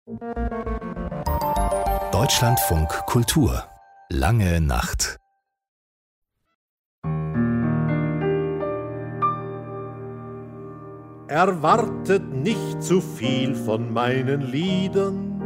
Deutschlandfunk Kultur. Lange Nacht. Erwartet nicht zu viel von meinen Liedern.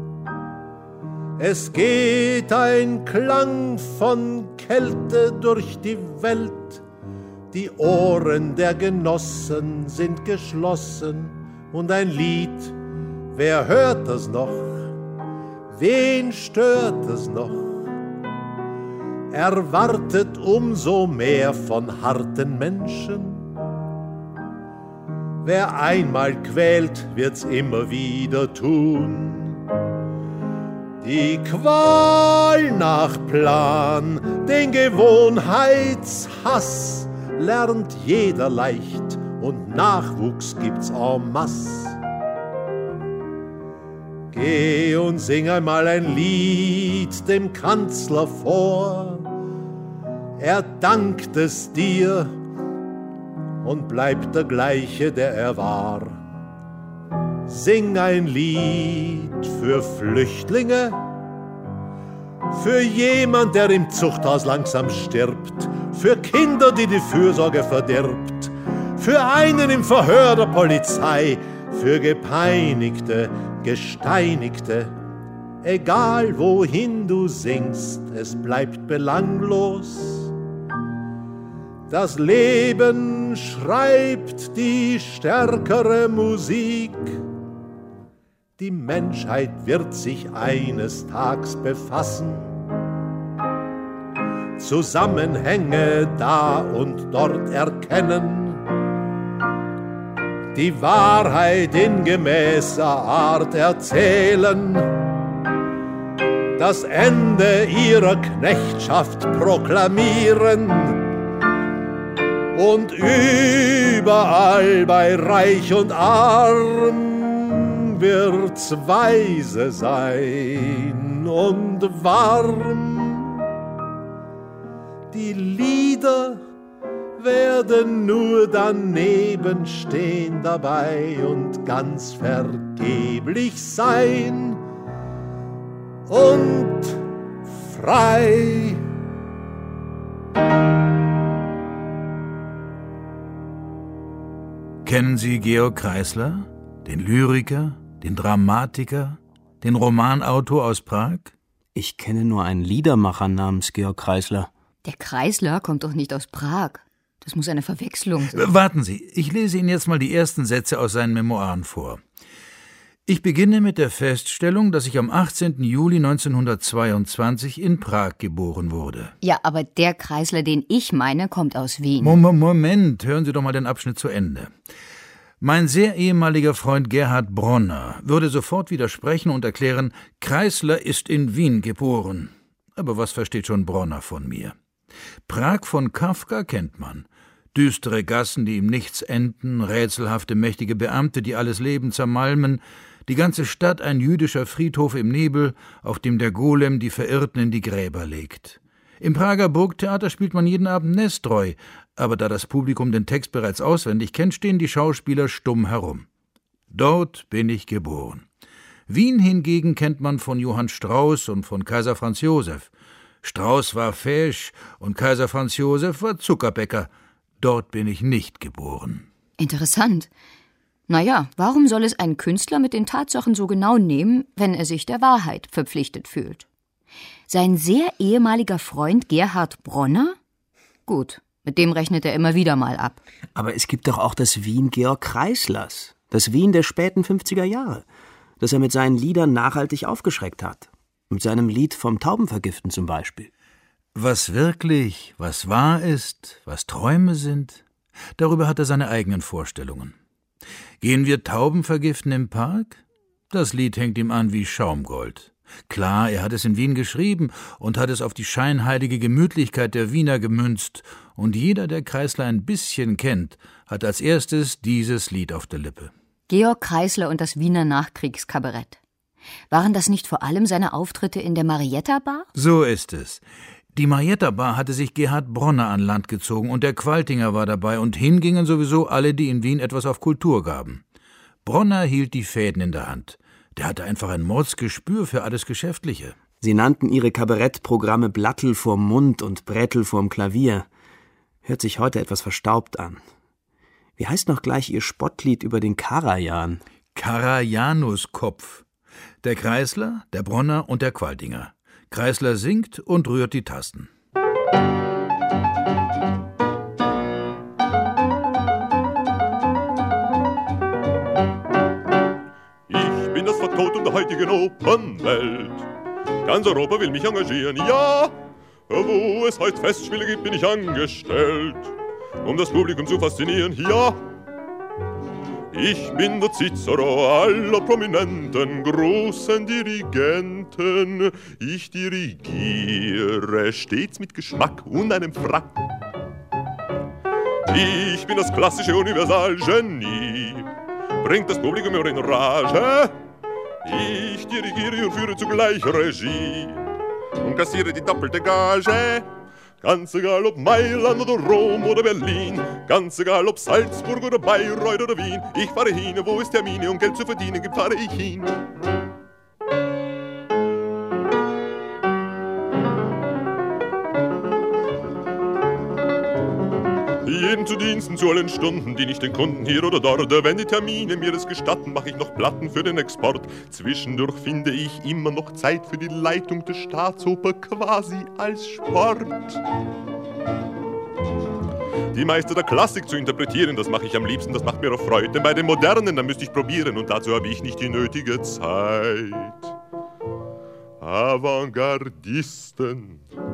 Es geht ein Klang von Kälte durch die Welt. Die Ohren der Genossen sind geschlossen und ein Lied, wer hört das noch? Wen stört es noch? Erwartet umso mehr von harten Menschen. Wer einmal quält, wird's immer wieder tun. Die Qual nach Plan, den Gewohnheitshass lernt jeder leicht und Nachwuchs gibt's en masse. Geh und sing einmal ein Lied dem Kanzler vor. Er dankt es dir und bleibt der gleiche, der er war. Sing ein Lied für Flüchtlinge, für jemand, der im Zuchthaus langsam stirbt, für Kinder, die die Fürsorge verdirbt, für einen im Verhör der Polizei, für Gepeinigte, Gesteinigte. Egal wohin du singst, es bleibt belanglos. Das Leben schreibt die stärkere Musik. Die Menschheit wird sich eines Tages befassen, Zusammenhänge da und dort erkennen, die Wahrheit in gemäßer Art erzählen, das Ende ihrer Knechtschaft proklamieren und überall bei Reich und Arm wird's weise sein und warm. Die Lieder werden nur daneben stehen dabei und ganz vergeblich sein und frei. Kennen Sie Georg Kreisler, den Lyriker, den Dramatiker, den Romanautor aus Prag? Ich kenne nur einen Liedermacher namens Georg Kreisler. Der Kreisler kommt doch nicht aus Prag. Das muss eine Verwechslung sein. Warten Sie, ich lese Ihnen jetzt mal die ersten Sätze aus seinen Memoiren vor. Ich beginne mit der Feststellung, dass ich am 18. Juli 1922 in Prag geboren wurde. Ja, aber der Kreisler, den ich meine, kommt aus Wien. Moment, hören Sie doch mal den Abschnitt zu Ende. Mein sehr ehemaliger Freund Gerhard Bronner würde sofort widersprechen und erklären, Kreisler ist in Wien geboren. Aber was versteht schon Bronner von mir? Prag von Kafka kennt man. Düstere Gassen, die im Nichts enden, rätselhafte mächtige Beamte, die alles Leben zermalmen, die ganze Stadt ein jüdischer Friedhof im Nebel, auf dem der Golem die Verirrten in die Gräber legt. Im Prager Burgtheater spielt man jeden Abend Nestroy, aber da das Publikum den Text bereits auswendig kennt, stehen die Schauspieler stumm herum. Dort bin ich geboren. Wien hingegen kennt man von Johann Strauß und von Kaiser Franz Josef. Strauß war fesch und Kaiser Franz Josef war Zuckerbäcker. Dort bin ich nicht geboren. Interessant. Naja, warum soll es ein Künstler mit den Tatsachen so genau nehmen, wenn er sich der Wahrheit verpflichtet fühlt? Sein sehr ehemaliger Freund Gerhard Bronner? Gut, mit dem rechnet er immer wieder mal ab. Aber es gibt doch auch das Wien Georg Kreislers, das Wien der späten 50er Jahre, das er mit seinen Liedern nachhaltig aufgeschreckt hat. Mit seinem Lied vom Taubenvergiften zum Beispiel. Was wirklich, was wahr ist, was Träume sind, darüber hat er seine eigenen Vorstellungen. Gehen wir Tauben vergiften im Park? Das Lied hängt ihm an wie Schaumgold. Klar, er hat es in Wien geschrieben und hat es auf die scheinheilige Gemütlichkeit der Wiener gemünzt, und jeder, der Kreisler ein bisschen kennt, hat als erstes dieses Lied auf der Lippe. Georg Kreisler und das Wiener Nachkriegskabarett. Waren das nicht vor allem seine Auftritte in der Marietta-Bar? So ist es. Die Marietta-Bar hatte sich Gerhard Bronner an Land gezogen und der Qualtinger war dabei und hingingen sowieso alle, die in Wien etwas auf Kultur gaben. Bronner hielt die Fäden in der Hand. Der hatte einfach ein Mordsgespür für alles Geschäftliche. Sie nannten ihre Kabarettprogramme Blattel vorm Mund und Brettel vorm Klavier. Hört sich heute etwas verstaubt an. Wie heißt noch gleich Ihr Spottlied über den Karajan? Karajanuskopf. Der Kreisler, der Bronner und der Qualtinger. Kreisler singt und rührt die Tasten. Ich bin das Vertotum der heutigen Opernwelt. Ganz Europa will mich engagieren, ja. Wo es heute Festspiele gibt, bin ich angestellt, um das Publikum zu faszinieren, ja. Ich bin der Cicero aller prominenten, großen Dirigenten. Ich dirigiere stets mit Geschmack und einem Frack. Ich bin das klassische Universalgenie, bringt das Publikum in Rage. Ich dirigiere und führe zugleich Regie und kassiere die doppelte Gage. Ganz egal ob Mailand oder Rom oder Berlin, ganz egal ob Salzburg oder Bayreuth oder Wien, ich fahre hin, wo es Termine und Geld zu verdienen gibt, fahre ich hin. Jeden zu Diensten zu allen Stunden, diene ich den Kunden hier oder dort. Wenn die Termine mir es gestatten, mache ich noch Platten für den Export. Zwischendurch finde ich immer noch Zeit für die Leitung der Staatsoper, quasi als Sport. Die Meister der Klassik zu interpretieren, das mache ich am liebsten, das macht mir auch Freude. Denn bei den Modernen, da müsste ich probieren und dazu habe ich nicht die nötige Zeit. Avantgardisten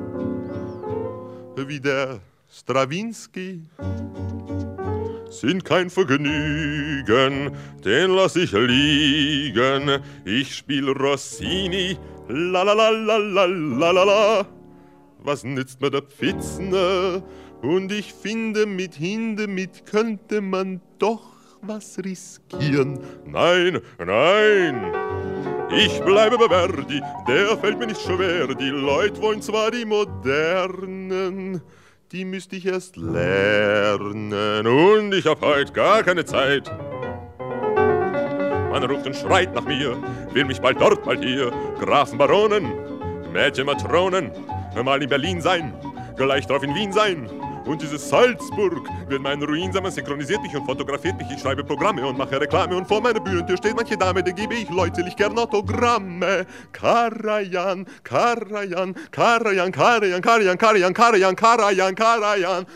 wie der Strawinsky sind kein Vergnügen, den lass ich liegen. Ich spiel Rossini, la la la la la la la la. Was nützt mir der Pfitzner? Und ich finde, mit Hindemith könnte man doch was riskieren. Nein, nein, ich bleibe bei Verdi, der fällt mir nicht schwer. Die Leute wollen zwar die Modernen, die müsste ich erst lernen und ich hab heut gar keine Zeit. Man ruft und schreit nach mir, will mich bald dort, bald hier. Grafen, Baronen, Mädchen, Matronen, mal in Berlin sein, gleich drauf in Wien sein. Und dieses Salzburg wird mein Ruin sein. Man synchronisiert mich und fotografiert mich. Ich schreibe Programme und mache Reklame. Und vor meiner Bühnentür steht manche Dame, der gebe ich leutselig gern Autogramme. Karajan, Karajan, Karajan, Karajan, Karajan, Karajan, Karajan, Karajan, Karajan,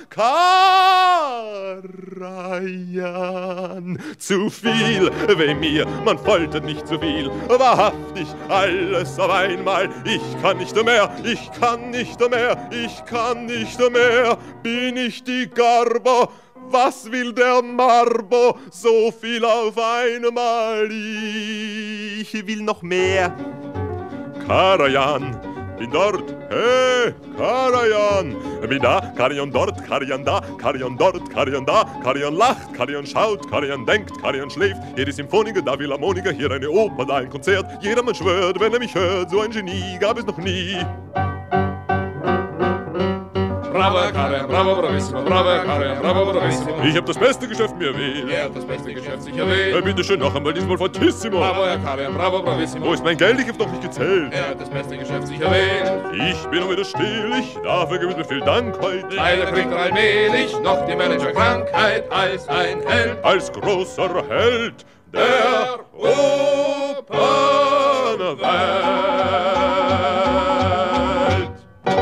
Karajan. Zu viel weh mir, man foltert nicht zu viel. Wahrhaftig, alles auf einmal. Ich kann nicht mehr, ich kann nicht mehr, ich kann nicht mehr. Bin ich die Garbo, was will der Marbo, so viel auf einmal, ich will noch mehr. Karajan, bin dort, hey, Karajan, bin da, Karajan dort, Karajan da, Karajan dort, Karajan da, Karajan lacht, Karajan schaut, Karajan denkt, Karajan schläft, hier die Symphoniker, da Philharmoniker, hier eine Oper, da ein Konzert, jedermann schwört, wenn mich hört, so ein Genie gab es noch nie. Bravo, Karajan, bravo, bravissimo, bravo, Karajan, bravo, bravissimo. Ich hab das beste Geschäft mir erwählt. Er hat das beste Geschäft sich erwählt. Bitte schön, noch einmal diesmal fortissimo. Bravo, Herr Karajan, bravo, bravissimo. Wo ist mein Geld? Ich hab's noch nicht gezählt. Er hat das beste Geschäft sich erwählt. Ich bin wieder still, dafür gebührt mir viel Dank heute. Leider kriegt er allmählich noch die Managerkrankheit als ein Held. Als großer Held der Opernwelt.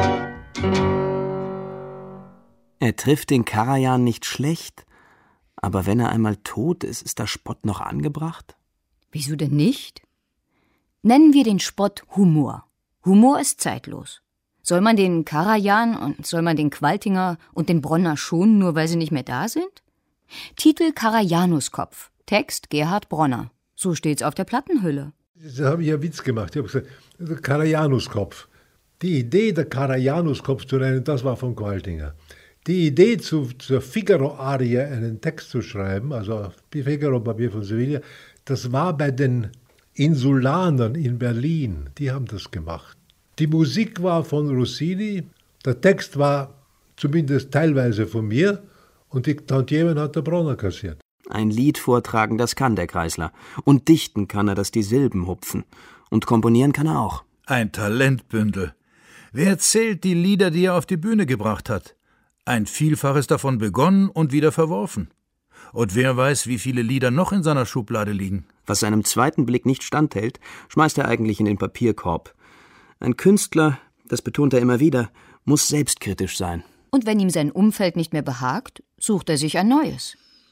Er trifft den Karajan nicht schlecht, aber wenn er einmal tot ist, ist der Spott noch angebracht? Wieso denn nicht? Nennen wir den Spott Humor. Humor ist zeitlos. Soll man den Karajan und soll man den Qualtinger und den Bronner schonen, nur weil sie nicht mehr da sind? Titel Karajanuskopf, Text Gerhard Bronner. So steht's auf der Plattenhülle. Da habe ich ja Witz gemacht. Ich habe gesagt, Karajanuskopf. Die Idee, der Karajanuskopf zu nennen, das war von Qualtinger. Die Idee, zur Figaro-Arie einen Text zu schreiben, also Figaro, Barbier von Sevilla, das war bei den Insulanern in Berlin. Die haben das gemacht. Die Musik war von Rossini, der Text war zumindest teilweise von mir und die Tantiemen hat der Bronner kassiert. Ein Lied vortragen, das kann der Kreisler. Und dichten kann er, dass die Silben hupfen. Und komponieren kann er auch. Ein Talentbündel. Wer zählt die Lieder, die er auf die Bühne gebracht hat? Ein Vielfaches davon begonnen und wieder verworfen. Und wer weiß, wie viele Lieder noch in seiner Schublade liegen. Was seinem zweiten Blick nicht standhält, schmeißt er eigentlich in den Papierkorb. Ein Künstler, das betont er immer wieder, muss selbstkritisch sein. Und wenn ihm sein Umfeld nicht mehr behagt, sucht er sich ein neues.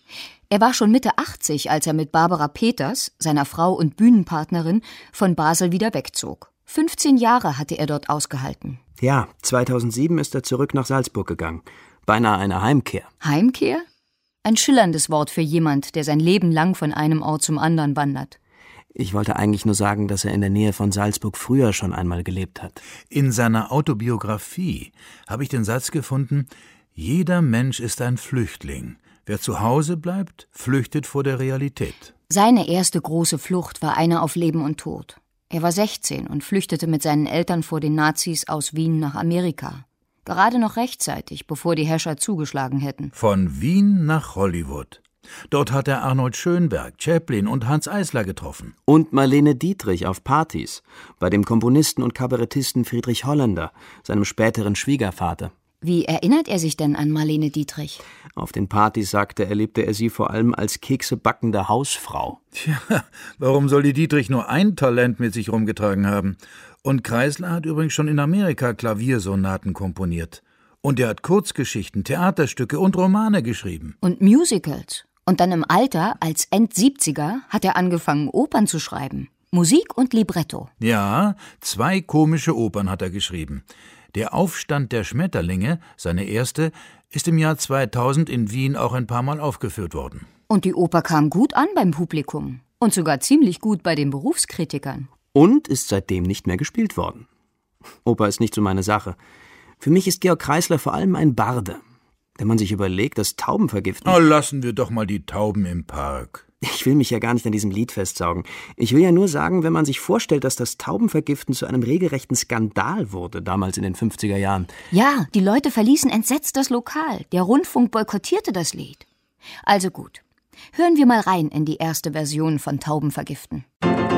Er war schon Mitte 80, als er mit Barbara Peters, seiner Frau und Bühnenpartnerin, von Basel wieder wegzog. 15 Jahre hatte er dort ausgehalten. Ja, 2007 ist er zurück nach Salzburg gegangen. Beinahe eine Heimkehr. Heimkehr? Ein schillerndes Wort für jemand, der sein Leben lang von einem Ort zum anderen wandert. Ich wollte eigentlich nur sagen, dass er in der Nähe von Salzburg früher schon einmal gelebt hat. In seiner Autobiografie habe ich den Satz gefunden: Jeder Mensch ist ein Flüchtling. Wer zu Hause bleibt, flüchtet vor der Realität. Seine erste große Flucht war eine auf Leben und Tod. Er war 16 und flüchtete mit seinen Eltern vor den Nazis aus Wien nach Amerika. Gerade noch rechtzeitig, bevor die Herrscher zugeschlagen hätten. Von Wien nach Hollywood. Dort hat er Arnold Schönberg, Chaplin und Hanns Eisler getroffen. Und Marlene Dietrich auf Partys, bei dem Komponisten und Kabarettisten Friedrich Holländer, seinem späteren Schwiegervater. Wie erinnert er sich denn an Marlene Dietrich? Auf den Partys, sagte er, erlebte er sie vor allem als keksebackende Hausfrau. Tja, warum soll die Dietrich nur ein Talent mit sich rumgetragen haben? Und Kreisler hat übrigens schon in Amerika Klaviersonaten komponiert. Und er hat Kurzgeschichten, Theaterstücke und Romane geschrieben. Und Musicals. Und dann im Alter, als End-70er, hat er angefangen, Opern zu schreiben. Musik und Libretto. Ja, 2 komische Opern hat er geschrieben. Der Aufstand der Schmetterlinge, seine erste, ist im Jahr 2000 in Wien auch ein paar Mal aufgeführt worden. Und die Oper kam gut an beim Publikum. Und sogar ziemlich gut bei den Berufskritikern. Und ist seitdem nicht mehr gespielt worden. Oper ist nicht so meine Sache. Für mich ist Georg Kreisler vor allem ein Barde. Wenn man sich überlegt, dass Tauben vergiften... Oh, lassen wir doch mal die Tauben im Park. Ich will mich ja gar nicht an diesem Lied festsaugen. Ich will ja nur sagen, wenn man sich vorstellt, dass das Taubenvergiften zu einem regelrechten Skandal wurde, damals in den 50er Jahren. Ja, die Leute verließen entsetzt das Lokal. Der Rundfunk boykottierte das Lied. Also gut, hören wir mal rein in die erste Version von Taubenvergiften.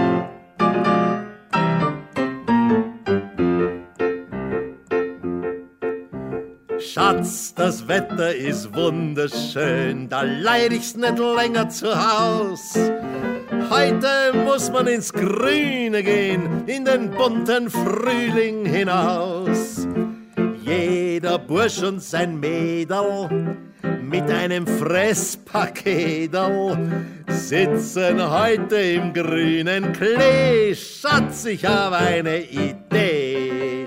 Schatz, das Wetter ist wunderschön, da leid ich's nicht länger zu Haus. Heute muss man ins Grüne gehen, in den bunten Frühling hinaus. Jeder Bursch und sein Mädel mit einem Fresspaketel sitzen heute im grünen Klee. Schatz, ich habe eine Idee.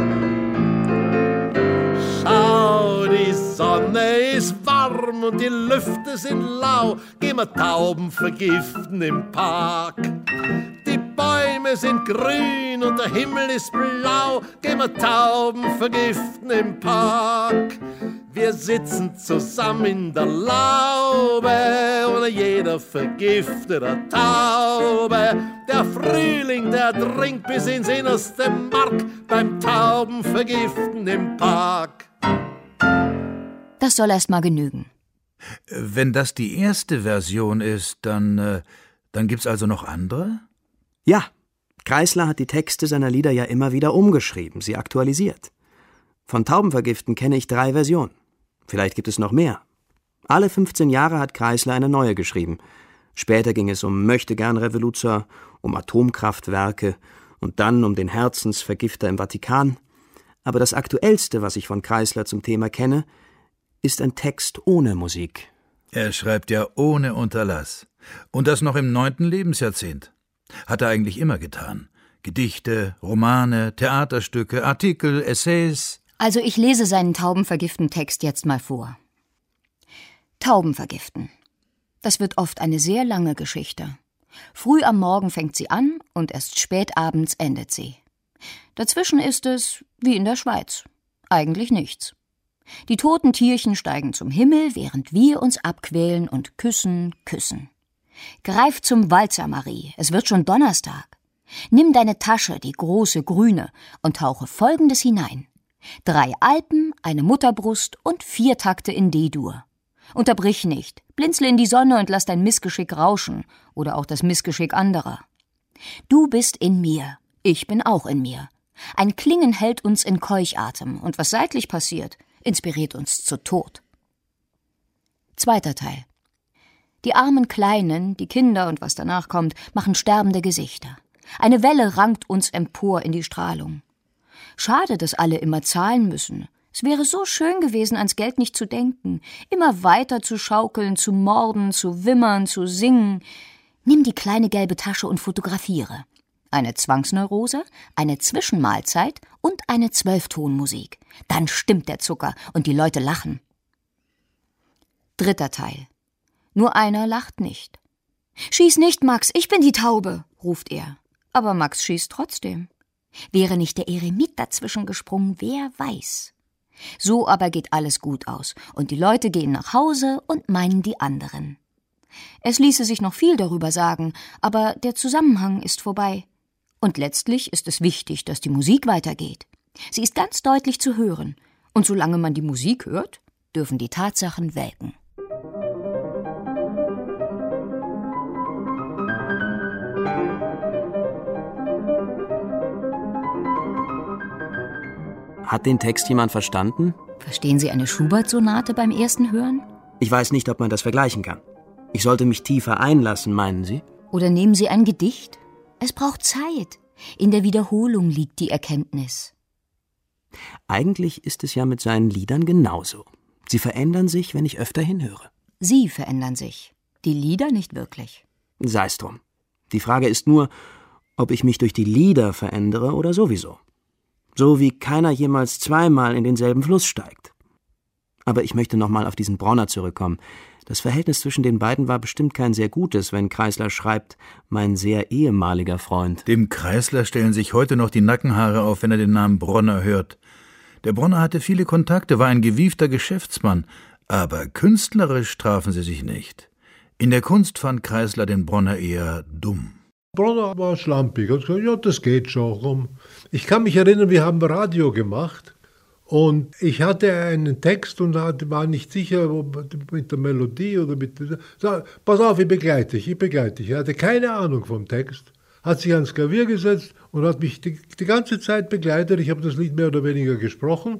Schau, die Sonne ist warm und die Lüfte sind lau. Gehen wir Tauben vergiften im Park. Die Bäume sind grün und der Himmel ist blau. Gehen wir Tauben vergiften im Park. Wir sitzen zusammen in der Laube und jeder vergiftet eine Taube. Der Frühling, der dringt bis ins innerste Mark beim Taubenvergiften im Park. Das soll erst mal genügen. Wenn das die erste Version ist, dann gibt's also noch andere? Ja, Kreisler hat die Texte seiner Lieder ja immer wieder umgeschrieben, sie aktualisiert. Von Taubenvergiften kenne ich 3 Versionen. Vielleicht gibt es noch mehr. Alle 15 Jahre hat Kreisler eine neue geschrieben. Später ging es um Möchtegern-Revoluzer, um Atomkraftwerke und dann um den Herzensvergifter im Vatikan. Aber das Aktuellste, was ich von Kreisler zum Thema kenne, ist ein Text ohne Musik. Er schreibt ja ohne Unterlass. Und das noch im 9. Lebensjahrzehnt. Hat er eigentlich immer getan. Gedichte, Romane, Theaterstücke, Artikel, Essays. Also ich lese seinen Taubenvergiften-Text jetzt mal vor. Taubenvergiften. Das wird oft eine sehr lange Geschichte. Früh am Morgen fängt sie an und erst spät abends endet sie. Dazwischen ist es wie in der Schweiz. Eigentlich nichts. Die toten Tierchen steigen zum Himmel, während wir uns abquälen und küssen, küssen. Greif zum Walzer, Marie, es wird schon Donnerstag. Nimm deine Tasche, die große grüne, und tauche Folgendes hinein. 3 Alpen, eine Mutterbrust und 4 Takte in D-Dur. Unterbrich nicht, blinzle in die Sonne und lass dein Missgeschick rauschen oder auch das Missgeschick anderer. Du bist in mir, ich bin auch in mir. Ein Klingen hält uns in Keuchatem und was seitlich passiert, inspiriert uns zu Tod. 2. Teil. Die armen Kleinen, die Kinder und was danach kommt, machen sterbende Gesichter. Eine Welle rankt uns empor in die Strahlung. Schade, dass alle immer zahlen müssen. Es wäre so schön gewesen, ans Geld nicht zu denken, immer weiter zu schaukeln, zu morden, zu wimmern, zu singen. Nimm die kleine gelbe Tasche und fotografiere. Eine Zwangsneurose, eine Zwischenmahlzeit und eine 12-Ton-Musik. Dann stimmt der Zucker und die Leute lachen. 3. Teil. Nur einer lacht nicht. »Schieß nicht, Max, ich bin die Taube«, ruft er. Aber Max schießt trotzdem. Wäre nicht der Eremit dazwischen gesprungen, wer weiß. So aber geht alles gut aus und die Leute gehen nach Hause und meinen die anderen. Es ließe sich noch viel darüber sagen, aber der Zusammenhang ist vorbei. Und letztlich ist es wichtig, dass die Musik weitergeht. Sie ist ganz deutlich zu hören. Und solange man die Musik hört, dürfen die Tatsachen welken. Hat den Text jemand verstanden? Verstehen Sie eine Schubert-Sonate beim ersten Hören? Ich weiß nicht, ob man das vergleichen kann. Ich sollte mich tiefer einlassen, meinen Sie? Oder nehmen Sie ein Gedicht? Es braucht Zeit. In der Wiederholung liegt die Erkenntnis. Eigentlich ist es ja mit seinen Liedern genauso. Sie verändern sich, wenn ich öfter hinhöre. Sie verändern sich. Die Lieder nicht wirklich. Sei's drum. Die Frage ist nur, ob ich mich durch die Lieder verändere oder sowieso. So wie keiner jemals zweimal in denselben Fluss steigt. Aber ich möchte nochmal auf diesen Bronner zurückkommen. Das Verhältnis zwischen den beiden war bestimmt kein sehr gutes, wenn Kreisler schreibt, mein sehr ehemaliger Freund. Dem Kreisler stellen sich heute noch die Nackenhaare auf, wenn er den Namen Bronner hört. Der Bronner hatte viele Kontakte, war ein gewiefter Geschäftsmann, aber künstlerisch trafen sie sich nicht. In der Kunst fand Kreisler den Bronner eher dumm. Bronner war schlampig und gesagt, ja, das geht schon rum. Ich kann mich erinnern, wir haben Radio gemacht und ich hatte einen Text und war nicht sicher, ob mit der Melodie oder mit der... Pass auf, ich begleite dich. Er hatte keine Ahnung vom Text, hat sich ans Klavier gesetzt und hat mich die ganze Zeit begleitet. Ich habe das Lied mehr oder weniger gesprochen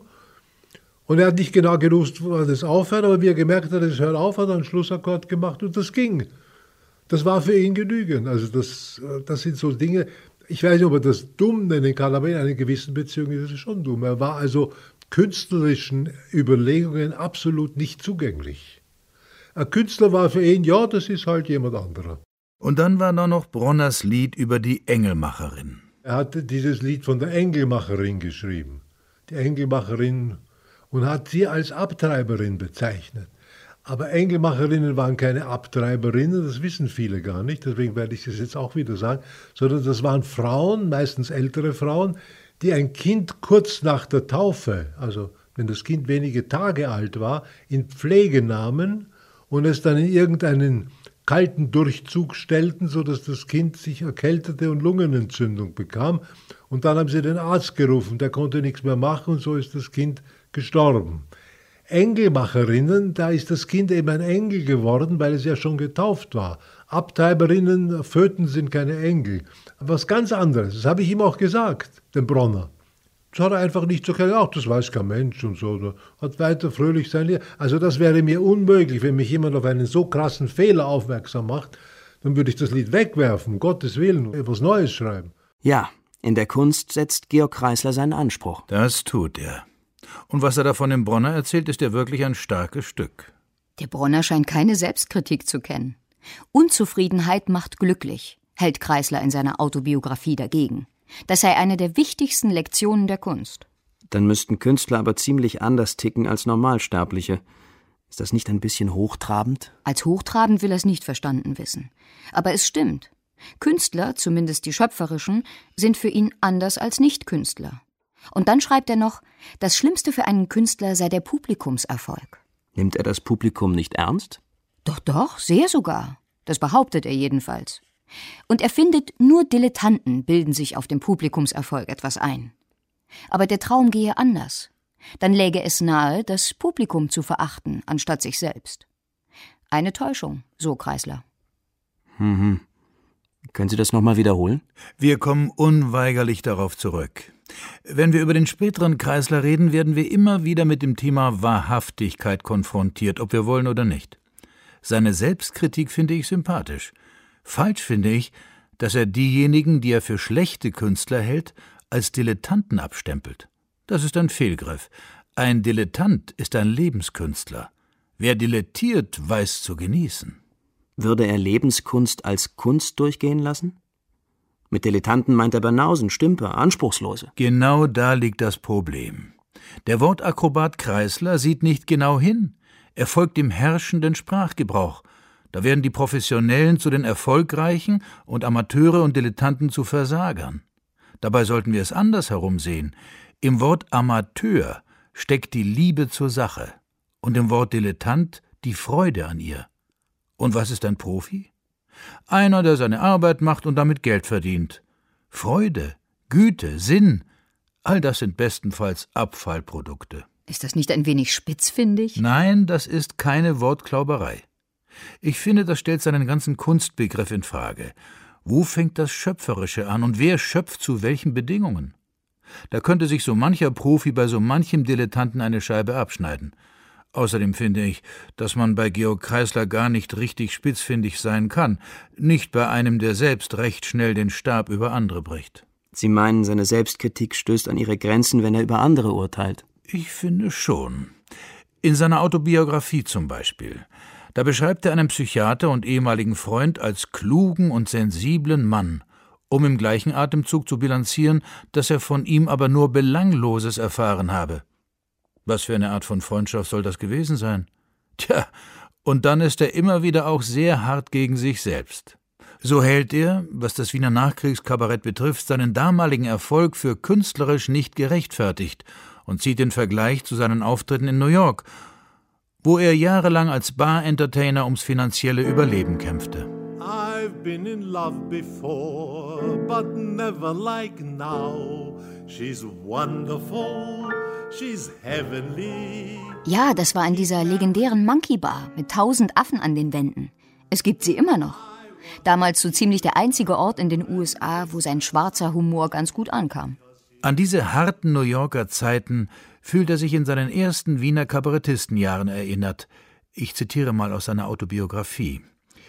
und er hat nicht genau gewusst, wo das aufhört, aber wie er gemerkt hat, es hört auf, hat er einen Schlussakkord gemacht und das ging. Das war für ihn genügend. Also das sind so Dinge, ich weiß nicht, ob er das dumm nennen kann, aber in einer gewissen Beziehung ist es schon dumm. Er war also künstlerischen Überlegungen absolut nicht zugänglich. Ein Künstler war für ihn, ja, das ist halt jemand anderer. Und dann war da noch Bronners Lied über die Engelmacherin. Er hatte dieses Lied von der Engelmacherin geschrieben. Die Engelmacherin, und hat sie als Abtreiberin bezeichnet. Aber Engelmacherinnen waren keine Abtreiberinnen, das wissen viele gar nicht, deswegen werde ich es jetzt auch wieder sagen, sondern das waren Frauen, meistens ältere Frauen, die ein Kind kurz nach der Taufe, also wenn das Kind wenige Tage alt war, in Pflege nahmen und es dann in irgendeinen kalten Durchzug stellten, sodass das Kind sich erkältete und Lungenentzündung bekam. Und dann haben sie den Arzt gerufen, der konnte nichts mehr machen und so ist das Kind gestorben. Engelmacherinnen, da ist das Kind eben ein Engel geworden, weil es ja schon getauft war. Abtreiberinnen, Föten sind keine Engel. Was ganz anderes, das habe ich ihm auch gesagt, dem Bronner. Das hat er einfach nicht so gesagt, ach, das weiß kein Mensch und so. Er hat weiter fröhlich sein Leben. Also das wäre mir unmöglich, wenn mich jemand auf einen so krassen Fehler aufmerksam macht, dann würde ich das Lied wegwerfen, um Gottes Willen, etwas Neues schreiben. Ja, in der Kunst setzt Georg Kreisler seinen Anspruch. Das tut er. Und was er da von dem Bronner erzählt, ist ja wirklich ein starkes Stück. Der Bronner scheint keine Selbstkritik zu kennen. Unzufriedenheit macht glücklich, hält Kreisler in seiner Autobiografie dagegen. Das sei eine der wichtigsten Lektionen der Kunst. Dann müssten Künstler aber ziemlich anders ticken als Normalsterbliche. Ist das nicht ein bisschen hochtrabend? Als hochtrabend will er es nicht verstanden wissen. Aber es stimmt. Künstler, zumindest die schöpferischen, sind für ihn anders als Nicht-Künstler. Und dann schreibt er noch, das Schlimmste für einen Künstler sei der Publikumserfolg. Nimmt er das Publikum nicht ernst? Doch, sehr sogar. Das behauptet er jedenfalls. Und er findet, nur Dilettanten bilden sich auf dem Publikumserfolg etwas ein. Aber der Traum gehe anders. Dann läge es nahe, das Publikum zu verachten, anstatt sich selbst. Eine Täuschung, so Kreisler. Können Sie das nochmal wiederholen? Wir kommen unweigerlich darauf zurück. Wenn wir über den späteren Kreisler reden, werden wir immer wieder mit dem Thema Wahrhaftigkeit konfrontiert, ob wir wollen oder nicht. Seine Selbstkritik finde ich sympathisch. Falsch finde ich, dass er diejenigen, die er für schlechte Künstler hält, als Dilettanten abstempelt. Das ist ein Fehlgriff. Ein Dilettant ist ein Lebenskünstler. Wer dilettiert, weiß zu genießen. Würde er Lebenskunst als Kunst durchgehen lassen? Mit Dilettanten meint er Banausen, Stümper, Anspruchslose. Genau da liegt das Problem. Der Wortakrobat Kreisler sieht nicht genau hin. Er folgt dem herrschenden Sprachgebrauch. Da werden die Professionellen zu den Erfolgreichen und Amateure und Dilettanten zu Versagern. Dabei sollten wir es andersherum sehen. Im Wort Amateur steckt die Liebe zur Sache und im Wort Dilettant die Freude an ihr. Und was ist ein Profi? Einer, der seine Arbeit macht und damit Geld verdient. Freude, Güte, Sinn, all das sind bestenfalls Abfallprodukte. Ist das nicht ein wenig spitzfindig? Nein, das ist keine Wortklauberei. Ich finde, das stellt seinen ganzen Kunstbegriff in Frage. Wo fängt das Schöpferische an und wer schöpft zu welchen Bedingungen? Da könnte sich so mancher Profi bei so manchem Dilettanten eine Scheibe abschneiden. Außerdem finde ich, dass man bei Georg Kreisler gar nicht richtig spitzfindig sein kann, nicht bei einem, der selbst recht schnell den Stab über andere bricht. Sie meinen, seine Selbstkritik stößt an ihre Grenzen, wenn er über andere urteilt? Ich finde schon. In seiner Autobiografie zum Beispiel. Da beschreibt er einen Psychiater und ehemaligen Freund als klugen und sensiblen Mann, um im gleichen Atemzug zu bilanzieren, dass er von ihm aber nur Belangloses erfahren habe. Was für eine Art von Freundschaft soll das gewesen sein? Tja, und dann ist er immer wieder auch sehr hart gegen sich selbst. So hält er, was das Wiener Nachkriegskabarett betrifft, seinen damaligen Erfolg für künstlerisch nicht gerechtfertigt und zieht den Vergleich zu seinen Auftritten in New York, wo er jahrelang als Bar-Entertainer ums finanzielle Überleben kämpfte. I've been in love before, but never like now. She's wonderful, she's heavenly. Ja, das war in dieser legendären Monkey Bar mit 1000 Affen an den Wänden. Es gibt sie immer noch. Damals so ziemlich der einzige Ort in den USA, wo sein schwarzer Humor ganz gut ankam. An diese harten New Yorker Zeiten fühlt er sich in seinen ersten Wiener Kabarettistenjahren erinnert. Ich zitiere mal aus seiner Autobiografie.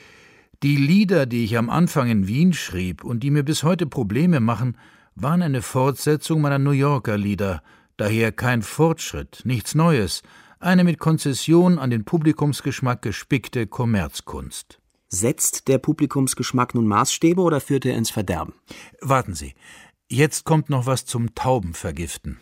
Die Lieder, die ich am Anfang in Wien schrieb und die mir bis heute Probleme machen, waren eine Fortsetzung meiner New Yorker Lieder, daher kein Fortschritt, nichts Neues, eine mit Konzession an den Publikumsgeschmack gespickte Kommerzkunst. Setzt der Publikumsgeschmack nun Maßstäbe oder führt er ins Verderben? Warten Sie, jetzt kommt noch was zum Taubenvergiften.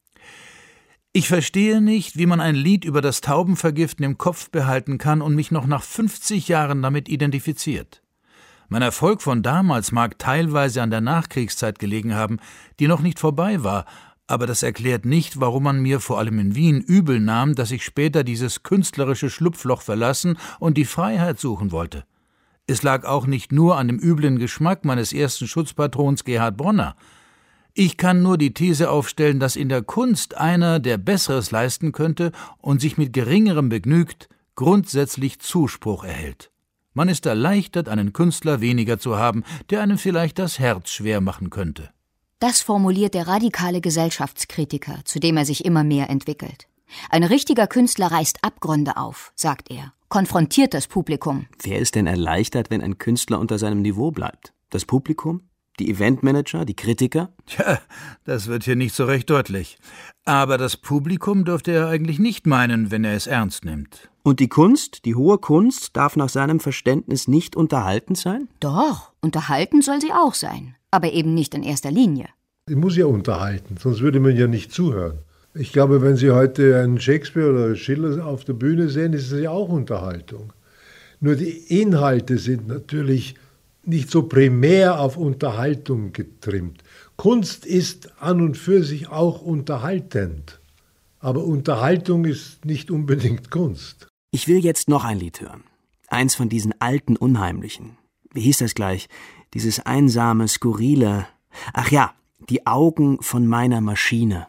Ich verstehe nicht, wie man ein Lied über das Taubenvergiften im Kopf behalten kann und mich noch nach 50 Jahren damit identifiziert. Mein Erfolg von damals mag teilweise an der Nachkriegszeit gelegen haben, die noch nicht vorbei war, aber das erklärt nicht, warum man mir vor allem in Wien übel nahm, dass ich später dieses künstlerische Schlupfloch verlassen und die Freiheit suchen wollte. Es lag auch nicht nur an dem üblen Geschmack meines ersten Schutzpatrons Gerhard Bronner. Ich kann nur die These aufstellen, dass in der Kunst einer, der Besseres leisten könnte und sich mit Geringerem begnügt, grundsätzlich Zuspruch erhält. Man ist erleichtert, einen Künstler weniger zu haben, der einem vielleicht das Herz schwer machen könnte. Das formuliert der radikale Gesellschaftskritiker, zu dem er sich immer mehr entwickelt. Ein richtiger Künstler reißt Abgründe auf, sagt er, konfrontiert das Publikum. Wer ist denn erleichtert, wenn ein Künstler unter seinem Niveau bleibt? Das Publikum? Die Eventmanager, die Kritiker? Tja, das wird hier nicht so recht deutlich. Aber das Publikum dürfte er eigentlich nicht meinen, wenn er es ernst nimmt. Und die Kunst, die hohe Kunst, darf nach seinem Verständnis nicht unterhaltend sein? Doch, unterhaltend soll sie auch sein, aber eben nicht in erster Linie. Sie muss ja unterhalten, sonst würde man ja nicht zuhören. Ich glaube, wenn Sie heute einen Shakespeare oder Schiller auf der Bühne sehen, ist es ja auch Unterhaltung. Nur die Inhalte sind natürlich nicht so primär auf Unterhaltung getrimmt. Kunst ist an und für sich auch unterhaltend. Aber Unterhaltung ist nicht unbedingt Kunst. Ich will jetzt noch ein Lied hören. Eins von diesen alten Unheimlichen. Wie hieß das gleich? Dieses einsame, skurrile. Ach ja, die Augen von meiner Maschine.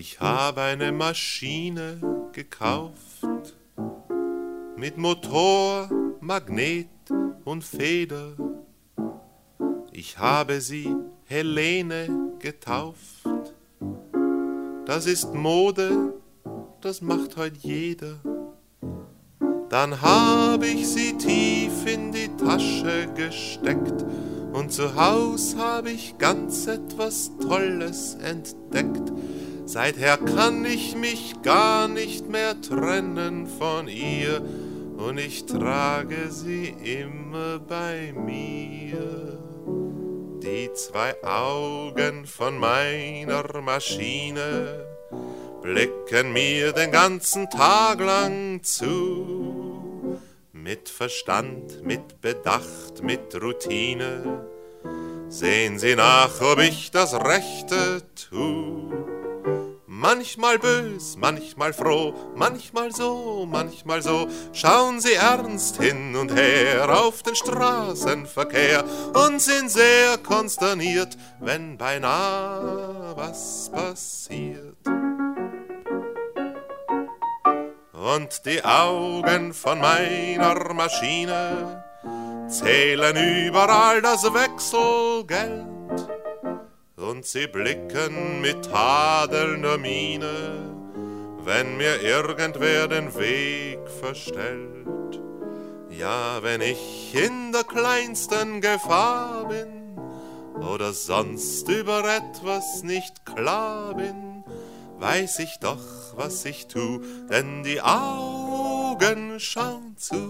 Ich habe eine Maschine gekauft, mit Motor, Magnet und Feder. Ich habe sie Helene getauft. Das ist Mode, das macht heut jeder. Dann habe ich sie tief in die Tasche gesteckt und zu Haus habe ich ganz etwas Tolles entdeckt. Seither kann ich mich gar nicht mehr trennen von ihr und ich trage sie immer bei mir. Die zwei Augen von meiner Maschine blicken mir den ganzen Tag lang zu. Mit Verstand, mit Bedacht, mit Routine sehen sie nach, ob ich das Rechte tu. Manchmal bös, manchmal froh, manchmal so, manchmal so, schauen sie ernst hin und her auf den Straßenverkehr und sind sehr konsterniert, wenn beinahe was passiert. Und die Augen von meiner Maschine zählen überall das Wechselgeld. Und sie blicken mit tadelnder Miene, wenn mir irgendwer den Weg verstellt. Ja, wenn ich in der kleinsten Gefahr bin oder sonst über etwas nicht klar bin, weiß ich doch, was ich tu, denn die Augen schauen zu.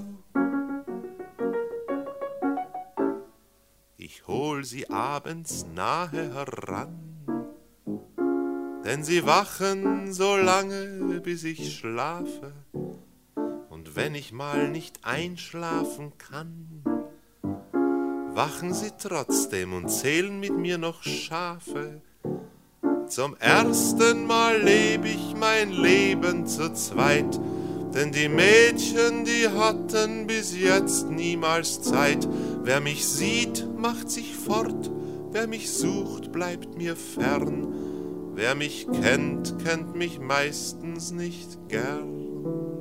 Ich hol sie abends nahe heran, denn sie wachen so lange, bis ich schlafe. Und wenn ich mal nicht einschlafen kann, wachen sie trotzdem und zählen mit mir noch Schafe. Zum ersten Mal leb ich mein Leben zu zweit, denn die Mädchen, die hatten bis jetzt niemals Zeit. Wer mich sieht, macht sich fort, wer mich sucht, bleibt mir fern. Wer mich kennt, kennt mich meistens nicht gern.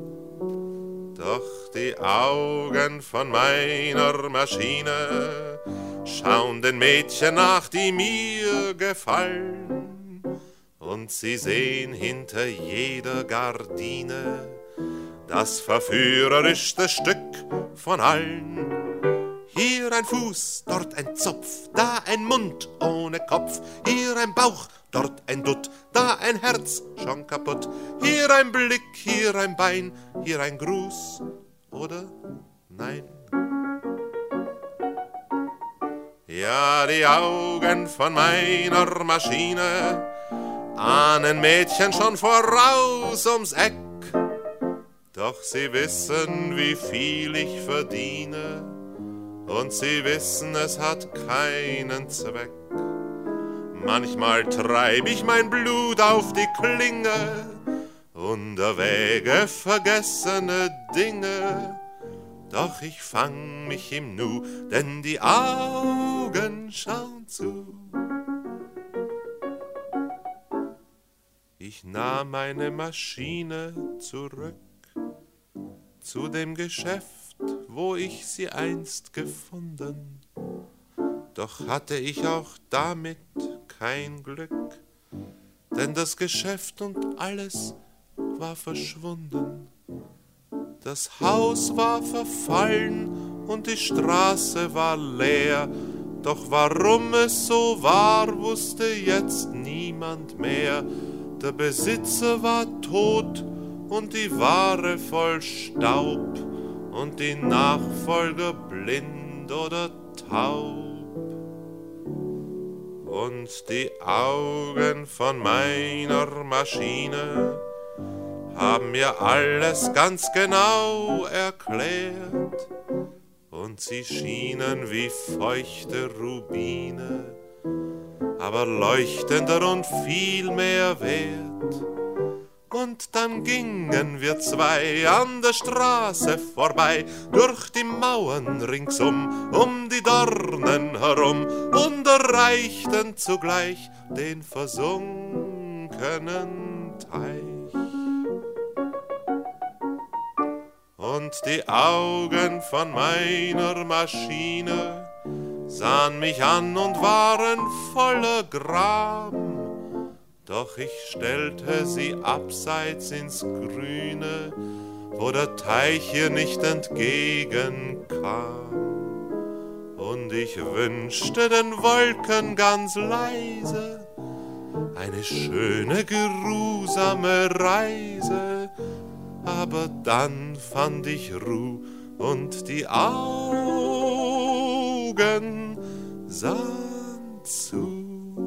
Doch die Augen von meiner Maschine schauen den Mädchen nach, die mir gefallen. Und sie sehen hinter jeder Gardine das verführerischste Stück von allen. Hier ein Fuß, dort ein Zopf, da ein Mund ohne Kopf. Hier ein Bauch, dort ein Dutt, da ein Herz schon kaputt. Hier ein Blick, hier ein Bein, hier ein Gruß oder nein. Ja, die Augen von meiner Maschine ahnen Mädchen schon voraus ums Eck. Doch sie wissen, wie viel ich verdiene, und sie wissen, es hat keinen Zweck. Manchmal treib ich mein Blut auf die Klinge und erwäge vergessene Dinge. Doch ich fang mich im Nu, denn die Augen schauen zu. Ich nahm meine Maschine zurück zu dem Geschäft, wo ich sie einst gefunden. Doch hatte ich auch damit kein Glück, denn das Geschäft und alles war verschwunden. Das Haus war verfallen und die Straße war leer, doch warum es so war, wusste jetzt niemand mehr. Der Besitzer war tot und die Ware voll Staub und die Nachfolger blind oder taub. Und die Augen von meiner Maschine haben mir alles ganz genau erklärt, und sie schienen wie feuchte Rubine, aber leuchtender und viel mehr wert. Und dann gingen wir zwei an der Straße vorbei, durch die Mauern ringsum, um die Dornen herum, und erreichten zugleich den versunkenen Teich. Und die Augen von meiner Maschine sahen mich an und waren voller Gram. Doch ich stellte sie abseits ins Grüne, wo der Teich ihr nicht entgegenkam. Und ich wünschte den Wolken ganz leise eine schöne, geruhsame Reise, aber dann fand ich Ruhe und die Augen sahen zu.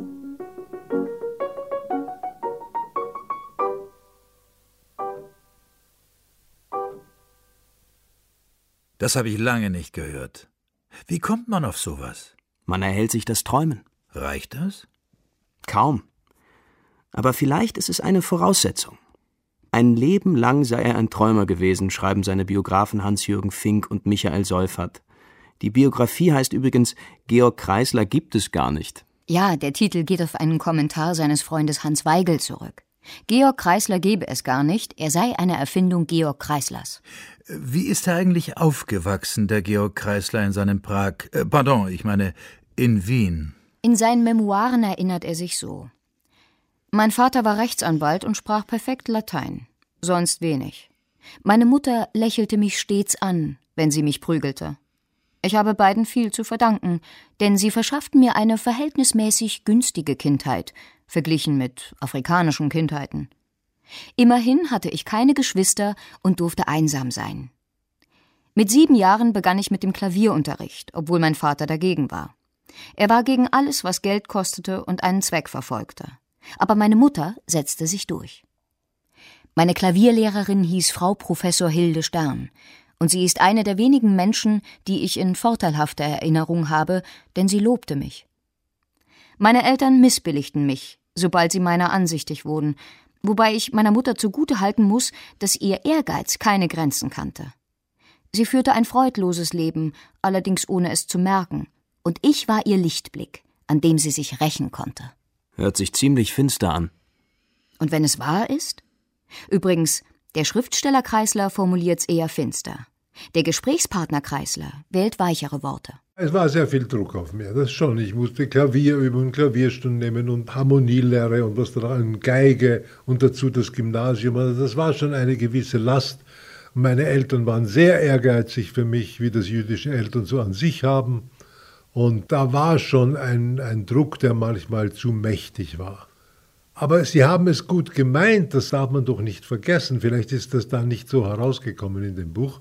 Das habe ich lange nicht gehört. Wie kommt man auf sowas? Man erhält sich das Träumen. Reicht das? Kaum. Aber vielleicht ist es eine Voraussetzung. Ein Leben lang sei er ein Träumer gewesen, schreiben seine Biografen Hans-Jürgen Fink und Michael Seufert. Die Biografie heißt übrigens »Georg Kreisler gibt es gar nicht«. Ja, der Titel geht auf einen Kommentar seines Freundes Hans Weigel zurück. Georg Kreisler gebe es gar nicht, er sei eine Erfindung Georg Kreislers. Wie ist er eigentlich aufgewachsen, der Georg Kreisler, in seinem in Wien? In seinen Memoiren erinnert er sich so: Mein Vater war Rechtsanwalt und sprach perfekt Latein, sonst wenig. Meine Mutter lächelte mich stets an, wenn sie mich prügelte. Ich habe beiden viel zu verdanken, denn sie verschafften mir eine verhältnismäßig günstige Kindheit, verglichen mit afrikanischen Kindheiten. Immerhin hatte ich keine Geschwister und durfte einsam sein. Mit 7 Jahren begann ich mit dem Klavierunterricht, obwohl mein Vater dagegen war. Er war gegen alles, was Geld kostete und einen Zweck verfolgte. Aber meine Mutter setzte sich durch. Meine Klavierlehrerin hieß Frau Professor Hilde Stern, und sie ist eine der wenigen Menschen, die ich in vorteilhafter Erinnerung habe, denn sie lobte mich. Meine Eltern missbilligten mich, sobald sie meiner ansichtig wurden, wobei ich meiner Mutter zugute halten muss, dass ihr Ehrgeiz keine Grenzen kannte. Sie führte ein freudloses Leben, allerdings ohne es zu merken, und ich war ihr Lichtblick, an dem sie sich rächen konnte. Hört sich ziemlich finster an. Und wenn es wahr ist? Übrigens, der Schriftsteller Kreisler formuliert's eher finster. Der Gesprächspartner Kreisler wählt weichere Worte. Es war sehr viel Druck auf mir, das schon. Ich musste Klavier üben, Klavierstunden nehmen und Harmonielehre und was da an Geige und dazu das Gymnasium. Also das war schon eine gewisse Last. Meine Eltern waren sehr ehrgeizig für mich, wie das jüdische Eltern so an sich haben. Und da war schon ein Druck, der manchmal zu mächtig war. Aber sie haben es gut gemeint, das darf man doch nicht vergessen. Vielleicht ist das da nicht so herausgekommen in dem Buch.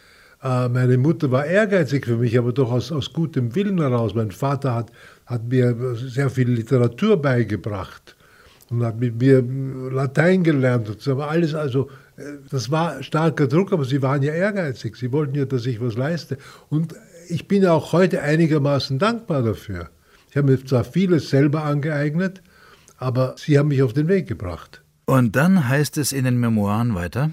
Meine Mutter war ehrgeizig für mich, aber doch aus gutem Willen heraus. Mein Vater hat mir sehr viel Literatur beigebracht und hat mit mir Latein gelernt. Und so. Aber alles, also, das war starker Druck, aber sie waren ja ehrgeizig. Sie wollten ja, dass ich was leiste. Und ich bin auch heute einigermaßen dankbar dafür. Ich habe mir zwar vieles selber angeeignet, aber sie haben mich auf den Weg gebracht. Und dann heißt es in den Memoiren weiter: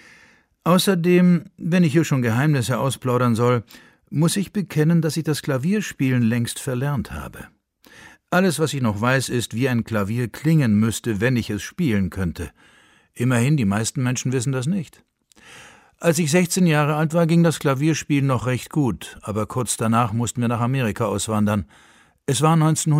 Außerdem, wenn ich hier schon Geheimnisse ausplaudern soll, muss ich bekennen, dass ich das Klavierspielen längst verlernt habe. Alles, was ich noch weiß, ist, wie ein Klavier klingen müsste, wenn ich es spielen könnte. Immerhin, die meisten Menschen wissen das nicht. Als ich 16 Jahre alt war, ging das Klavierspielen noch recht gut, aber kurz danach mussten wir nach Amerika auswandern. Es war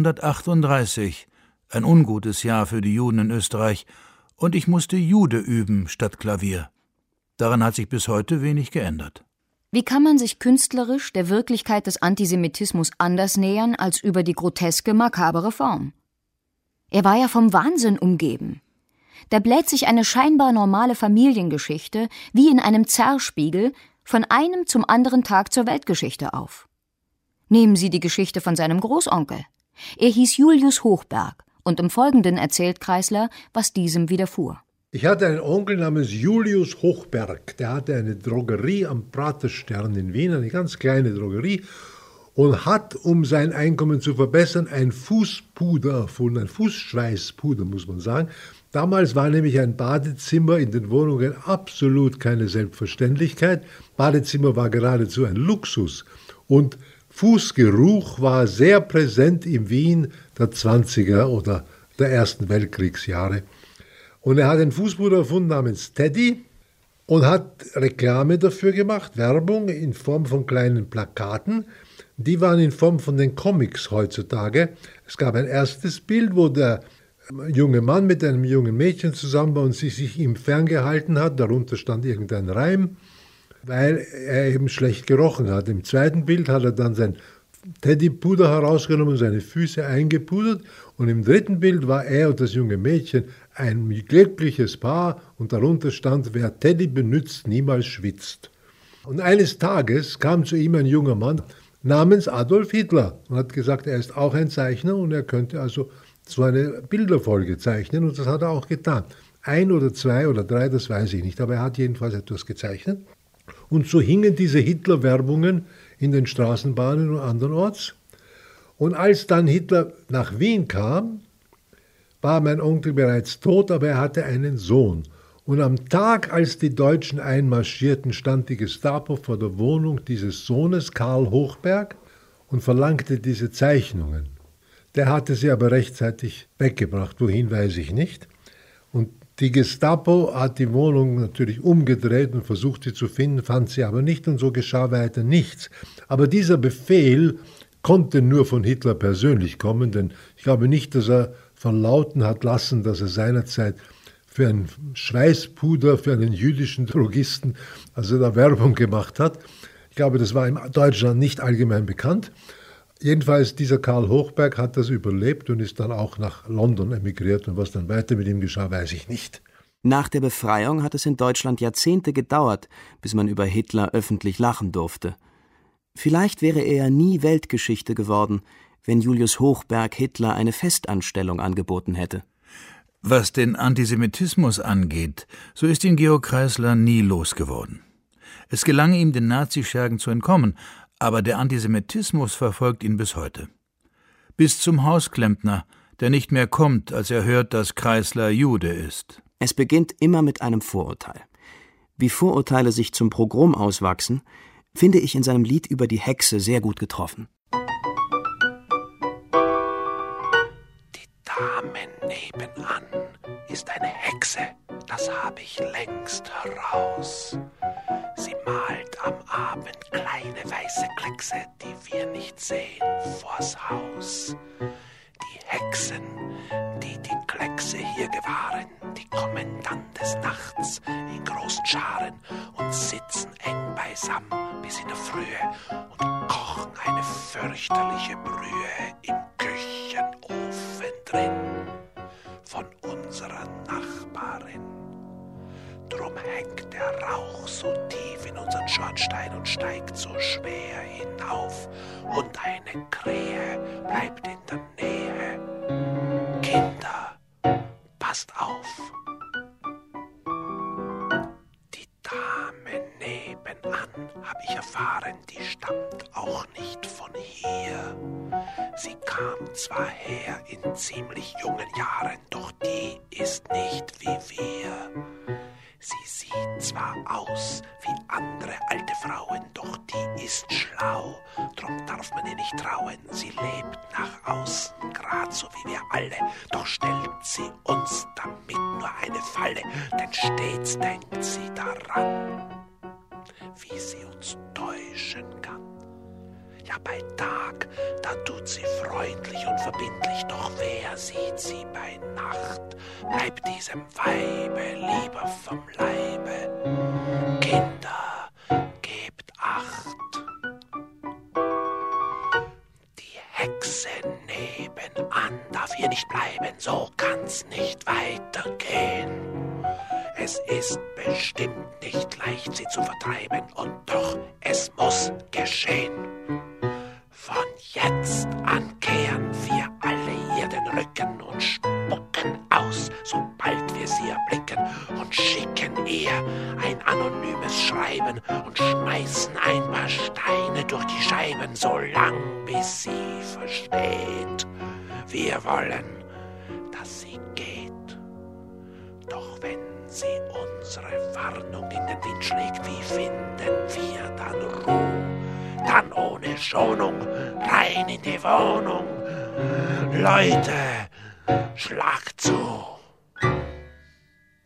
1938, ein ungutes Jahr für die Juden in Österreich, und ich musste Jude üben statt Klavier. Daran hat sich bis heute wenig geändert. Wie kann man sich künstlerisch der Wirklichkeit des Antisemitismus anders nähern als über die groteske, makabere Form? Er war ja vom Wahnsinn umgeben. Da bläht sich eine scheinbar normale Familiengeschichte wie in einem Zerrspiegel von einem zum anderen Tag zur Weltgeschichte auf. Nehmen Sie die Geschichte von seinem Großonkel. Er hieß Julius Hochberg, und im Folgenden erzählt Kreisler, was diesem widerfuhr. Ich hatte einen Onkel namens Julius Hochberg, der hatte eine Drogerie am Praterstern in Wien, eine ganz kleine Drogerie, und hat, um sein Einkommen zu verbessern, ein Fußpuder erfunden, ein Fußschweißpuder, muss man sagen. Damals war nämlich ein Badezimmer in den Wohnungen absolut keine Selbstverständlichkeit. Badezimmer war geradezu ein Luxus. Und Fußgeruch war sehr präsent in Wien der 20er oder der Ersten Weltkriegsjahre. Und er hat einen Fußbruder erfunden namens Teddy und hat Reklame dafür gemacht, Werbung in Form von kleinen Plakaten. Die waren in Form von den Comics heutzutage. Es gab ein erstes Bild, wo der junge Mann mit einem jungen Mädchen zusammen war und sie sich ihm ferngehalten hat. Darunter stand irgendein Reim, weil er eben schlecht gerochen hat. Im zweiten Bild hat er dann sein Teddypuder herausgenommen, seine Füße eingepudert. Und im dritten Bild war er und das junge Mädchen ein glückliches Paar und darunter stand, wer Teddy benutzt, niemals schwitzt. Und eines Tages kam zu ihm ein junger Mann namens Adolf Hitler und hat gesagt, er ist auch ein Zeichner und er könnte also so eine Bilderfolge zeichnen und das hat er auch getan. 1 oder 2 oder 3, das weiß ich nicht, aber er hat jedenfalls etwas gezeichnet. Und so hingen diese Hitler-Werbungen in den Straßenbahnen und andernorts. Und als dann Hitler nach Wien kam, war mein Onkel bereits tot, aber er hatte einen Sohn. Und am Tag, als die Deutschen einmarschierten, stand die Gestapo vor der Wohnung dieses Sohnes, Karl Hochberg, und verlangte diese Zeichnungen. Der hatte sie aber rechtzeitig weggebracht, wohin weiß ich nicht. Und die Gestapo hat die Wohnung natürlich umgedreht und versucht, sie zu finden, fand sie aber nicht und so geschah weiter nichts. Aber dieser Befehl konnte nur von Hitler persönlich kommen, denn ich glaube nicht, dass er verlauten hat lassen, dass er seinerzeit für ein Schweißpuder, für einen jüdischen Drogisten, also da Werbung gemacht hat. Ich glaube, das war in Deutschland nicht allgemein bekannt. Jedenfalls, dieser Karl Hochberg hat das überlebt und ist dann auch nach London emigriert. Und was dann weiter mit ihm geschah, weiß ich nicht. Nach der Befreiung hat es in Deutschland Jahrzehnte gedauert, bis man über Hitler öffentlich lachen durfte. Vielleicht wäre er nie Weltgeschichte geworden, wenn Julius Hochberg Hitler eine Festanstellung angeboten hätte. Was den Antisemitismus angeht, so ist ihn Georg Kreisler nie losgeworden. Es gelang ihm, den Nazischergen zu entkommen, aber der Antisemitismus verfolgt ihn bis heute. Bis zum Hausklempner, der nicht mehr kommt, als er hört, dass Kreisler Jude ist. Es beginnt immer mit einem Vorurteil. Wie Vorurteile sich zum Pogrom auswachsen, finde ich in seinem Lied über die Hexe sehr gut getroffen. Die Dame nebenan ist eine Hexe, das hab ich längst heraus. Sie malt am Abend kleine weiße Kleckse, die wir nicht sehen, vors Haus. Die Hexen, die die Kleckse hier gewahren, die kommen dann des Nachts in großen Scharen und sitzen eng beisammen bis in der Frühe und kochen eine fürchterliche Brühe im Küchenofen drin von unserer Nachbarin. Drum hängt der Rauch so tief in unseren Schornstein und steigt so schwer hinauf. Und eine Krähe bleibt in der Nähe. Kinder, passt auf. Die Dame nebenan, hab ich erfahren, die stammt auch nicht von hier. Sie kam zwar her in ziemlich jungen Jahren, doch die ist nicht wie wir. Sie sieht zwar aus wie andere alte Frauen, doch die ist schlau. Drum darf man ihr nicht trauen. Sie lebt nach außen, grad so wie wir alle. Doch stellt sie uns damit nur eine Falle, denn stets denkt sie daran, wie sie uns täuschen kann. Ja, bei Tag, da tut sie freundlich und verbindlich, doch wer sieht sie bei Nacht, bleibt diesem Weibe lieber vom Leibe. Kinder, gebt Acht. Die Hexe nebenan darf hier nicht bleiben, so kann's nicht weitergehen. Es ist bestimmt nicht leicht, sie zu vertreiben, und doch, es muss geschehen. Von jetzt an kehren wir alle ihr den Rücken und spucken aus, sobald wir sie erblicken, und schicken ihr ein anonymes Schreiben und schmeißen ein paar Steine durch die Scheiben, so lang bis sie versteht, wir wollen, dass sie geht. Doch wenn sie unsere Warnung in den Wind schlägt, wie finden wir dann Ruhe? Dann ohne Schonung rein in die Wohnung. Leute, schlagt zu.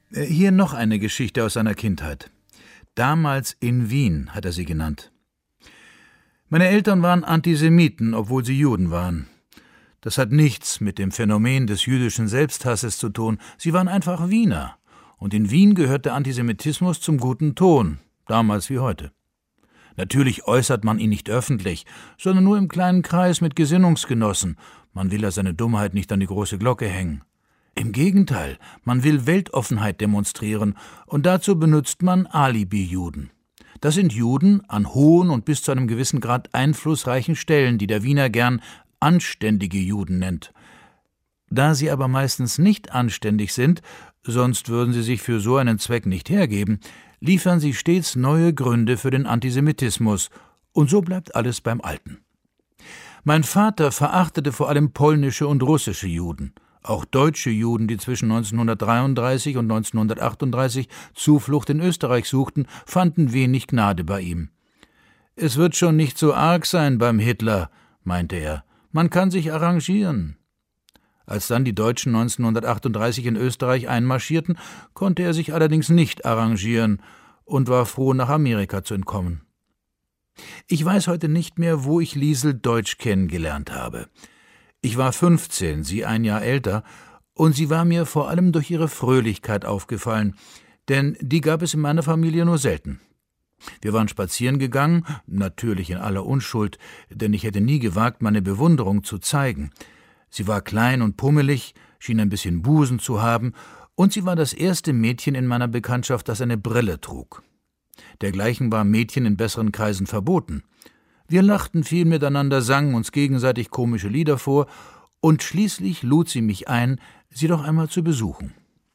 Hier noch eine Geschichte aus seiner Kindheit. Damals in Wien hat er sie genannt. Meine Eltern waren Antisemiten, obwohl sie Juden waren. Das hat nichts mit dem Phänomen des jüdischen Selbsthasses zu tun. Sie waren einfach Wiener. Und in Wien gehört der Antisemitismus zum guten Ton, damals wie heute. Natürlich äußert man ihn nicht öffentlich, sondern nur im kleinen Kreis mit Gesinnungsgenossen. Man will ja seine Dummheit nicht an die große Glocke hängen. Im Gegenteil, man will Weltoffenheit demonstrieren, und dazu benutzt man Alibi-Juden. Das sind Juden an hohen und bis zu einem gewissen Grad einflussreichen Stellen, die der Wiener gern anständige Juden nennt. Da sie aber meistens nicht anständig sind, sonst würden sie sich für so einen Zweck nicht hergeben, liefern sie stets neue Gründe für den Antisemitismus, und so bleibt alles beim Alten. Mein Vater verachtete vor allem polnische und russische Juden. Auch deutsche Juden, die zwischen 1933 und 1938 Zuflucht in Österreich suchten, fanden wenig Gnade bei ihm. »Es wird schon nicht so arg sein beim Hitler«, meinte er. »Man kann sich arrangieren.« Als dann die Deutschen 1938 in Österreich einmarschierten, konnte er sich allerdings nicht arrangieren und war froh, nach Amerika zu entkommen. Ich weiß heute nicht mehr, wo ich Liesl Deutsch kennengelernt habe. Ich war 15, sie ein Jahr älter, und sie war mir vor allem durch ihre Fröhlichkeit aufgefallen, denn die gab es in meiner Familie nur selten. Wir waren spazieren gegangen, natürlich in aller Unschuld, denn ich hätte nie gewagt, meine Bewunderung zu zeigen. Sie war klein und pummelig, schien ein bisschen Busen zu haben, und sie war das erste Mädchen in meiner Bekanntschaft, das eine Brille trug. Dergleichen war Mädchen in besseren Kreisen verboten. Wir lachten viel miteinander, sangen uns gegenseitig komische Lieder vor, und schließlich lud sie mich ein, sie doch einmal zu besuchen.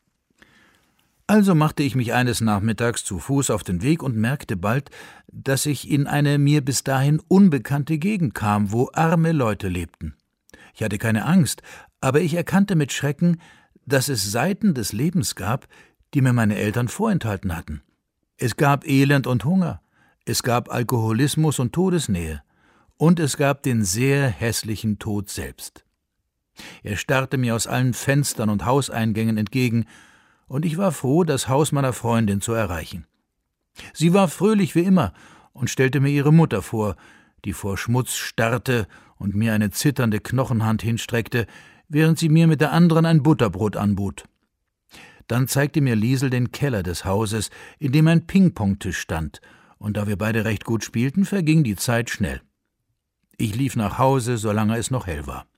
Also machte ich mich eines Nachmittags zu Fuß auf den Weg und merkte bald, dass ich in eine mir bis dahin unbekannte Gegend kam, wo arme Leute lebten. Ich hatte keine Angst, aber ich erkannte mit Schrecken, dass es Seiten des Lebens gab, die mir meine Eltern vorenthalten hatten. Es gab Elend und Hunger. Es gab Alkoholismus und Todesnähe. Und es gab den sehr hässlichen Tod selbst. Er starrte mir aus allen Fenstern und Hauseingängen entgegen, und ich war froh, das Haus meiner Freundin zu erreichen. Sie war fröhlich wie immer und stellte mir ihre Mutter vor, die vor Schmutz starrte und mir eine zitternde Knochenhand hinstreckte, während sie mir mit der anderen ein Butterbrot anbot. Dann zeigte mir Liesl den Keller des Hauses, in dem ein Ping-Pong-Tisch stand, und da wir beide recht gut spielten, verging die Zeit schnell. Ich lief nach Hause, solange es noch hell war.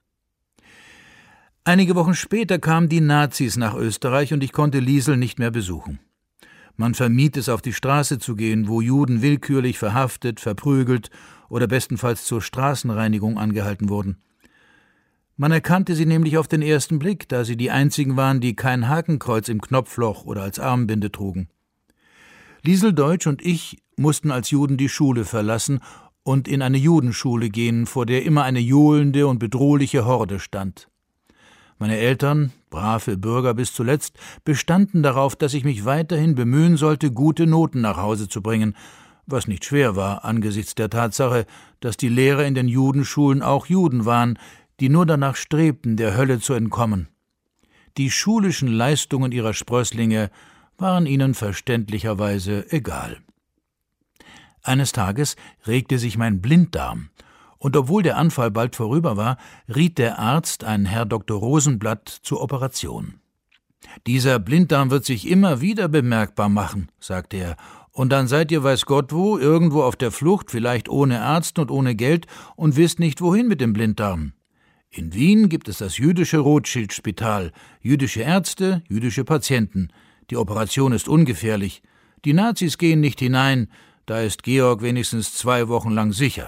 Einige Wochen später kamen die Nazis nach Österreich, und ich konnte Liesl nicht mehr besuchen. Man vermied es, auf die Straße zu gehen, wo Juden willkürlich verhaftet, verprügelt oder bestenfalls zur Straßenreinigung angehalten wurden. Man erkannte sie nämlich auf den ersten Blick, da sie die einzigen waren, die kein Hakenkreuz im Knopfloch oder als Armbinde trugen. Liesl Deutsch und ich mussten als Juden die Schule verlassen und in eine Judenschule gehen, vor der immer eine johlende und bedrohliche Horde stand. Meine Eltern, brave Bürger bis zuletzt, bestanden darauf, dass ich mich weiterhin bemühen sollte, gute Noten nach Hause zu bringen, was nicht schwer war angesichts der Tatsache, dass die Lehrer in den Judenschulen auch Juden waren, die nur danach strebten, der Hölle zu entkommen. Die schulischen Leistungen ihrer Sprösslinge waren ihnen verständlicherweise egal. Eines Tages regte sich mein Blinddarm, und obwohl der Anfall bald vorüber war, riet der Arzt, ein Herr Dr. Rosenblatt, zur Operation. »Dieser Blinddarm wird sich immer wieder bemerkbar machen«, sagte er, »und dann seid ihr weiß Gott wo, irgendwo auf der Flucht, vielleicht ohne Arzt und ohne Geld, und wisst nicht, wohin mit dem Blinddarm. In Wien gibt es das jüdische Rothschild-Spital, jüdische Ärzte, jüdische Patienten. Die Operation ist ungefährlich. Die Nazis gehen nicht hinein, da ist Georg wenigstens 2 Wochen lang sicher.«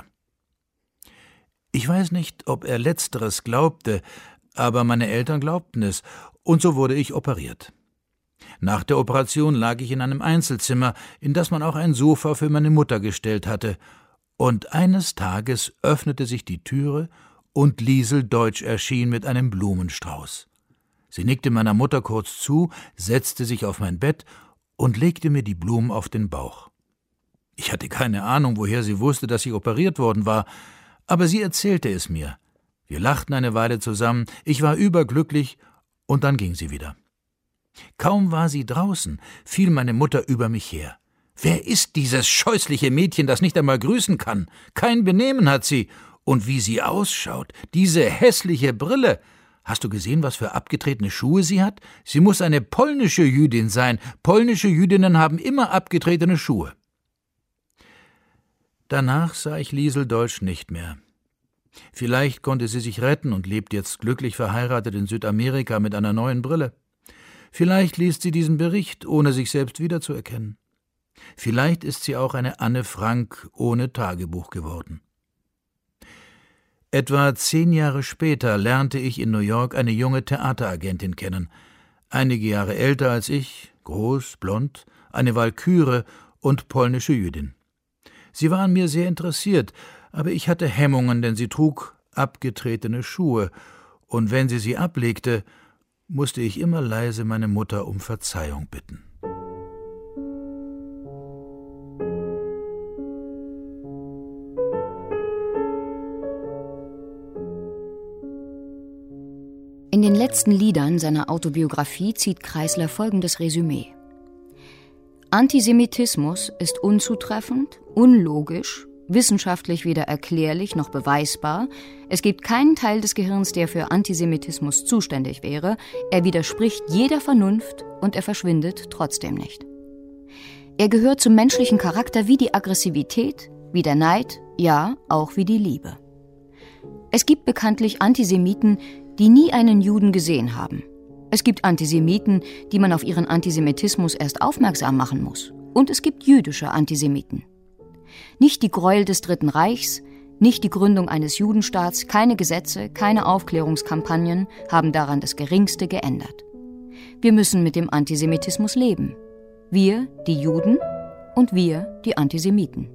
Ich weiß nicht, ob er Letzteres glaubte, aber meine Eltern glaubten es, und so wurde ich operiert. Nach der Operation lag ich in einem Einzelzimmer, in das man auch ein Sofa für meine Mutter gestellt hatte, und eines Tages öffnete sich die Türe, und Liesl Deutsch erschien mit einem Blumenstrauß. Sie nickte meiner Mutter kurz zu, setzte sich auf mein Bett und legte mir die Blumen auf den Bauch. Ich hatte keine Ahnung, woher sie wusste, dass ich operiert worden war, aber sie erzählte es mir. Wir lachten eine Weile zusammen, ich war überglücklich, und dann ging sie wieder. Kaum war sie draußen, fiel meine Mutter über mich her. »Wer ist dieses scheußliche Mädchen, das nicht einmal grüßen kann? Kein Benehmen hat sie. Und wie sie ausschaut, diese hässliche Brille. Hast du gesehen, was für abgetretene Schuhe sie hat? Sie muss eine polnische Jüdin sein. Polnische Jüdinnen haben immer abgetretene Schuhe.« Danach sah ich Liesel Deutsch nicht mehr. Vielleicht konnte sie sich retten und lebt jetzt glücklich verheiratet in Südamerika mit einer neuen Brille. Vielleicht liest sie diesen Bericht, ohne sich selbst wiederzuerkennen. Vielleicht ist sie auch eine Anne Frank ohne Tagebuch geworden. Etwa 10 Jahre später lernte ich in New York eine junge Theateragentin kennen. Einige Jahre älter als ich, groß, blond, eine Walküre und polnische Jüdin. Sie war an mir sehr interessiert, aber ich hatte Hemmungen, denn sie trug abgetretene Schuhe, und wenn sie ablegte, musste ich immer leise meine Mutter um Verzeihung bitten. In den letzten Liedern seiner Autobiografie zieht Kreisler folgendes Resümee: Antisemitismus ist unzutreffend, unlogisch, wissenschaftlich weder erklärlich noch beweisbar. Es gibt keinen Teil des Gehirns, der für Antisemitismus zuständig wäre. Er widerspricht jeder Vernunft und er verschwindet trotzdem nicht. Er gehört zum menschlichen Charakter wie die Aggressivität, wie der Neid, ja, auch wie die Liebe. Es gibt bekanntlich Antisemiten, die nie einen Juden gesehen haben. Es gibt Antisemiten, die man auf ihren Antisemitismus erst aufmerksam machen muss. Und es gibt jüdische Antisemiten. Nicht die Gräuel des Dritten Reichs, nicht die Gründung eines Judenstaats, keine Gesetze, keine Aufklärungskampagnen haben daran das Geringste geändert. Wir müssen mit dem Antisemitismus leben. Wir, die Juden, und wir, die Antisemiten.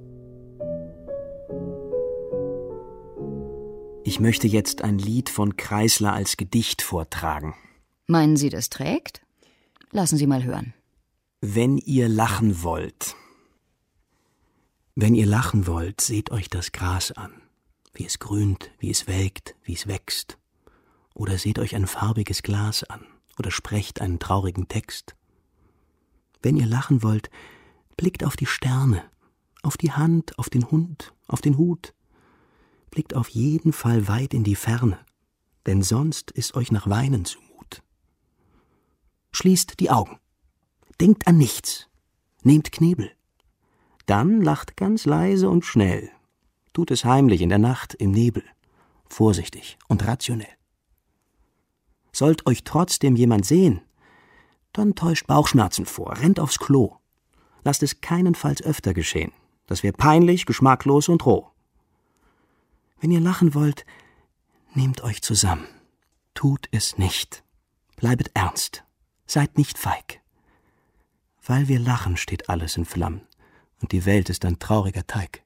Ich möchte jetzt ein Lied von Kreisler als Gedicht vortragen. Meinen Sie, das trägt? Lassen Sie mal hören. Wenn ihr lachen wollt. Wenn ihr lachen wollt, seht euch das Gras an, wie es grünt, wie es welkt, wie es wächst. Oder seht euch ein farbiges Glas an oder sprecht einen traurigen Text. Wenn ihr lachen wollt, blickt auf die Sterne, auf die Hand, auf den Hund, auf den Hut. Blickt auf jeden Fall weit in die Ferne, denn sonst ist euch nach Weinen zumut. Schließt die Augen, denkt an nichts, nehmt Knebel. Dann lacht ganz leise und schnell, tut es heimlich in der Nacht im Nebel, vorsichtig und rationell. Sollt euch trotzdem jemand sehen, dann täuscht Bauchschmerzen vor, rennt aufs Klo. Lasst es keinenfalls öfter geschehen, das wäre peinlich, geschmacklos und roh. Wenn ihr lachen wollt, nehmt euch zusammen, tut es nicht, bleibet ernst, seid nicht feig. Weil wir lachen, steht alles in Flammen und die Welt ist ein trauriger Teig.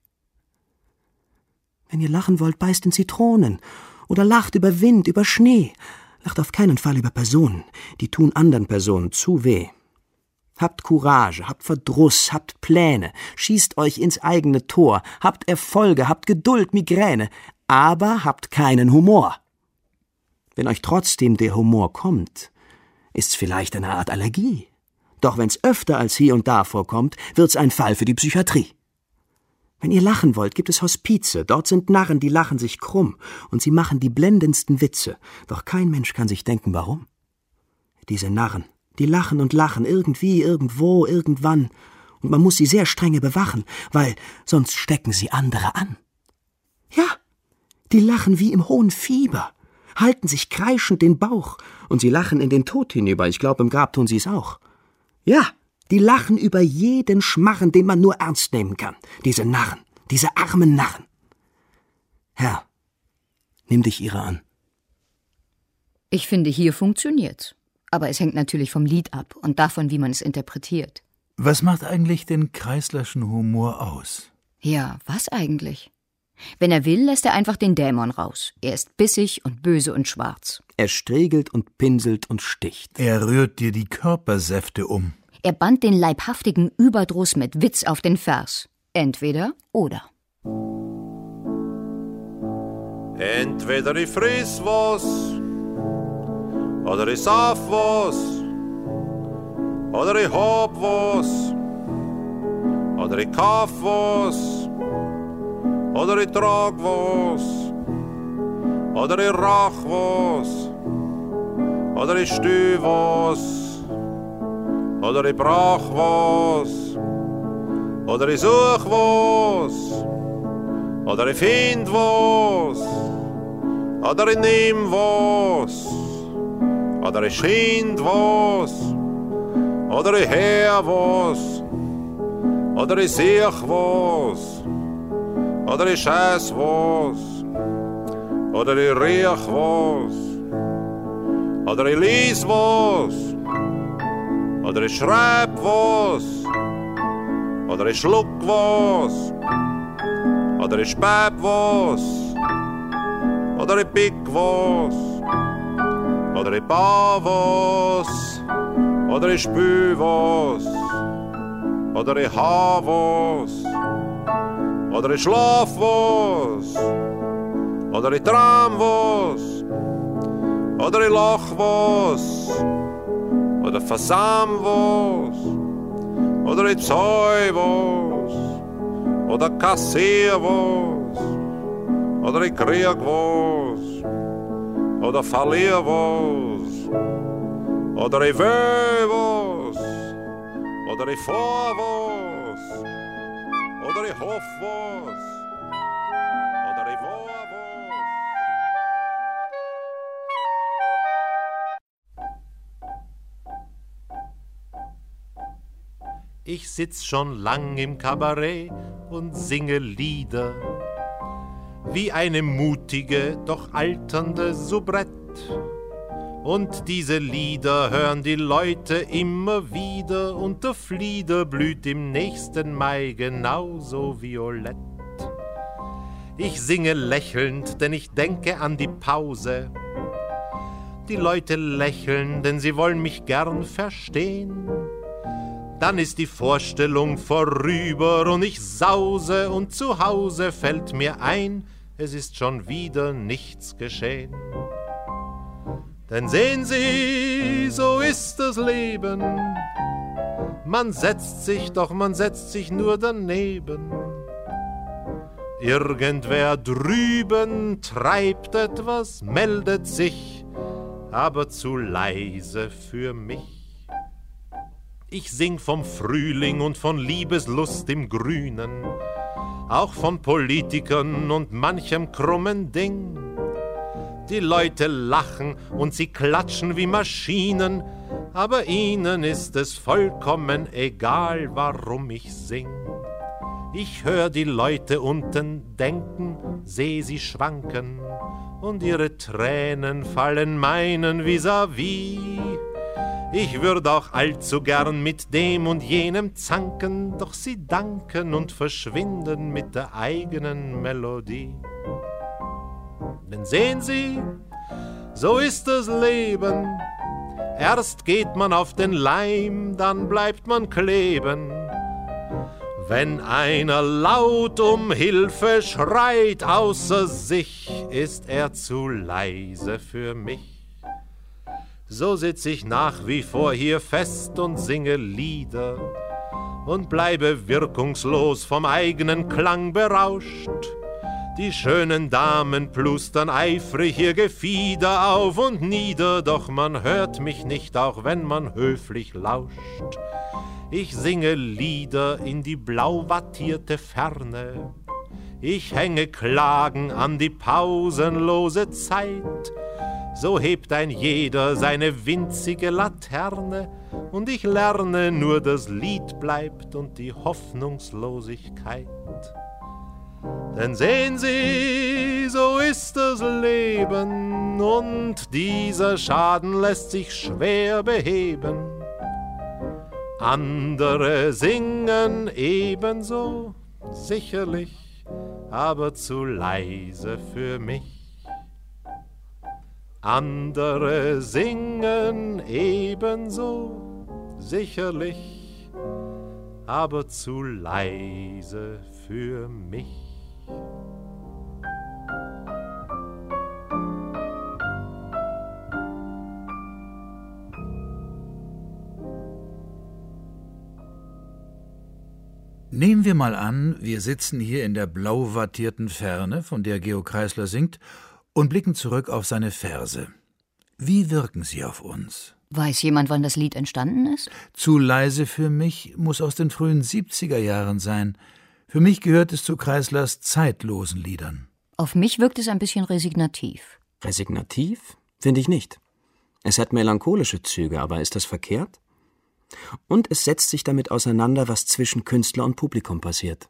Wenn ihr lachen wollt, beißt in Zitronen oder lacht über Wind, über Schnee, lacht auf keinen Fall über Personen, die tun anderen Personen zu weh. Habt Courage, habt Verdruss, habt Pläne, schießt euch ins eigene Tor, habt Erfolge, habt Geduld, Migräne, aber habt keinen Humor. Wenn euch trotzdem der Humor kommt, ist's vielleicht eine Art Allergie. Doch wenn's öfter als hier und da vorkommt, wird's ein Fall für die Psychiatrie. Wenn ihr lachen wollt, gibt es Hospize, dort sind Narren, die lachen sich krumm, und sie machen die blendendsten Witze, doch kein Mensch kann sich denken, warum. Diese Narren, die lachen und lachen, irgendwie, irgendwo, irgendwann. Und man muss sie sehr strenge bewachen, weil sonst stecken sie andere an. Ja, die lachen wie im hohen Fieber, halten sich kreischend den Bauch. Und sie lachen in den Tod hinüber, ich glaube, im Grab tun sie es auch. Ja, die lachen über jeden Schmarren, den man nur ernst nehmen kann. Diese Narren, diese armen Narren. Herr, nimm dich ihrer an. Ich finde, hier funktioniert's. Aber es hängt natürlich vom Lied ab und davon, wie man es interpretiert. Was macht eigentlich den Kreislerschen Humor aus? Ja, was eigentlich? Wenn er will, lässt er einfach den Dämon raus. Er ist bissig und böse und schwarz. Er striegelt und pinselt und sticht. Er rührt dir die Körpersäfte um. Er band den leibhaftigen Überdruss mit Witz auf den Vers. Entweder oder. Entweder ich friss was oder ich sauf was Oder ich hab was. Oder ich kauf was. Oder ich trag was. Oder ich rauch was. Oder ich steh was. Oder ich brauch was. Oder ich such was. Oder ich find was. Oder ich nehm was. Oder ich schind was. Oder ich hör was. Oder ich seh was. Oder ich scheiß was. Oder ich riech was. Oder ich lies was. Oder ich schreib was. Oder ich schluck was. Oder ich speib was. Oder ich pick was. Oder ich bau was. Oder ich spül was. Oder ich hau was. Oder ich schlaf was. Oder ich tram was. Oder ich lach was. Oder versam was. Oder ich zäu was. Oder kassier was. Oder ich krieg was. Oder verlier was. Oder ich will was. Oder ich fahr was. Oder ich hoff was. Oder ich war was. Ich sitz schon lang im Kabarett und singe Lieder, wie eine mutige, doch alternde Soubrette. Und diese Lieder hören die Leute immer wieder, und der Flieder blüht im nächsten Mai genauso violett. Ich singe lächelnd, denn ich denke an die Pause. Die Leute lächeln, denn sie wollen mich gern verstehen. Dann ist die Vorstellung vorüber und ich sause, und zu Hause fällt mir ein, es ist schon wieder nichts geschehen. Denn sehen Sie, so ist das Leben. Man setzt sich, doch man setzt sich nur daneben. Irgendwer drüben treibt etwas, meldet sich, aber zu leise für mich. Ich sing vom Frühling und von Liebeslust im Grünen, auch von Politikern und manchem krummen Ding. Die Leute lachen und sie klatschen wie Maschinen, aber ihnen ist es vollkommen egal, warum ich sing. Ich hör die Leute unten denken, seh sie schwanken, und ihre Tränen fallen meinen vis-à-vis. Ich würd auch allzu gern mit dem und jenem zanken, doch sie danken und verschwinden mit der eigenen Melodie. Denn sehen Sie, so ist das Leben. Erst geht man auf den Leim, dann bleibt man kleben. Wenn einer laut um Hilfe schreit, außer sich, ist er zu leise für mich. So sitz ich nach wie vor hier fest und singe Lieder und bleibe wirkungslos vom eigenen Klang berauscht. Die schönen Damen plustern eifrig ihr Gefieder auf und nieder, doch man hört mich nicht, auch wenn man höflich lauscht. Ich singe Lieder in die blau wattierte Ferne. Ich hänge Klagen an die pausenlose Zeit. So hebt ein jeder seine winzige Laterne, und ich lerne, nur das Lied bleibt und die Hoffnungslosigkeit. Denn sehen Sie, so ist das Leben, und dieser Schaden lässt sich schwer beheben. Andere singen ebenso, sicherlich, aber zu leise für mich. Andere singen ebenso, sicherlich, aber zu leise für mich. Nehmen wir mal an, wir sitzen hier in der blau wattierten Ferne, von der Georg Kreisler singt, und blicken zurück auf seine Verse. Wie wirken sie auf uns? Weiß jemand, wann das Lied entstanden ist? Zu leise für mich muss aus den frühen 70er Jahren sein. Für mich gehört es zu Kreislers zeitlosen Liedern. Auf mich wirkt es ein bisschen resignativ. Resignativ? Finde ich nicht. Es hat melancholische Züge, aber ist das verkehrt? Und es setzt sich damit auseinander, was zwischen Künstler und Publikum passiert.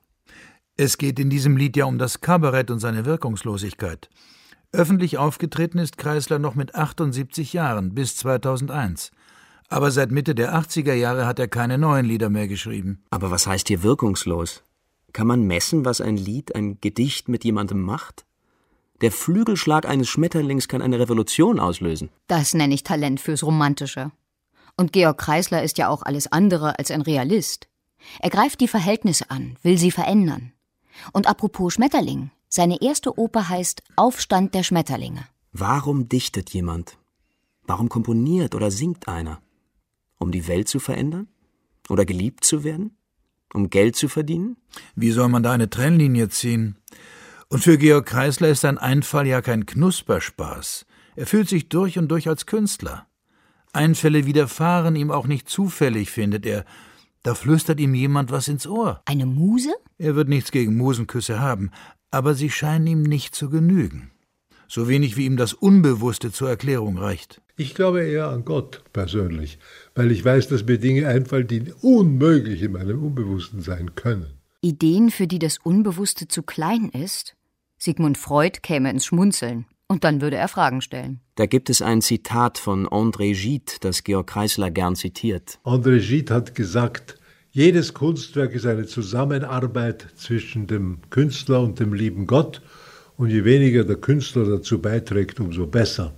Es geht in diesem Lied ja um das Kabarett und seine Wirkungslosigkeit. Öffentlich aufgetreten ist Kreisler noch mit 78 Jahren, bis 2001. Aber seit Mitte der 80er Jahre hat er keine neuen Lieder mehr geschrieben. Aber was heißt hier wirkungslos? Kann man messen, was ein Lied, ein Gedicht mit jemandem macht? Der Flügelschlag eines Schmetterlings kann eine Revolution auslösen. Das nenne ich Talent fürs Romantische. Und Georg Kreisler ist ja auch alles andere als ein Realist. Er greift die Verhältnisse an, will sie verändern. Und apropos Schmetterling, seine erste Oper heißt Aufstand der Schmetterlinge. Warum dichtet jemand? Warum komponiert oder singt einer? Um die Welt zu verändern? Oder geliebt zu werden? Um Geld zu verdienen? Wie soll man da eine Trennlinie ziehen? Und für Georg Kreisler ist ein Einfall ja kein Knusperspaß. Er fühlt sich durch und durch als Künstler. Einfälle widerfahren ihm auch nicht zufällig, findet er. Da flüstert ihm jemand was ins Ohr. Eine Muse? Er wird nichts gegen Musenküsse haben, aber sie scheinen ihm nicht zu genügen. So wenig wie ihm das Unbewusste zur Erklärung reicht. Ich glaube eher an Gott persönlich, weil ich weiß, dass mir Dinge einfallen, die unmöglich in meinem Unbewussten sein können. Ideen, für die das Unbewusste zu klein ist? Sigmund Freud käme ins Schmunzeln. Und dann würde er Fragen stellen. Da gibt es ein Zitat von André Gide, das Georg Kreisler gern zitiert. André Gide hat gesagt, jedes Kunstwerk ist eine Zusammenarbeit zwischen dem Künstler und dem lieben Gott. Und je weniger der Künstler dazu beiträgt, umso besser.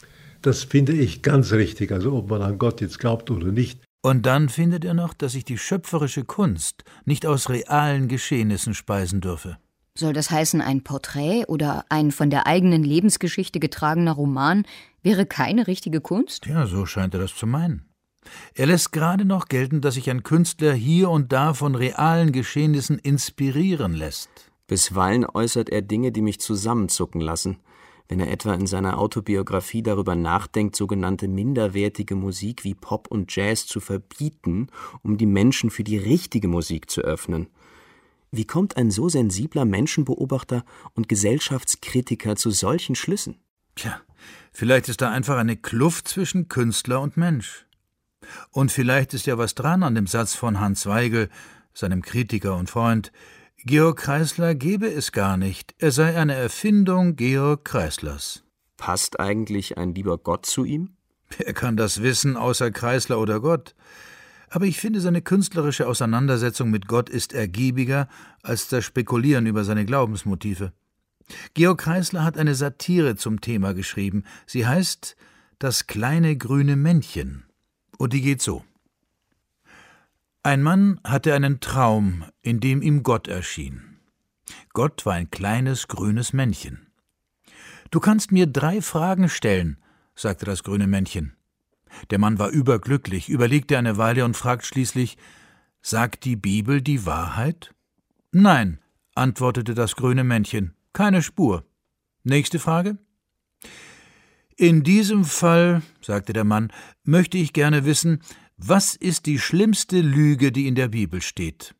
Das finde ich ganz richtig, also ob man an Gott jetzt glaubt oder nicht. Und dann findet er noch, dass sich die schöpferische Kunst nicht aus realen Geschehnissen speisen dürfe. Soll das heißen, ein Porträt oder ein von der eigenen Lebensgeschichte getragener Roman wäre keine richtige Kunst? Ja, so scheint er das zu meinen. Er lässt gerade noch gelten, dass sich ein Künstler hier und da von realen Geschehnissen inspirieren lässt. Bisweilen äußert er Dinge, die mich zusammenzucken lassen, wenn er etwa in seiner Autobiografie darüber nachdenkt, sogenannte minderwertige Musik wie Pop und Jazz zu verbieten, um die Menschen für die richtige Musik zu öffnen. Wie kommt ein so sensibler Menschenbeobachter und Gesellschaftskritiker zu solchen Schlüssen? Tja, vielleicht ist da einfach eine Kluft zwischen Künstler und Mensch. Und vielleicht ist ja was dran an dem Satz von Hans Weigel, seinem Kritiker und Freund: Georg Kreisler gebe es gar nicht, er sei eine Erfindung Georg Kreislers. Passt eigentlich ein lieber Gott zu ihm? Wer kann das wissen, außer Kreisler oder Gott? Aber ich finde, seine künstlerische Auseinandersetzung mit Gott ist ergiebiger als das Spekulieren über seine Glaubensmotive. Georg Kreisler hat eine Satire zum Thema geschrieben. Sie heißt »Das kleine grüne Männchen«. Und die geht so. Ein Mann hatte einen Traum, in dem ihm Gott erschien. Gott war ein kleines grünes Männchen. »Du kannst mir 3 Fragen stellen«, sagte das grüne Männchen. Der Mann war überglücklich, überlegte eine Weile und fragt schließlich: »Sagt die Bibel die Wahrheit?« »Nein«, antwortete das grüne Männchen, »keine Spur.« »Nächste Frage?« »In diesem Fall«, sagte der Mann, »möchte ich gerne wissen, was ist die schlimmste Lüge, die in der Bibel steht?«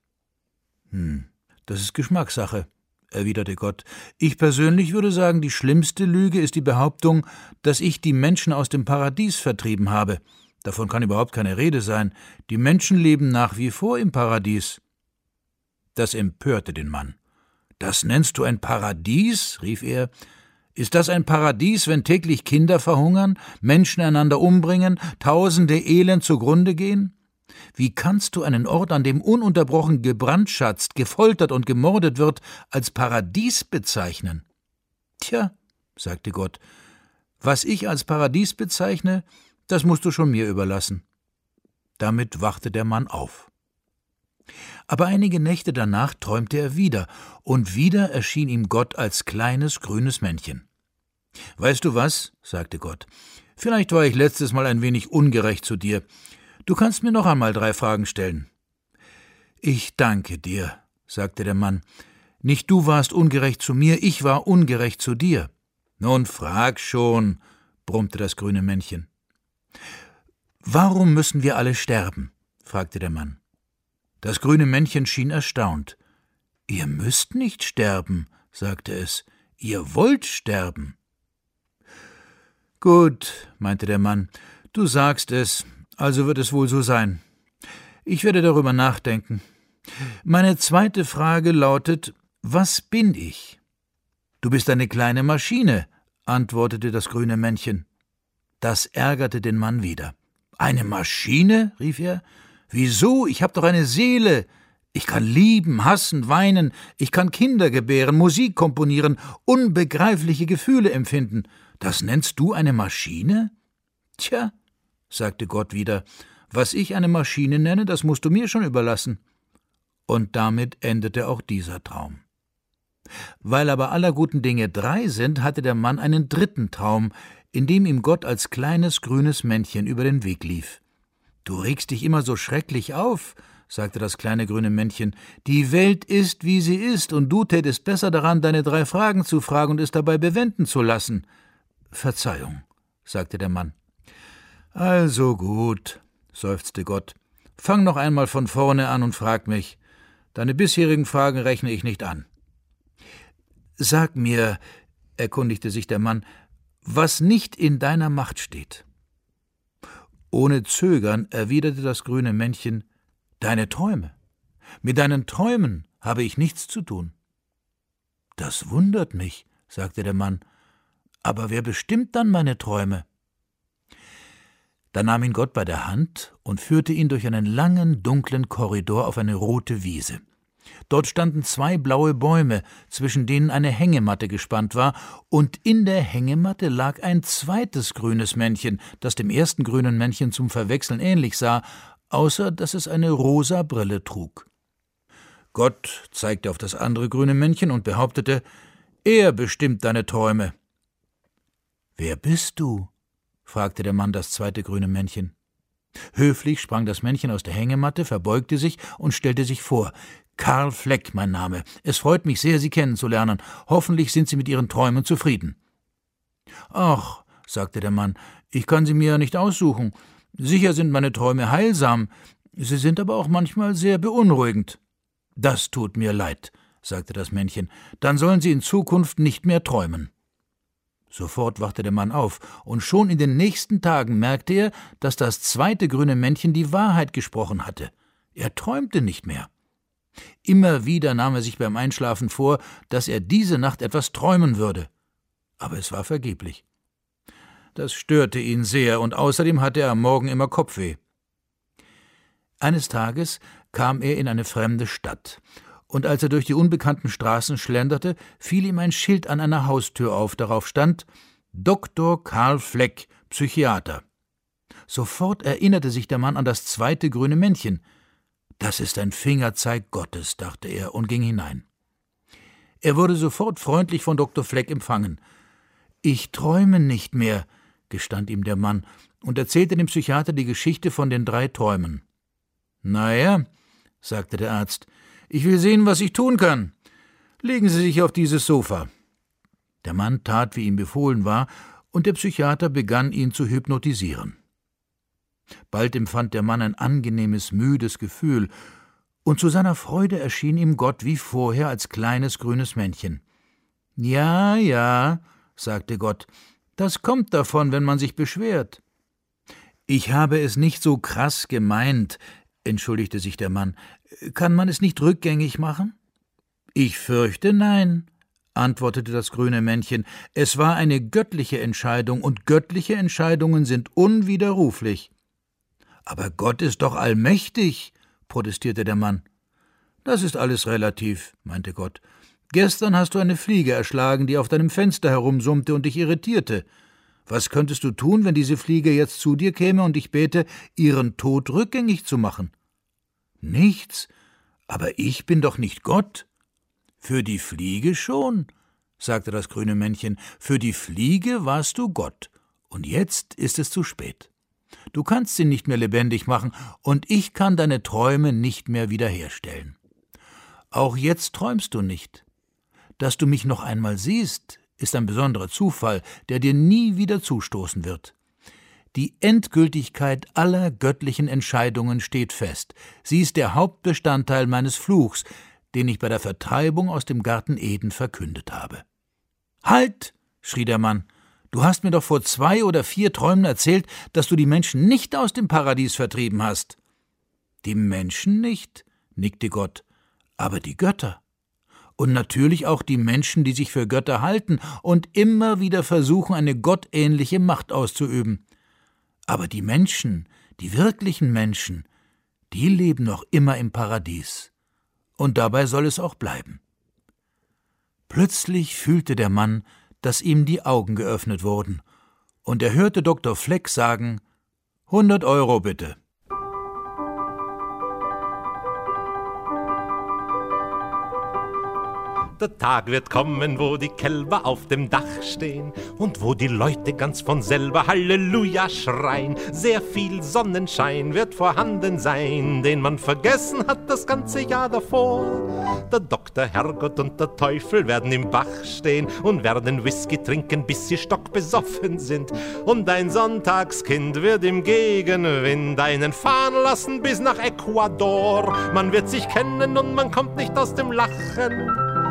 »Das ist Geschmackssache«, erwiderte Gott. »Ich persönlich würde sagen, die schlimmste Lüge ist die Behauptung, dass ich die Menschen aus dem Paradies vertrieben habe. Davon kann überhaupt keine Rede sein. Die Menschen leben nach wie vor im Paradies.« Das empörte den Mann. »Das nennst du ein Paradies?«, rief er. »Ist das ein Paradies, wenn täglich Kinder verhungern, Menschen einander umbringen, Tausende elend zugrunde gehen? Wie kannst du einen Ort, an dem ununterbrochen gebrandschatzt, gefoltert und gemordet wird, als Paradies bezeichnen?« »Tja«, sagte Gott, »was ich als Paradies bezeichne, das musst du schon mir überlassen.« Damit wachte der Mann auf. Aber einige Nächte danach träumte er wieder, und wieder erschien ihm Gott als kleines grünes Männchen. »Weißt du was?«, sagte Gott, »vielleicht war ich letztes Mal ein wenig ungerecht zu dir. Du kannst mir noch einmal 3 Fragen stellen.« »Ich danke dir«, sagte der Mann. »Nicht du warst ungerecht zu mir, ich war ungerecht zu dir.« »Nun frag schon«, brummte das grüne Männchen. »Warum müssen wir alle sterben?« fragte der Mann. Das grüne Männchen schien erstaunt. »Ihr müsst nicht sterben«, sagte es, »ihr wollt sterben.« »Gut«, meinte der Mann, »du sagst es, also wird es wohl so sein. Ich werde darüber nachdenken. Meine zweite Frage lautet, was bin ich?« »Du bist eine kleine Maschine«, antwortete das grüne Männchen. Das ärgerte den Mann wieder. »Eine Maschine?«, rief er. »Wieso? Ich habe doch eine Seele. Ich kann lieben, hassen, weinen, ich kann Kinder gebären, Musik komponieren, unbegreifliche Gefühle empfinden. Das nennst du eine Maschine?« »Tja«, sagte Gott wieder, »was ich eine Maschine nenne, das musst du mir schon überlassen.« Und damit endete auch dieser Traum. Weil aber aller guten Dinge 3 sind, hatte der Mann einen 3. Traum, in dem ihm Gott als kleines grünes Männchen über den Weg lief. »Du regst dich immer so schrecklich auf«, sagte das kleine grüne Männchen. »Die Welt ist, wie sie ist, und du tätest besser daran, deine 3 Fragen zu fragen und es dabei bewenden zu lassen.« »Verzeihung«, sagte der Mann. »Also gut«, seufzte Gott. »Fang noch einmal von vorne an und frag mich. Deine bisherigen Fragen rechne ich nicht an.« »Sag mir«, erkundigte sich der Mann, »was nicht in deiner Macht steht.« Ohne Zögern erwiderte das grüne Männchen, »Deine Träume. Mit deinen Träumen habe ich nichts zu tun.« »Das wundert mich«, sagte der Mann, »aber wer bestimmt dann meine Träume?« Da nahm ihn Gott bei der Hand und führte ihn durch einen langen, dunklen Korridor auf eine rote Wiese. Dort standen 2 blaue Bäume, zwischen denen eine Hängematte gespannt war, und in der Hängematte lag ein zweites grünes Männchen, das dem ersten grünen Männchen zum Verwechseln ähnlich sah, außer dass es eine rosa Brille trug. Gott zeigte auf das andere grüne Männchen und behauptete, er bestimmt deine Träume. »Wer bist du?« fragte der Mann das zweite grüne Männchen. Höflich sprang das Männchen aus der Hängematte, verbeugte sich und stellte sich vor. »Karl Fleck, mein Name. Es freut mich sehr, Sie kennenzulernen. Hoffentlich sind Sie mit Ihren Träumen zufrieden.« »Ach«, sagte der Mann, »ich kann sie mir ja nicht aussuchen. Sicher sind meine Träume heilsam, sie sind aber auch manchmal sehr beunruhigend.« »Das tut mir leid«, sagte das Männchen, »dann sollen Sie in Zukunft nicht mehr träumen.« Sofort wachte der Mann auf, und schon in den nächsten Tagen merkte er, dass das zweite grüne Männchen die Wahrheit gesprochen hatte. Er träumte nicht mehr. Immer wieder nahm er sich beim Einschlafen vor, dass er diese Nacht etwas träumen würde. Aber es war vergeblich. Das störte ihn sehr, und außerdem hatte er am Morgen immer Kopfweh. Eines Tages kam er in eine fremde Stadt, und als er durch die unbekannten Straßen schlenderte, fiel ihm ein Schild an einer Haustür auf, darauf stand »Dr. Karl Fleck, Psychiater«. Sofort erinnerte sich der Mann an das zweite grüne Männchen. »Das ist ein Fingerzeig Gottes«, dachte er und ging hinein. Er wurde sofort freundlich von Dr. Fleck empfangen. »Ich träume nicht mehr«, gestand ihm der Mann und erzählte dem Psychiater die Geschichte von den 3 Träumen. »Na ja«, sagte der Arzt, »ich will sehen, was ich tun kann. Legen Sie sich auf dieses Sofa.« Der Mann tat, wie ihm befohlen war, und der Psychiater begann, ihn zu hypnotisieren. Bald empfand der Mann ein angenehmes, müdes Gefühl, und zu seiner Freude erschien ihm Gott wie vorher als kleines grünes Männchen. »Ja, ja«, sagte Gott, »das kommt davon, wenn man sich beschwert.« »Ich habe es nicht so krass gemeint«, entschuldigte sich der Mann. »Kann man es nicht rückgängig machen?« »Ich fürchte, nein«, antwortete das grüne Männchen. »Es war eine göttliche Entscheidung, und göttliche Entscheidungen sind unwiderruflich.« »Aber Gott ist doch allmächtig«, protestierte der Mann. »Das ist alles relativ«, meinte Gott. »Gestern hast du eine Fliege erschlagen, die auf deinem Fenster herumsummte und dich irritierte. Was könntest du tun, wenn diese Fliege jetzt zu dir käme und dich bäte, ihren Tod rückgängig zu machen?« »Nichts, aber ich bin doch nicht Gott.« »Für die Fliege schon«, sagte das grüne Männchen, »für die Fliege warst du Gott, und jetzt ist es zu spät. Du kannst sie nicht mehr lebendig machen, und ich kann deine Träume nicht mehr wiederherstellen.« Auch jetzt träumst du nicht. Dass du mich noch einmal siehst, ist ein besonderer Zufall, der dir nie wieder zustoßen wird. Die Endgültigkeit aller göttlichen Entscheidungen steht fest. Sie ist der Hauptbestandteil meines Fluchs, den ich bei der Vertreibung aus dem Garten Eden verkündet habe. »Halt!« schrie der Mann. »Du hast mir doch vor 2 oder 4 Träumen erzählt, dass du die Menschen nicht aus dem Paradies vertrieben hast.« »Die Menschen nicht«, nickte Gott, »aber die Götter. Und natürlich auch die Menschen, die sich für Götter halten und immer wieder versuchen, eine gottähnliche Macht auszuüben. Aber die Menschen, die wirklichen Menschen, die leben noch immer im Paradies. Und dabei soll es auch bleiben.« Plötzlich fühlte der Mann, dass ihm die Augen geöffnet wurden, und er hörte Dr. Fleck sagen: »100 € bitte.« Der Tag wird kommen, wo die Kälber auf dem Dach stehen und wo die Leute ganz von selber Halleluja schreien. Sehr viel Sonnenschein wird vorhanden sein, den man vergessen hat das ganze Jahr davor. Der Doktor, Herrgott und der Teufel werden im Bach stehen und werden Whisky trinken, bis sie stockbesoffen sind. Und ein Sonntagskind wird im Gegenwind einen fahren lassen bis nach Ecuador. Man wird sich kennen und man kommt nicht aus dem Lachen.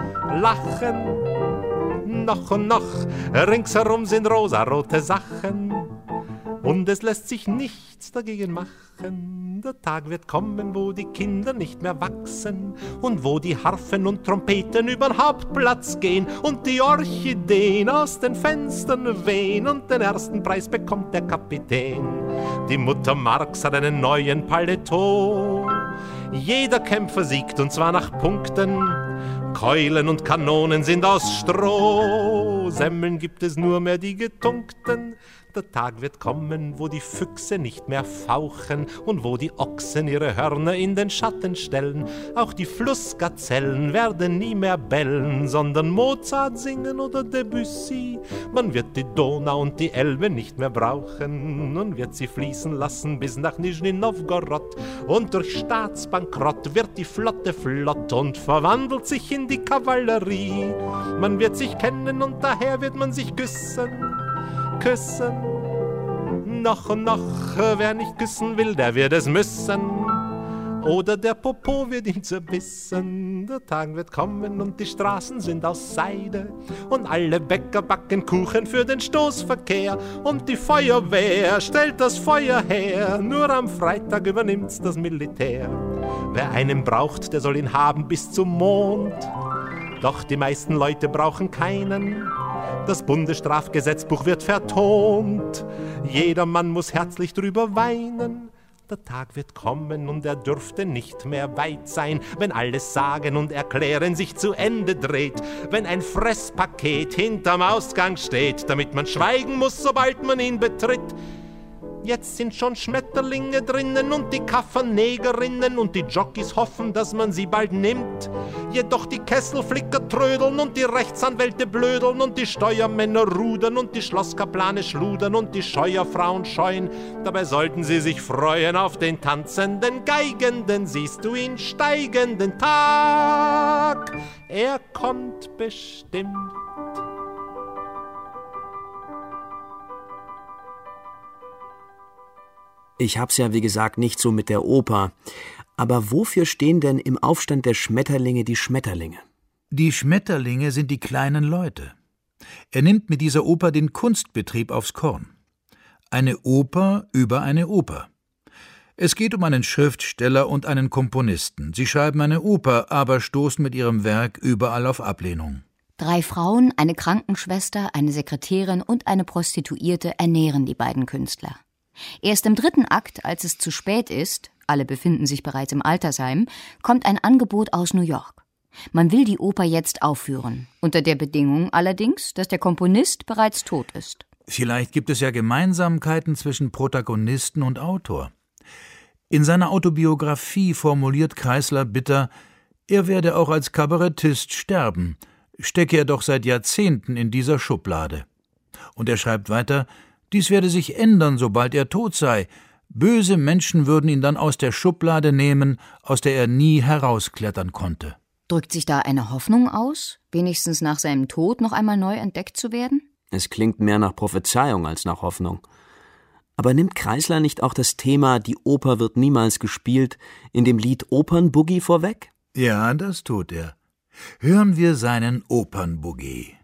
Noch und noch, ringsherum sind rosarote Sachen und es lässt sich nichts dagegen machen. Der Tag wird kommen, wo die Kinder nicht mehr wachsen und wo die Harfen und Trompeten übern Hauptplatz gehen und die Orchideen aus den Fenstern wehen und den ersten Preis bekommt der Kapitän. Die Mutter Marx hat einen neuen Paletot. Jeder Kämpfer siegt und zwar nach Punkten. Keulen und Kanonen sind aus Stroh, Semmeln gibt es nur mehr die getunkten. Der Tag wird kommen, wo die Füchse nicht mehr fauchen und wo die Ochsen ihre Hörner in den Schatten stellen. Auch die Flussgazellen werden nie mehr bellen, sondern Mozart singen oder Debussy. Man wird die Donau und die Elbe nicht mehr brauchen und wird sie fließen lassen bis nach Nischni Novgorod. Und durch Staatsbankrott wird die Flotte flott und verwandelt sich in die Kavallerie. Man wird sich kennen und daher wird man sich küssen. Noch und noch, wer nicht küssen will, der wird es müssen. Oder der Popo wird ihm zerbissen. Der Tag wird kommen und die Straßen sind aus Seide und alle Bäcker backen Kuchen für den Stoßverkehr und die Feuerwehr stellt das Feuer her. Nur am Freitag übernimmt's das Militär. Wer einen braucht, der soll ihn haben bis zum Mond. Doch die meisten Leute brauchen keinen. Das Bundesstrafgesetzbuch wird vertont. Jeder Mann muss herzlich drüber weinen. Der Tag wird kommen und er dürfte nicht mehr weit sein, wenn alles Sagen und Erklären sich zu Ende dreht. Wenn ein Fresspaket hinterm Ausgang steht, damit man schweigen muss, sobald man ihn betritt. Jetzt sind schon Schmetterlinge drinnen und die Kaffernegerinnen und die Jockeys hoffen, dass man sie bald nimmt. Jedoch die Kesselflicker trödeln und die Rechtsanwälte blödeln und die Steuermänner rudern und die Schlosskaplane schludern und die Scheuerfrauen scheuen. Dabei sollten sie sich freuen auf den tanzenden Geigenden, siehst du ihn steigenden Tag. Er kommt bestimmt. Ich hab's ja, wie gesagt, nicht so mit der Oper. Aber wofür stehen denn im Aufstand der Schmetterlinge die Schmetterlinge? Die Schmetterlinge sind die kleinen Leute. Er nimmt mit dieser Oper den Kunstbetrieb aufs Korn. Eine Oper über eine Oper. Es geht um einen Schriftsteller und einen Komponisten. Sie schreiben eine Oper, aber stoßen mit ihrem Werk überall auf Ablehnung. 3 Frauen, eine Krankenschwester, eine Sekretärin und eine Prostituierte ernähren die beiden Künstler. Erst im 3. Akt, als es zu spät ist, alle befinden sich bereits im Altersheim, kommt ein Angebot aus New York. Man will die Oper jetzt aufführen, unter der Bedingung allerdings, dass der Komponist bereits tot ist. Vielleicht gibt es ja Gemeinsamkeiten zwischen Protagonisten und Autor. In seiner Autobiografie formuliert Kreisler bitter, er werde auch als Kabarettist sterben, stecke er doch seit Jahrzehnten in dieser Schublade. Und er schreibt weiter, dies werde sich ändern, sobald er tot sei. Böse Menschen würden ihn dann aus der Schublade nehmen, aus der er nie herausklettern konnte. Drückt sich da eine Hoffnung aus, wenigstens nach seinem Tod noch einmal neu entdeckt zu werden? Es klingt mehr nach Prophezeiung als nach Hoffnung. Aber nimmt Kreisler nicht auch das Thema »Die Oper wird niemals gespielt« in dem Lied Opernboogie vorweg? Ja, das tut er. Hören wir seinen Opernboogie.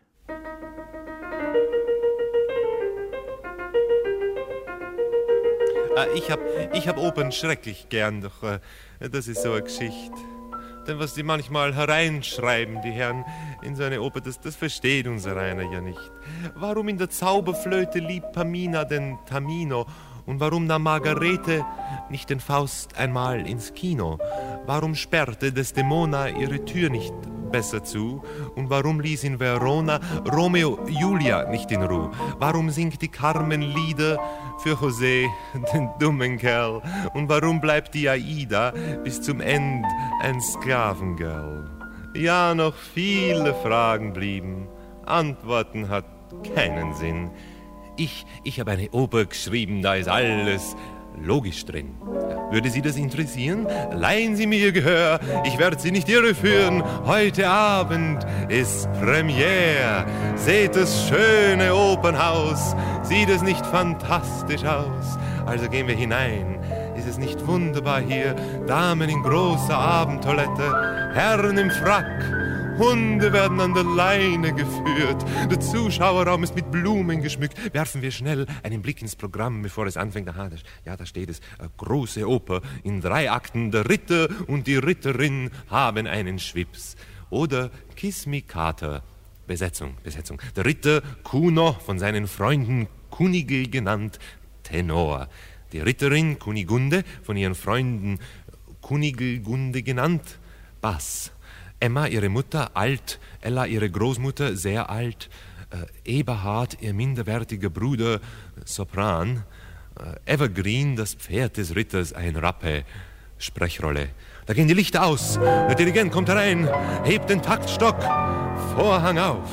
Ich hab Opern schrecklich gern, doch das ist so eine Geschichte. Denn was die manchmal hereinschreiben, die Herren, in so eine Oper, das versteht unser einer ja nicht. Warum in der Zauberflöte liebt Pamina den Tamino? Und warum nahm Margarete nicht den Faust einmal ins Kino? Warum sperrte Desdemona ihre Tür nicht besser zu? Und warum ließ in Verona Romeo Julia nicht in Ruhe? Warum singt die Carmen Lieder für José, den dummen Kerl? Und warum bleibt die Aida bis zum Ende ein Sklavengirl? Ja, noch viele Fragen blieben, Antworten hat keinen Sinn. Ich habe eine Oper geschrieben, da ist alles logisch drin. Würde Sie das interessieren? Leihen Sie mir Ihr Gehör, ich werde Sie nicht irreführen. Heute Abend ist Premiere. Seht das schöne Opernhaus, sieht es nicht fantastisch aus? Also gehen wir hinein. Ist es nicht wunderbar hier? Damen in großer Abendtoilette, Herren im Frack. Hunde werden an der Leine geführt. Der Zuschauerraum ist mit Blumen geschmückt. Werfen wir schnell einen Blick ins Programm, bevor es anfängt. Aha, da steht es. Eine große Oper in 3 Akten. Der Ritter und die Ritterin haben einen Schwips. Oder Kiss Me Kater. Besetzung. Der Ritter Kuno, von seinen Freunden Kunigl genannt, Tenor. Die Ritterin Kunigunde, von ihren Freunden Kuniglgunde genannt, Bass. Emma, ihre Mutter, alt. Ella, ihre Großmutter, sehr alt. Eberhard, ihr minderwertiger Bruder, Sopran. Evergreen, das Pferd des Ritters, ein Rappe, Sprechrolle. Da gehen die Lichter aus. Der Dirigent kommt herein, hebt den Taktstock. Vorhang auf.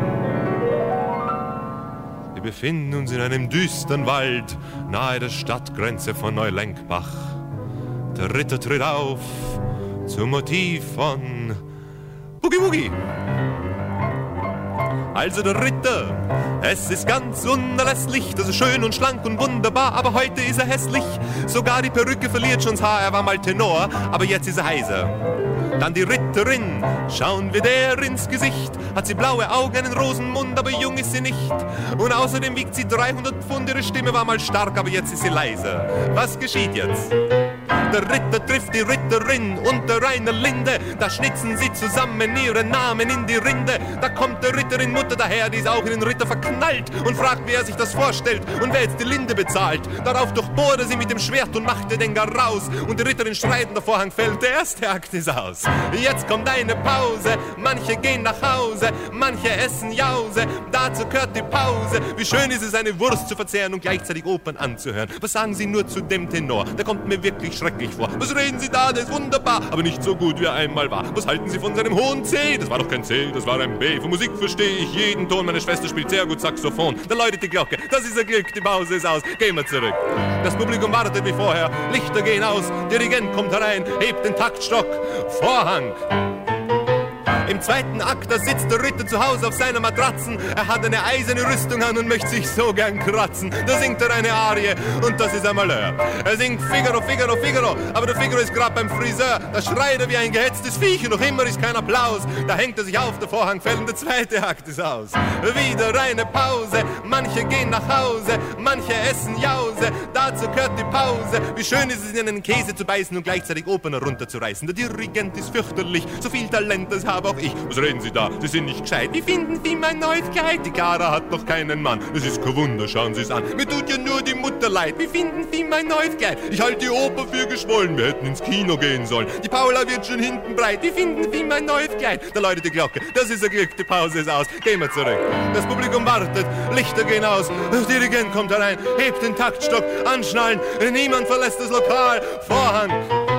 Wir befinden uns in einem düsteren Wald, nahe der Stadtgrenze von Neulenkbach. Der Ritter tritt auf, zum Motiv von Boogie Woogie. Also der Ritter, es ist ganz unerlässlich, das ist schön und schlank und wunderbar, aber heute ist er hässlich. Sogar die Perücke verliert schon's Haar, er war mal Tenor, aber jetzt ist er heiser. Dann die Ritterin, schauen wir der ins Gesicht, hat sie blaue Augen, einen Rosenmund, aber jung ist sie nicht. Und außerdem wiegt sie 300 Pfund, ihre Stimme war mal stark, aber jetzt ist sie leiser. Was geschieht jetzt? Der Ritter trifft die Ritterin unter einer Linde. Da schnitzen sie zusammen ihren Namen in die Rinde. Da kommt der Ritterin Mutter daher, die ist auch in den Ritter verknallt und fragt, wie er sich das vorstellt und wer jetzt die Linde bezahlt. Darauf durchbohrte sie mit dem Schwert und machte den gar raus. Und die Ritterin schreit und der Vorhang fällt, der erste Akt ist aus. Jetzt kommt eine Pause, manche gehen nach Hause, manche essen Jause. Dazu gehört die Pause. Wie schön ist es, eine Wurst zu verzehren und gleichzeitig Opern anzuhören. Was sagen Sie nur zu dem Tenor? Der kommt mir wirklich schrecklich vor. Was reden Sie da? Der ist wunderbar, aber nicht so gut, wie er einmal war. Was halten Sie von seinem hohen C? Das war doch kein C, das war ein B. Von Musik verstehe ich jeden Ton. Meine Schwester spielt sehr gut Saxophon. Da läutet die Glocke. Das ist ein Glück, die Pause ist aus. Gehen wir zurück. Das Publikum wartet wie vorher. Lichter gehen aus. Dirigent kommt herein, hebt den Taktstock. Vorhang. Im zweiten Akt, da sitzt der Ritter zu Hause auf seiner Matratzen. Er hat eine eiserne Rüstung an und möchte sich so gern kratzen. Da singt er eine Arie und das ist ein Malheur. Er singt Figaro, Figaro, Figaro, aber der Figaro ist grad beim Friseur. Da schreit er wie ein gehetztes Viech und noch immer ist kein Applaus. Da hängt er sich auf, der Vorhang fällt und der zweite Akt ist aus. Wieder eine Pause, manche gehen nach Hause, manche essen Jause. Dazu gehört die Pause. Wie schön ist es, in einen Käse zu beißen und gleichzeitig Opern herunterzureißen. Der Dirigent ist fürchterlich, so viel Talent, das habe auch ich. Was reden Sie da? Sie sind nicht gescheit. Wie finden Sie mein neues Kleid? Die Clara hat noch keinen Mann. Das ist kein Wunder, schauen Sie es an. Mir tut ja nur die Mutter leid. Wie finden Sie mein neues Kleid? Ich halte die Oper für geschwollen. Wir hätten ins Kino gehen sollen. Die Paula wird schon hinten breit. Wie finden Sie mein neues Kleid? Da läutet die Glocke. Das ist ein Glück, die Pause ist aus. Gehen wir zurück. Das Publikum wartet. Lichter gehen aus. Der Dirigent kommt herein. Hebt den Taktstock. Anschnallen. Niemand verlässt das Lokal. Vorhang.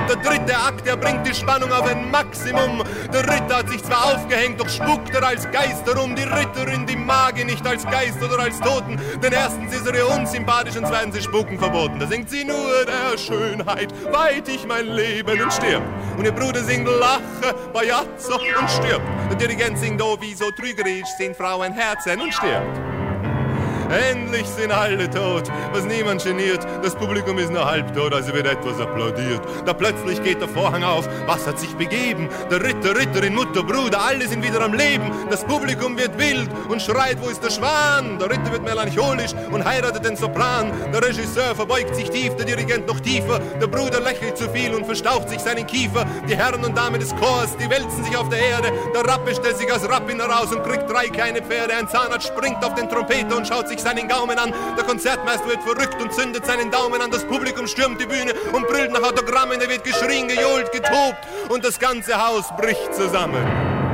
Der dritte Akt, der bringt die Spannung auf ein Maximum. Der Ritter hat sich zwar aufgehängt, doch spukt er als Geist herum. Die Ritterin, die mag ihn nicht als Geist oder als Toten. Denn erstens ist er ihr unsympathisch und zweitens ist Spuken verboten. Da singt sie nur der Schönheit, weit ich mein Leben und stirbt. Und ihr Bruder singt Lache, Bajazzo und stirbt. Der Dirigent singt oh, wie so trügerisch sind Frauen Herzen und stirbt. Endlich sind alle tot, was niemand geniert. Das Publikum ist nur halbtot, also wird etwas applaudiert. Da plötzlich geht der Vorhang auf, was hat sich begeben? Der Ritter, Ritterin, Mutter, Bruder, alle sind wieder am Leben. Das Publikum wird wild und schreit, wo ist der Schwan? Der Ritter wird melancholisch und heiratet den Sopran. Der Regisseur verbeugt sich tief, der Dirigent noch tiefer. Der Bruder lächelt zu viel und verstaucht sich seinen Kiefer. Die Herren und Damen des Chors, die wälzen sich auf der Erde. Der Rappe stellt sich als Rappin heraus und kriegt 3 kleine Pferde. Ein Zahnarzt springt auf den Trompeter und schaut sich seinen Gaumen an. Der Konzertmeister wird verrückt und zündet seinen Daumen an. Das Publikum stürmt die Bühne und brüllt nach Autogrammen. Da wird geschrien, gejohlt, getobt und das ganze Haus bricht zusammen.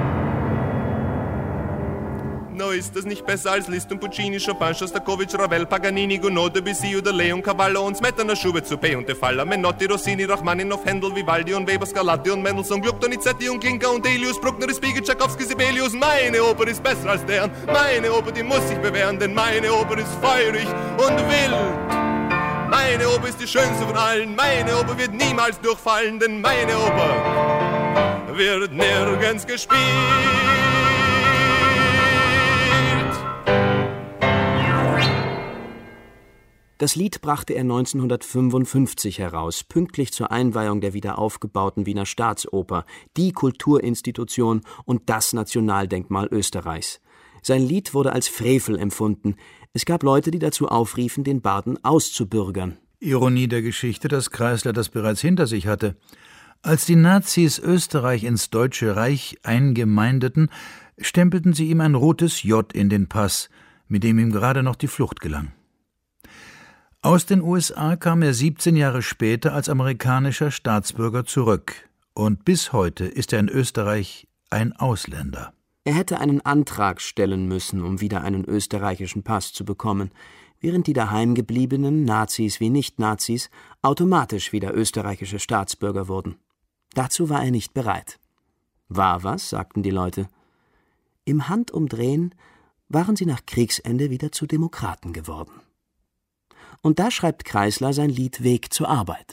No, ist das nicht besser als Liszt und Puccini, Chopin, Schostakowitsch, Ravel, Paganini, Gounod, Debussy oder Leon Cavallo und Smetana, Schubert, Suppé und De Falla, Menotti, Rossini, Rachmaninoff, Händel, Vivaldi und Weber, Scarlatti und Mendelssohn, Gluck, Donizetti und Klinker und Delius, Bruckner, Spiegel, Tchaikovsky, Sibelius. Meine Oper ist besser als deren, meine Oper, die muss sich bewähren, denn meine Oper ist feurig und wild. Meine Oper ist die schönste von allen, meine Oper wird niemals durchfallen, denn meine Oper wird nirgends gespielt. Das Lied brachte er 1955 heraus, pünktlich zur Einweihung der wiederaufgebauten Wiener Staatsoper, die Kulturinstitution und das Nationaldenkmal Österreichs. Sein Lied wurde als Frevel empfunden. Es gab Leute, die dazu aufriefen, den Barden auszubürgern. Ironie der Geschichte, dass Kreisler das bereits hinter sich hatte. Als die Nazis Österreich ins Deutsche Reich eingemeindeten, stempelten sie ihm ein rotes J in den Pass, mit dem ihm gerade noch die Flucht gelang. Aus den USA kam er 17 Jahre später als amerikanischer Staatsbürger zurück. Und bis heute ist er in Österreich ein Ausländer. Er hätte einen Antrag stellen müssen, um wieder einen österreichischen Pass zu bekommen, während die daheimgebliebenen, Nazis wie Nicht-Nazis, automatisch wieder österreichische Staatsbürger wurden. Dazu war er nicht bereit. War was, sagten die Leute. Im Handumdrehen waren sie nach Kriegsende wieder zu Demokraten geworden. Und da schreibt Kreisler sein Lied Weg zur Arbeit.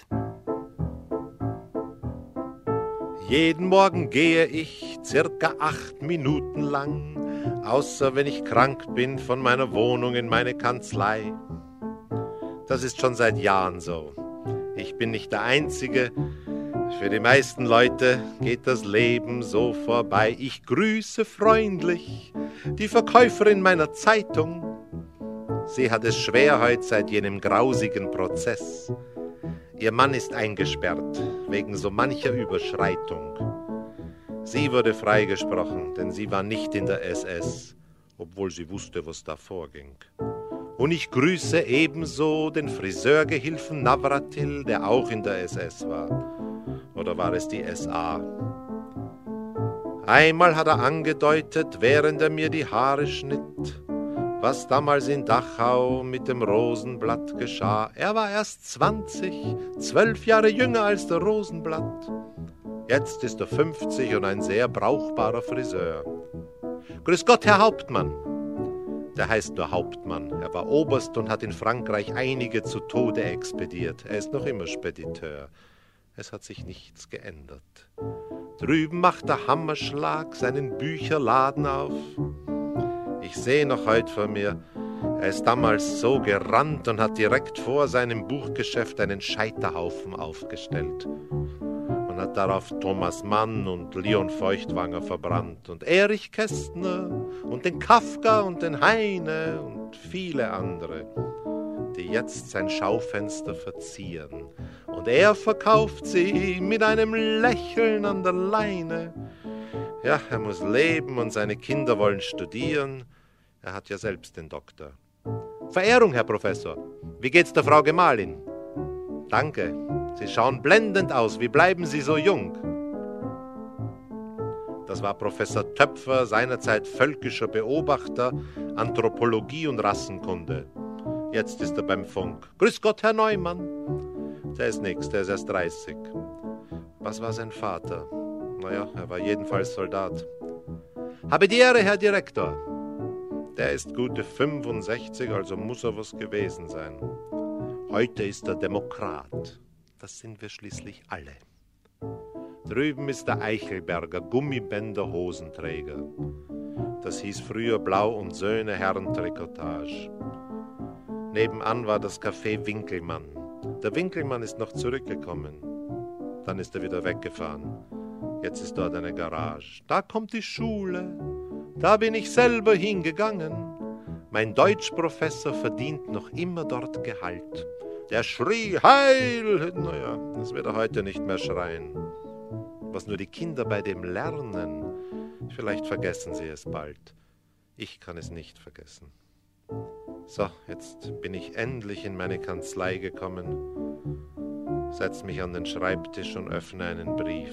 Jeden Morgen gehe ich circa 8 Minuten lang, außer wenn ich krank bin, von meiner Wohnung in meine Kanzlei. Das ist schon seit Jahren so. Ich bin nicht der Einzige. Für die meisten Leute geht das Leben so vorbei. Ich grüße freundlich die Verkäuferin meiner Zeitung. Sie hat es schwer heute seit jenem grausigen Prozess. Ihr Mann ist eingesperrt, wegen so mancher Überschreitung. Sie wurde freigesprochen, denn sie war nicht in der SS, obwohl sie wusste, was da vorging. Und ich grüße ebenso den Friseurgehilfen Navratil, der auch in der SS war. Oder war es die SA? Einmal hat er angedeutet, während er mir die Haare schnitt, was damals in Dachau mit dem Rosenblatt geschah. Er war erst 20, 12 Jahre jünger als der Rosenblatt. Jetzt ist er 50 und ein sehr brauchbarer Friseur. Grüß Gott, Herr Hauptmann. Der heißt nur Hauptmann. Er war Oberst und hat in Frankreich einige zu Tode expediert. Er ist noch immer Spediteur. Es hat sich nichts geändert. Drüben macht der Hammerschlag seinen Bücherladen auf. Ich sehe noch heute vor mir, er ist damals so gerannt und hat direkt vor seinem Buchgeschäft einen Scheiterhaufen aufgestellt und hat darauf Thomas Mann und Leon Feuchtwanger verbrannt und Erich Kästner und den Kafka und den Heine und viele andere, die jetzt sein Schaufenster verzieren. Und er verkauft sie mit einem Lächeln an der Leine. Ja, er muss leben und seine Kinder wollen studieren. Er hat ja selbst den Doktor. Verehrung, Herr Professor. Wie geht's der Frau Gemahlin? Danke. Sie schauen blendend aus. Wie bleiben Sie so jung? Das war Professor Töpfer, seinerzeit völkischer Beobachter, Anthropologie und Rassenkunde. Jetzt ist er beim Funk. Grüß Gott, Herr Neumann. Der ist nix, der ist erst 30. Was war sein Vater? Naja, er war jedenfalls Soldat. Habe die Ehre, Herr Direktor. Der ist gute 65, also muss er was gewesen sein. Heute ist er Demokrat. Das sind wir schließlich alle. Drüben ist der Eichelberger, Gummibänder, Hosenträger. Das hieß früher Blau und Söhne Herrentrikotage. Nebenan war das Café Winkelmann. Der Winkelmann ist noch zurückgekommen. Dann ist er wieder weggefahren. Jetzt ist dort eine Garage. Da kommt die Schule. Da bin ich selber hingegangen. Mein Deutschprofessor verdient noch immer dort Gehalt. Der schrie Heil! Naja, das wird er heute nicht mehr schreien. Was nur die Kinder bei dem lernen, vielleicht vergessen sie es bald. Ich kann es nicht vergessen. So, jetzt bin ich endlich in meine Kanzlei gekommen, setz mich an den Schreibtisch und öffne einen Brief.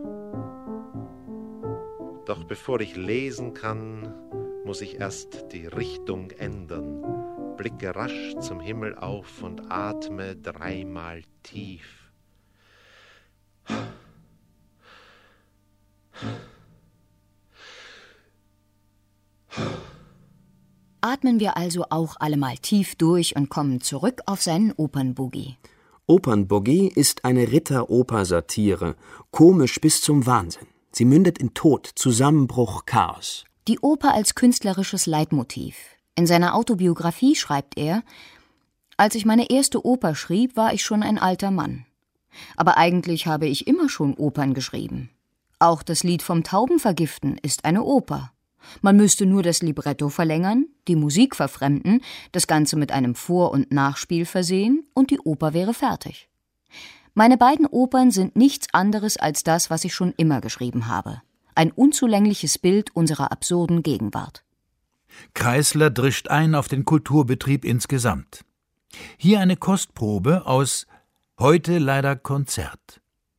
Doch bevor ich lesen kann, muss ich erst die Richtung ändern, blicke rasch zum Himmel auf und atme 3-mal tief. Atmen wir also auch alle mal tief durch und kommen zurück auf seinen Opernboogie. Opernboogie ist eine Ritteroper-Satire, komisch bis zum Wahnsinn. Sie mündet in Tod, Zusammenbruch, Chaos. Die Oper als künstlerisches Leitmotiv. In seiner Autobiografie schreibt er: Als ich meine erste Oper schrieb, war ich schon ein alter Mann. Aber eigentlich habe ich immer schon Opern geschrieben. Auch das Lied vom Taubenvergiften ist eine Oper. Man müsste nur das Libretto verlängern, die Musik verfremden, das Ganze mit einem Vor- und Nachspiel versehen und die Oper wäre fertig. Meine beiden Opern sind nichts anderes als das, was ich schon immer geschrieben habe. Ein unzulängliches Bild unserer absurden Gegenwart. Kreisler drischt ein auf den Kulturbetrieb insgesamt. Hier eine Kostprobe aus Heute leider Konzert.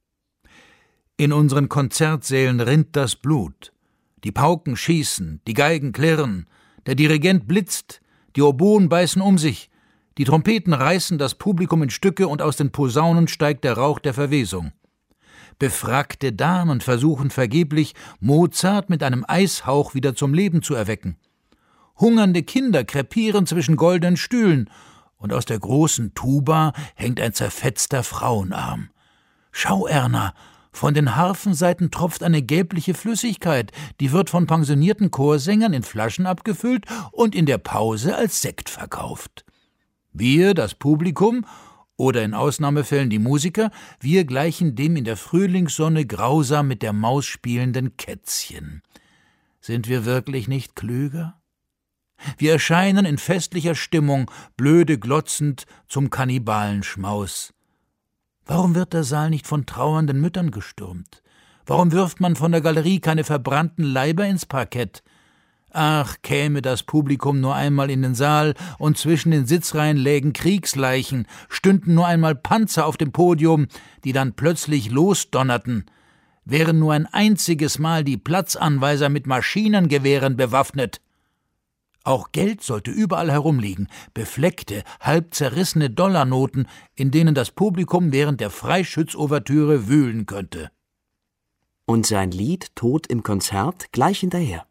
In unseren Konzertsälen rinnt das Blut. Die Pauken schießen, die Geigen klirren, der Dirigent blitzt, die Oboen beißen um sich, die Trompeten reißen das Publikum in Stücke und aus den Posaunen steigt der Rauch der Verwesung. Befrackte Damen versuchen vergeblich, Mozart mit einem Eishauch wieder zum Leben zu erwecken. Hungernde Kinder krepieren zwischen goldenen Stühlen und aus der großen Tuba hängt ein zerfetzter Frauenarm. Schau, Erna, von den Harfensaiten tropft eine gelbliche Flüssigkeit, die wird von pensionierten Chorsängern in Flaschen abgefüllt und in der Pause als Sekt verkauft. Wir, das Publikum, oder in Ausnahmefällen die Musiker, wir gleichen dem in der Frühlingssonne grausam mit der Maus spielenden Kätzchen. Sind wir wirklich nicht klüger? Wir erscheinen in festlicher Stimmung, blöde glotzend, zum Kannibalenschmaus. Warum wird der Saal nicht von trauernden Müttern gestürmt? Warum wirft man von der Galerie keine verbrannten Leiber ins Parkett? Ach, käme das Publikum nur einmal in den Saal und zwischen den Sitzreihen lägen Kriegsleichen, stünden nur einmal Panzer auf dem Podium, die dann plötzlich losdonnerten. Wären nur ein einziges Mal die Platzanweiser mit Maschinengewehren bewaffnet. Auch Geld sollte überall herumliegen, befleckte, halb zerrissene Dollarnoten, in denen das Publikum während der Freischütz-Ouvertüre wühlen könnte. Und sein Lied Tod im Konzert gleich hinterher.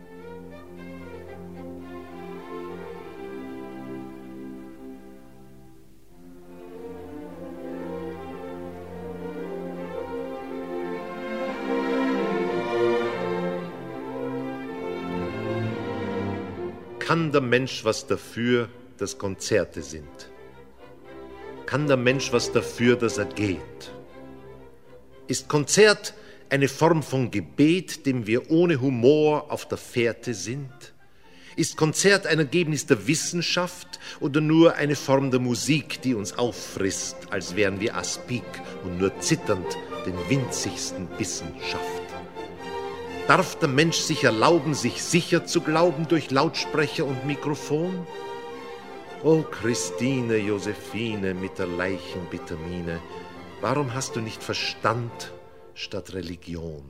Kann der Mensch was dafür, dass Konzerte sind? Kann der Mensch was dafür, dass er geht? Ist Konzert eine Form von Gebet, dem wir ohne Humor auf der Fährte sind? Ist Konzert ein Ergebnis der Wissenschaft oder nur eine Form der Musik, die uns auffrisst, als wären wir Aspik und nur zitternd den winzigsten Bissen schafft? Darf der Mensch sich erlauben, sich sicher zu glauben durch Lautsprecher und Mikrofon? O Christine, Josephine mit der Leichenbittermine, warum hast du nicht Verstand statt Religion?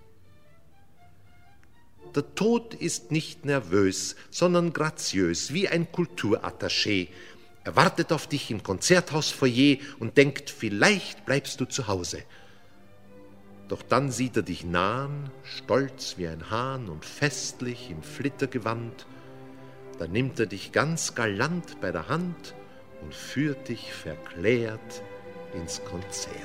Der Tod ist nicht nervös, sondern graziös, wie ein Kulturattaché. Er wartet auf dich im Konzerthausfoyer und denkt, vielleicht bleibst du zu Hause. Doch dann sieht er dich nahen, stolz wie ein Hahn und festlich im Flittergewand. Dann nimmt er dich ganz galant bei der Hand und führt dich verklärt ins Konzert.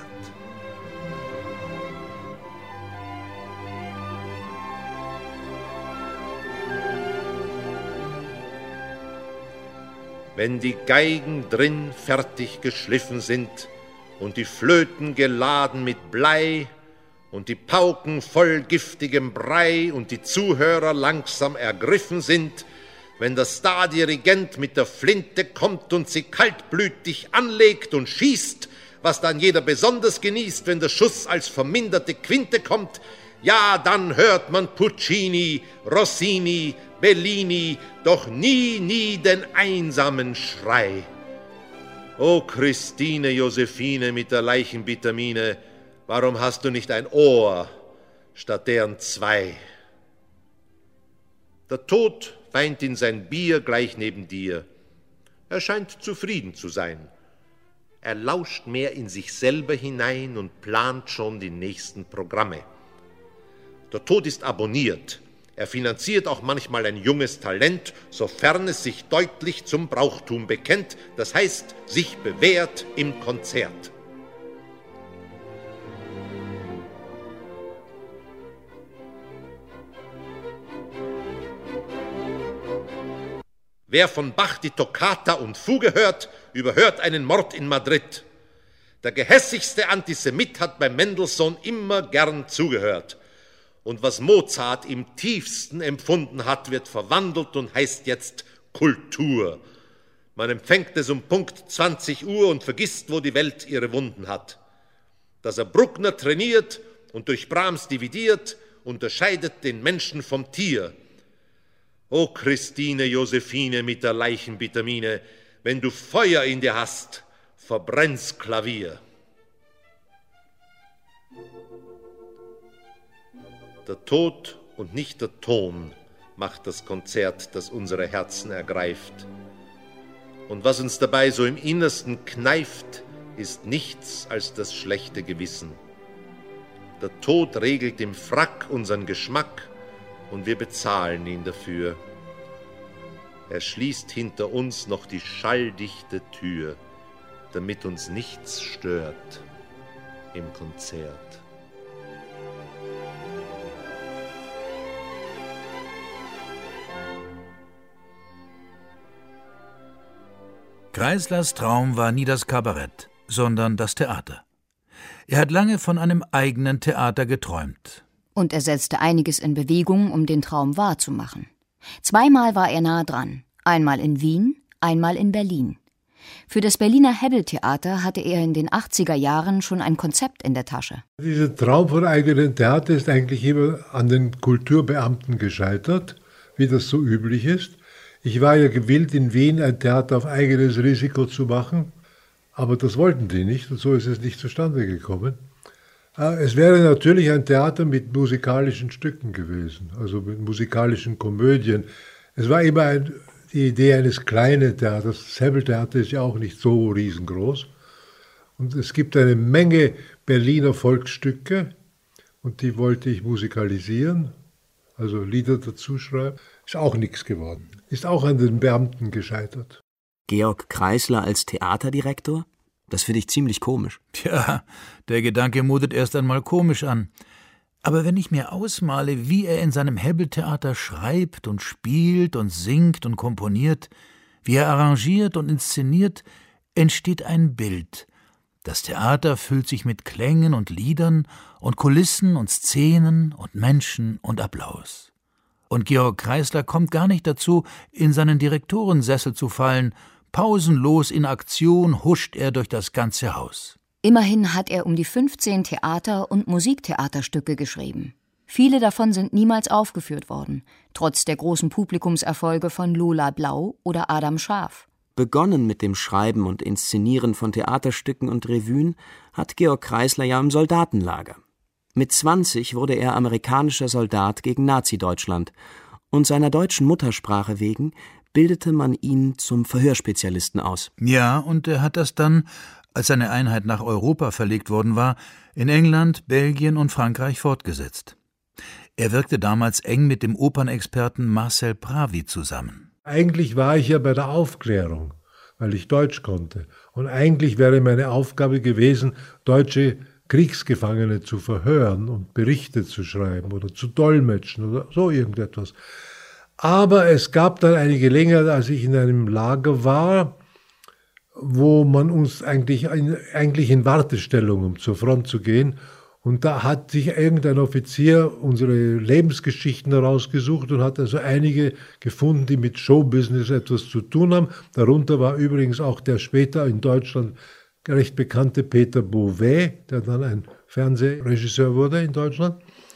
Wenn die Geigen drin fertig geschliffen sind und die Flöten geladen mit Blei und die Pauken voll giftigem Brei und die Zuhörer langsam ergriffen sind, wenn der Stardirigent mit der Flinte kommt und sie kaltblütig anlegt und schießt, was dann jeder besonders genießt, wenn der Schuss als verminderte Quinte kommt, ja, dann hört man Puccini, Rossini, Bellini, doch nie, nie den einsamen Schrei. O Christine Josephine mit der Leichenbittermine, warum hast du nicht ein Ohr statt deren zwei? Der Tod weint in sein Bier gleich neben dir. Er scheint zufrieden zu sein. Er lauscht mehr in sich selber hinein und plant schon die nächsten Programme. Der Tod ist abonniert. Er finanziert auch manchmal ein junges Talent, sofern es sich deutlich zum Brauchtum bekennt, das heißt, sich bewährt im Konzert. Wer von Bach die Toccata und Fuge hört, überhört einen Mord in Madrid. Der gehässigste Antisemit hat bei Mendelssohn immer gern zugehört. Und was Mozart im tiefsten empfunden hat, wird verwandelt und heißt jetzt Kultur. Man empfängt es um Punkt 20 Uhr und vergisst, wo die Welt ihre Wunden hat. Dass er Bruckner trainiert und durch Brahms dividiert, unterscheidet den Menschen vom Tier. O Christine Josephine mit der Leichenbittermine, wenn du Feuer in dir hast, verbrenn's Klavier. Der Tod und nicht der Ton macht das Konzert, das unsere Herzen ergreift. Und was uns dabei so im Innersten kneift, ist nichts als das schlechte Gewissen. Der Tod regelt im Frack unseren Geschmack und wir bezahlen ihn dafür. Er schließt hinter uns noch die schalldichte Tür, damit uns nichts stört im Konzert. Kreislers Traum war nie das Kabarett, sondern das Theater. Er hat lange von einem eigenen Theater geträumt. Und er setzte einiges in Bewegung, um den Traum wahrzumachen. Zweimal war er nahe dran, einmal in Wien, einmal in Berlin. Für das Berliner Hebbel-Theater hatte er in den 80er Jahren schon ein Konzept in der Tasche. Dieser Traum von eigenen Theater ist eigentlich immer an den Kulturbeamten gescheitert, wie das so üblich ist. Ich war ja gewillt, in Wien ein Theater auf eigenes Risiko zu machen, aber das wollten die nicht und so ist es nicht zustande gekommen. Es wäre natürlich ein Theater mit musikalischen Stücken gewesen, also mit musikalischen Komödien. Es war immer die Idee eines kleinen Theaters. Das Hebbel-Theater ist ja auch nicht so riesengroß. Und es gibt eine Menge Berliner Volksstücke und die wollte ich musikalisieren, also Lieder dazu schreiben. Ist auch nichts geworden. Ist auch an den Beamten gescheitert. Georg Kreisler als Theaterdirektor? Das finde ich ziemlich komisch. Tja, der Gedanke mutet erst einmal komisch an. Aber wenn ich mir ausmale, wie er in seinem Hebbel-Theater schreibt und spielt und singt und komponiert, wie er arrangiert und inszeniert, entsteht ein Bild. Das Theater füllt sich mit Klängen und Liedern und Kulissen und Szenen und Menschen und Applaus. Und Georg Kreisler kommt gar nicht dazu, in seinen Direktorensessel zu fallen. Pausenlos in Aktion huscht er durch das ganze Haus. Immerhin hat er um die 15 Theater- und Musiktheaterstücke geschrieben. Viele davon sind niemals aufgeführt worden, trotz der großen Publikumserfolge von Lola Blau oder Adam Schaaf. Begonnen mit dem Schreiben und Inszenieren von Theaterstücken und Revuen hat Georg Kreisler ja im Soldatenlager. Mit 20 wurde er amerikanischer Soldat gegen Nazi-Deutschland und seiner deutschen Muttersprache wegen bildete man ihn zum Verhörspezialisten aus. Ja, und er hat das dann als seine Einheit nach Europa verlegt worden war, in England, Belgien und Frankreich fortgesetzt. Er wirkte damals eng mit dem Opernexperten Marcel Pravi zusammen. Eigentlich war ich ja bei der Aufklärung, weil ich Deutsch konnte. Und eigentlich wäre meine Aufgabe gewesen, deutsche Kriegsgefangene zu verhören und Berichte zu schreiben oder zu dolmetschen oder so irgendetwas. Aber es gab dann eine Gelegenheit, als ich in einem Lager war, wo man uns eigentlich in Wartestellung, um zur Front zu gehen. Und da hat sich irgendein Offizier unsere Lebensgeschichten herausgesucht und hat also einige gefunden, die mit Showbusiness etwas zu tun haben. Darunter war übrigens auch der später in Deutschland recht bekannte Peter Beauvais, der dann ein Fernsehregisseur wurde in Deutschland.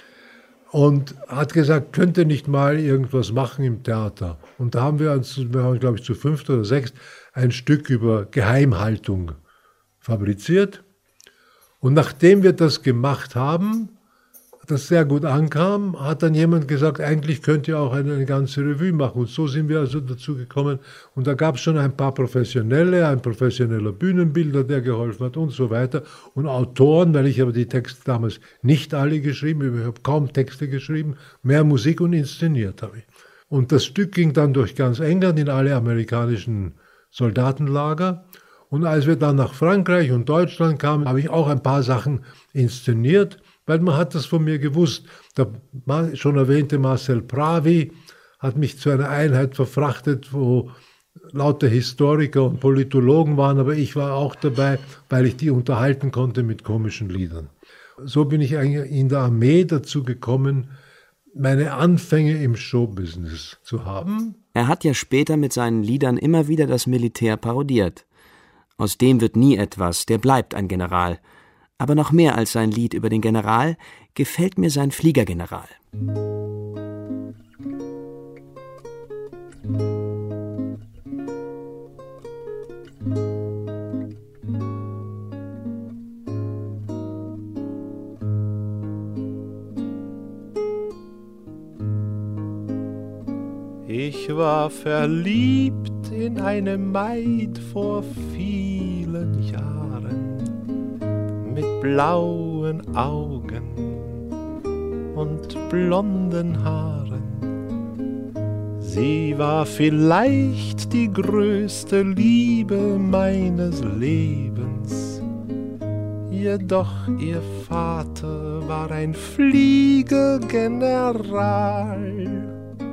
Und hat gesagt, könnte nicht mal irgendwas machen im Theater. Und da haben wir waren, glaube ich, zu 5 oder 6 ein Stück über Geheimhaltung fabriziert. Und nachdem wir das gemacht haben, das sehr gut ankam, hat dann jemand gesagt, eigentlich könnt ihr auch eine ganze Revue machen. Und so sind wir also dazu gekommen. Und da gab es schon ein paar Professionelle, ein professioneller Bühnenbilder, der geholfen hat und so weiter. Und Autoren, weil ich aber die Texte damals nicht alle geschrieben, ich habe kaum Texte geschrieben, mehr Musik und inszeniert habe ich. Und das Stück ging dann durch ganz England in alle amerikanischen Soldatenlager. Und als wir dann nach Frankreich und Deutschland kamen, habe ich auch ein paar Sachen inszeniert, weil man hat das von mir gewusst. Der schon erwähnte Marcel Pravi hat mich zu einer Einheit verfrachtet, wo lauter Historiker und Politologen waren, aber ich war auch dabei, weil ich die unterhalten konnte mit komischen Liedern. So bin ich eigentlich in der Armee dazu gekommen, meine Anfänge im Showbusiness zu haben. Er hat ja später mit seinen Liedern immer wieder das Militär parodiert. Aus dem wird nie etwas, der bleibt ein General. Aber noch mehr als sein Lied über den General gefällt mir sein Fliegergeneral. Ich war verliebt in eine Maid vor vielen Jahren, mit blauen Augen und blonden Haaren. Sie war vielleicht die größte Liebe meines Lebens, jedoch ihr Vater war ein Fliegergeneral.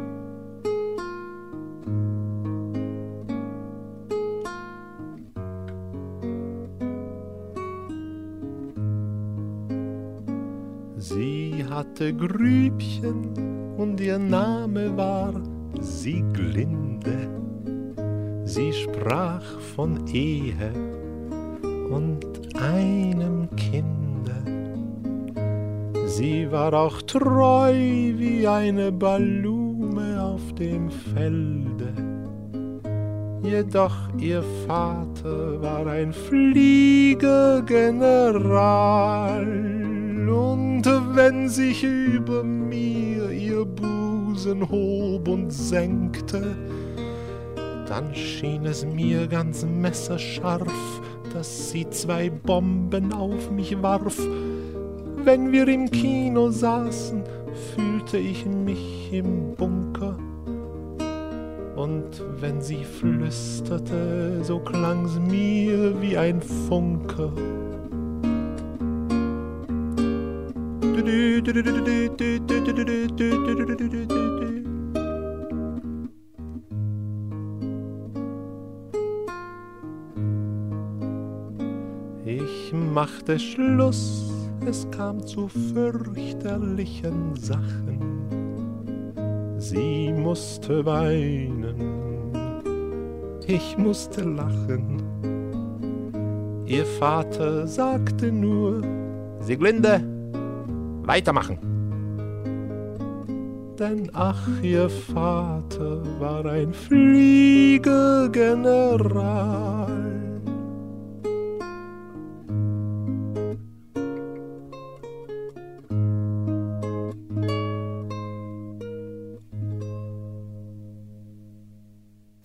Sie hatte Grübchen und ihr Name war Sieglinde. Sie sprach von Ehe und einem Kinde. Sie war auch treu wie eine Blume auf dem Felde. Jedoch ihr Vater war ein Fliegergeneral. Und wenn sich über mir ihr Busen hob und senkte, dann schien es mir ganz messerscharf, dass sie 2 Bomben auf mich warf. Wenn wir im Kino saßen, fühlte ich mich im Bunker. Und wenn sie flüsterte, so klang's mir wie ein Funke. Ich machte Schluss, es kam zu fürchterlichen Sachen. Sie musste weinen, ich musste lachen. Ihr Vater sagte nur: Sieglinde, weitermachen. Denn ach, ihr Vater war ein Fliegergeneral.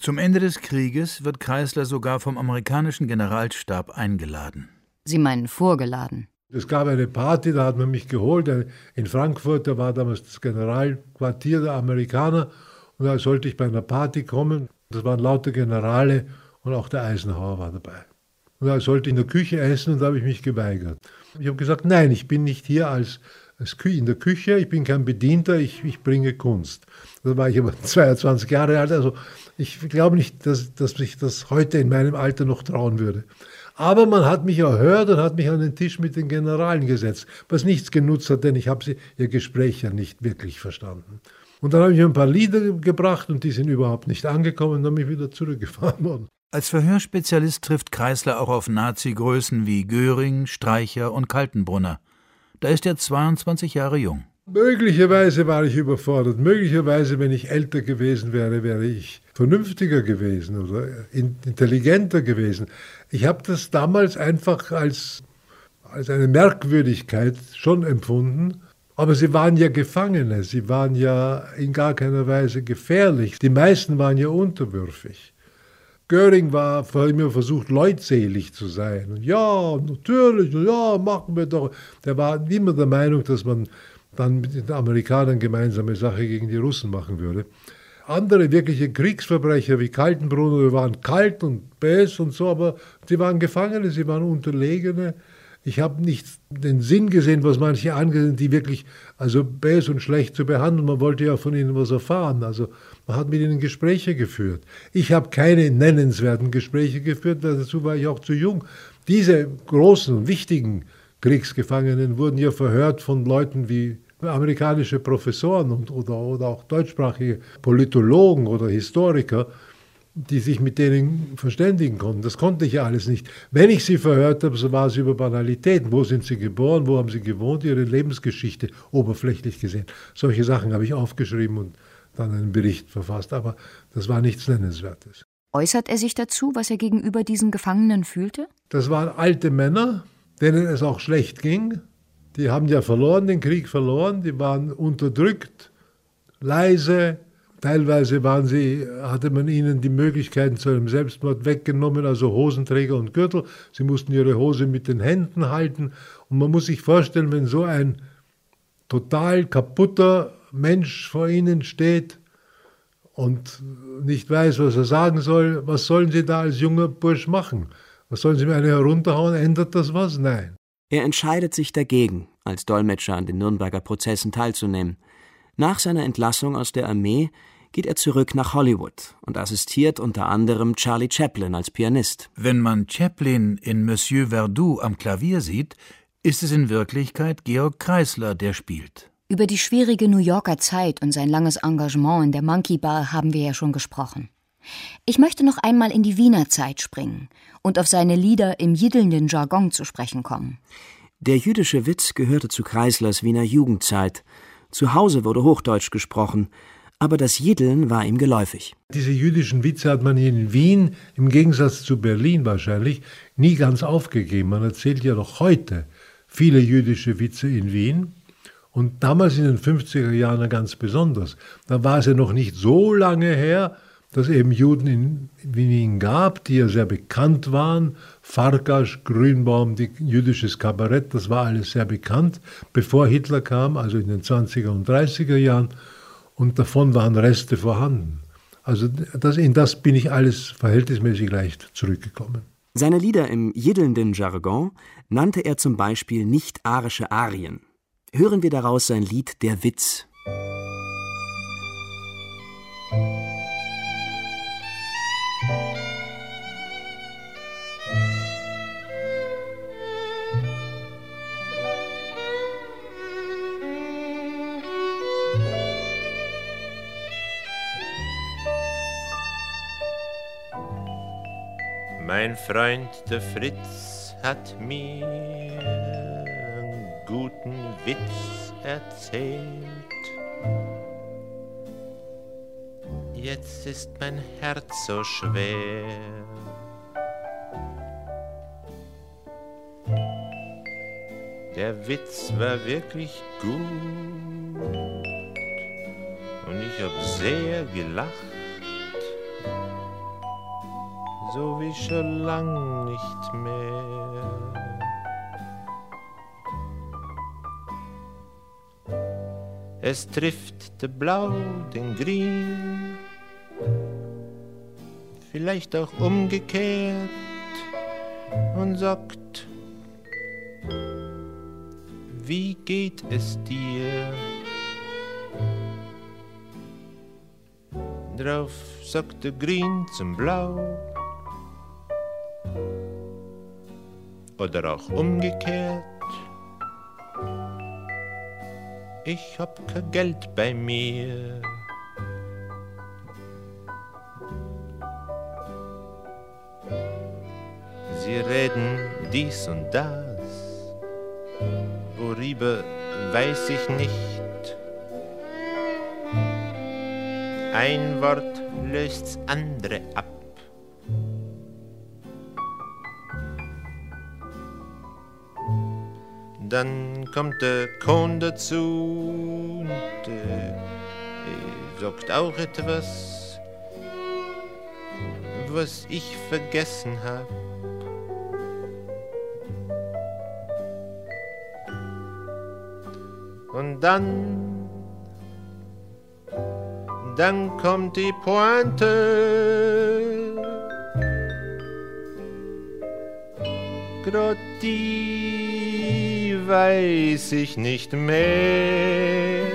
Zum Ende des Krieges wird Kreisler sogar vom amerikanischen Generalstab eingeladen. Sie meinen vorgeladen? Es gab eine Party, da hat man mich geholt. In Frankfurt, da war damals das Generalquartier der Amerikaner. Und da sollte ich bei einer Party kommen. Das waren lauter Generale und auch der Eisenhower war dabei. Und da sollte ich in der Küche essen und da habe ich mich geweigert. Ich habe gesagt, nein, ich bin nicht hier als in der Küche, ich bin kein Bedienter, ich bringe Kunst. Da war ich aber 22 Jahre alt, also ich glaube nicht, dass ich das heute in meinem Alter noch trauen würde. Aber man hat mich erhört und hat mich an den Tisch mit den Generalen gesetzt, was nichts genutzt hat, denn ich habe ihr Gespräch ja nicht wirklich verstanden. Und dann habe ich ein paar Lieder gebracht und die sind überhaupt nicht angekommen und dann bin ich wieder zurückgefahren worden. Als Verhörspezialist trifft Kreisler auch auf Nazi-Größen wie Göring, Streicher und Kaltenbrunner. Da ist er 22 Jahre jung. Möglicherweise war ich überfordert. Möglicherweise, wenn ich älter gewesen wäre, wäre ich vernünftiger gewesen oder intelligenter gewesen. Ich habe das damals einfach als eine Merkwürdigkeit schon empfunden. Aber sie waren ja Gefangene, sie waren ja in gar keiner Weise gefährlich. Die meisten waren ja unterwürfig. Göring war immer versucht, leutselig zu sein. Und ja, natürlich, ja, machen wir doch. Der war immer der Meinung, dass man dann mit den Amerikanern gemeinsame Sache gegen die Russen machen würde. Andere wirkliche Kriegsverbrecher wie Kaltenbrunner waren kalt und böse und so, aber sie waren Gefangene, sie waren Unterlegene. Ich habe nicht den Sinn gesehen, was manche angesehen, die wirklich böse und schlecht zu behandeln. Man wollte ja von ihnen was erfahren. Also man hat mit ihnen Gespräche geführt. Ich habe keine nennenswerten Gespräche geführt, weil dazu war ich auch zu jung. Diese großen, wichtigen Kriegsgefangenen wurden ja verhört von Leuten wie amerikanische Professoren oder auch deutschsprachige Politologen oder Historiker, die sich mit denen verständigen konnten. Das konnte ich ja alles nicht. Wenn ich sie verhört habe, so war es über Banalitäten. Wo sind sie geboren, wo haben sie gewohnt, ihre Lebensgeschichte oberflächlich gesehen. Solche Sachen habe ich aufgeschrieben und dann einen Bericht verfasst, aber das war nichts Nennenswertes. Äußert er sich dazu, was er gegenüber diesen Gefangenen fühlte? Das waren alte Männer, denen es auch schlecht ging. Die haben ja verloren, den Krieg verloren, die waren unterdrückt, leise. Teilweise hatte man ihnen die Möglichkeiten zu einem Selbstmord weggenommen, also Hosenträger und Gürtel. Sie mussten ihre Hose mit den Händen halten. Und man muss sich vorstellen, wenn so ein total kaputter Mensch vor ihnen steht und nicht weiß, was er sagen soll, was sollen sie da als junger Bursch machen? Was sollen sie mir eine herunterhauen? Ändert das was? Nein. Er entscheidet sich dagegen, als Dolmetscher an den Nürnberger Prozessen teilzunehmen. Nach seiner Entlassung aus der Armee geht er zurück nach Hollywood und assistiert unter anderem Charlie Chaplin als Pianist. Wenn man Chaplin in Monsieur Verdoux am Klavier sieht, ist es in Wirklichkeit Georg Kreisler, der spielt. Über die schwierige New Yorker Zeit und sein langes Engagement in der Monkey Bar haben wir ja schon gesprochen. Ich möchte noch einmal in die Wiener Zeit springen und auf seine Lieder im jiddelnden Jargon zu sprechen kommen. Der jüdische Witz gehörte zu Kreislers Wiener Jugendzeit. Zu Hause wurde Hochdeutsch gesprochen, aber das Jiddeln war ihm geläufig. Diese jüdischen Witze hat man in Wien, im Gegensatz zu Berlin wahrscheinlich, nie ganz aufgegeben. Man erzählt ja noch heute viele jüdische Witze in Wien. Und damals in den 50er Jahren ganz besonders. Da war es ja noch nicht so lange her, dass eben Juden in Wien gab, die ja sehr bekannt waren. Farkas, Grünbaum, jüdisches Kabarett, das war alles sehr bekannt, bevor Hitler kam, also in den 20er und 30er Jahren. Und davon waren Reste vorhanden. Also in das bin ich alles verhältnismäßig leicht zurückgekommen. Seine Lieder im jiddelnden Jargon nannte er zum Beispiel nicht-arische Arien. Hören wir daraus sein Lied »Der Witz«. Mein Freund der Fritz hat mir einen guten Witz erzählt. Jetzt ist mein Herz so schwer. Der Witz war wirklich gut und ich hab sehr gelacht. so wie schon lang nicht mehr. Es trifft der Blau den Grün, vielleicht auch umgekehrt, und sagt: Wie geht es dir? Drauf sagt der Grün zum Blau, oder auch umgekehrt: Ich hab kein Geld bei mir. Sie reden dies und das, worüber weiß ich nicht. Ein Wort löst's andere ab. Dann kommt der Kohn dazu und sagt auch etwas, was ich vergessen hab. Und dann kommt die Pointe, grad die weiß ich nicht mehr.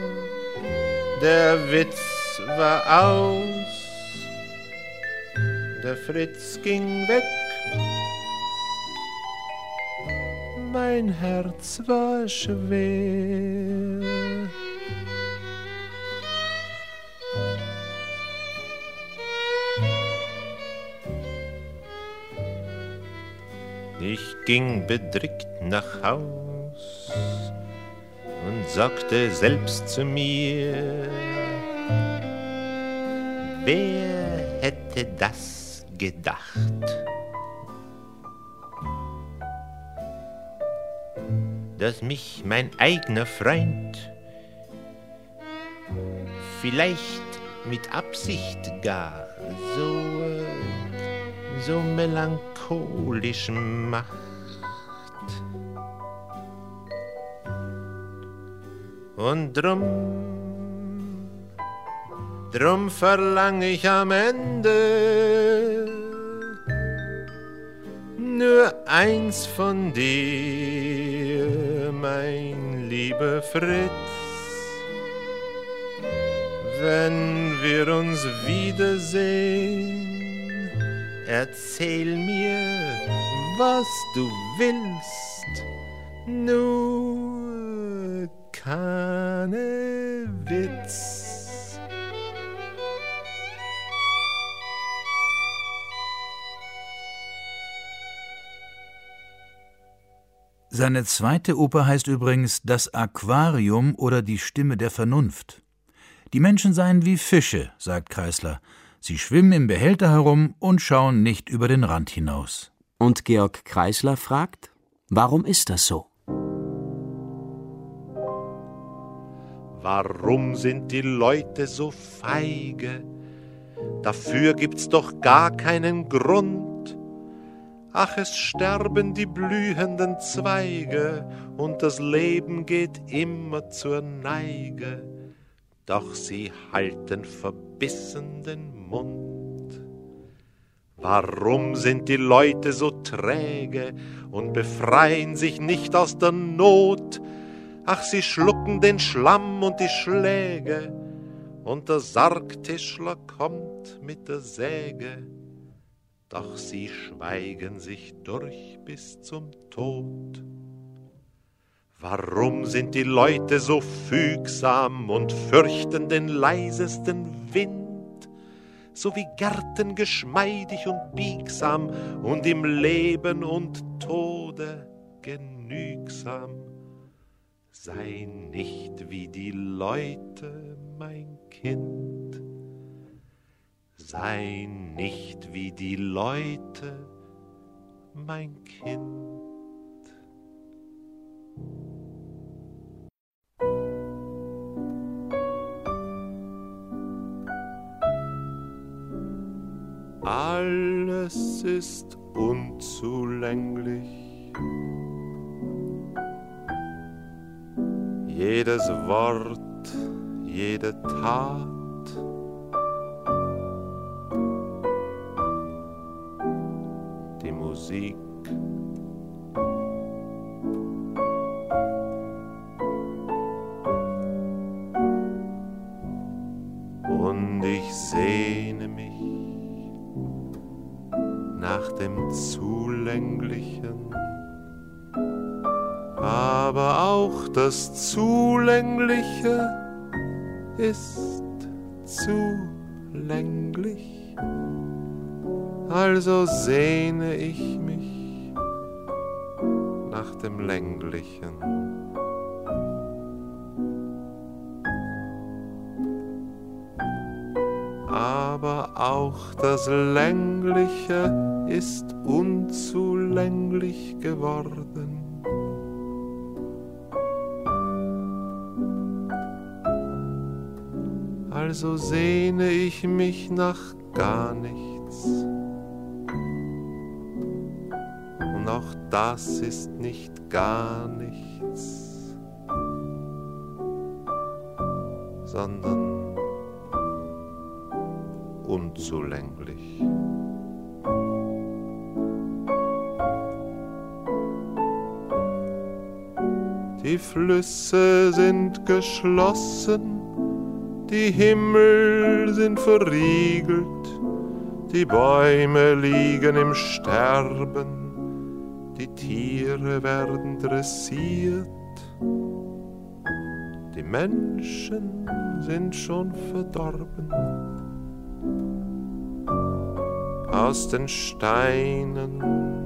Der Witz war aus, der Fritz ging weg, mein Herz war schwer. Ich ging bedrückt nach Haus und sagte selbst zu mir: Wer hätte das gedacht? Dass mich mein eigener Freund vielleicht mit Absicht gar so melancholisch macht. Und drum verlang ich am Ende nur eins von dir, mein lieber Fritz. Wenn wir uns wiedersehen, erzähl mir, was du willst, nur keine Witz. Seine zweite Oper heißt übrigens »Das Aquarium« oder »Die Stimme der Vernunft«. Die Menschen seien wie Fische, sagt Kreisler. Sie schwimmen im Behälter herum und schauen nicht über den Rand hinaus. Und Georg Kreisler fragt, warum ist das so? Warum sind die Leute so feige? Dafür gibt's doch gar keinen Grund. Ach, es sterben die blühenden Zweige und das Leben geht immer zur Neige. Doch sie halten verbissen den Mund. Warum sind die Leute so träge und befreien sich nicht aus der Not? Ach, sie schlucken den Schlamm und die Schläge und der Sargtischler kommt mit der Säge. Doch sie schweigen sich durch bis zum Tod. Warum sind die Leute so fügsam und fürchten den leisesten Wind, so wie Gärten geschmeidig und biegsam und im Leben und Tode genügsam? Sei nicht wie die Leute, mein Kind, sei nicht wie die Leute, mein Kind. Alles alles ist unzulänglich. Jedes Wort, jede Tat, die Musik, und ich sehne mich nach dem Zulänglichen. Aber auch das Zulängliche ist zulänglich. Also sehne ich mich nach dem Länglichen. Aber auch das Längliche ist unzulänglich geworden. Also sehne ich mich nach gar nichts. Und auch das ist nicht gar nichts, sondern unzulänglich. Die Flüsse sind geschlossen, die Himmel sind verriegelt, die Bäume liegen im Sterben, die Tiere werden dressiert, die Menschen sind schon verdorben. Aus den Steinen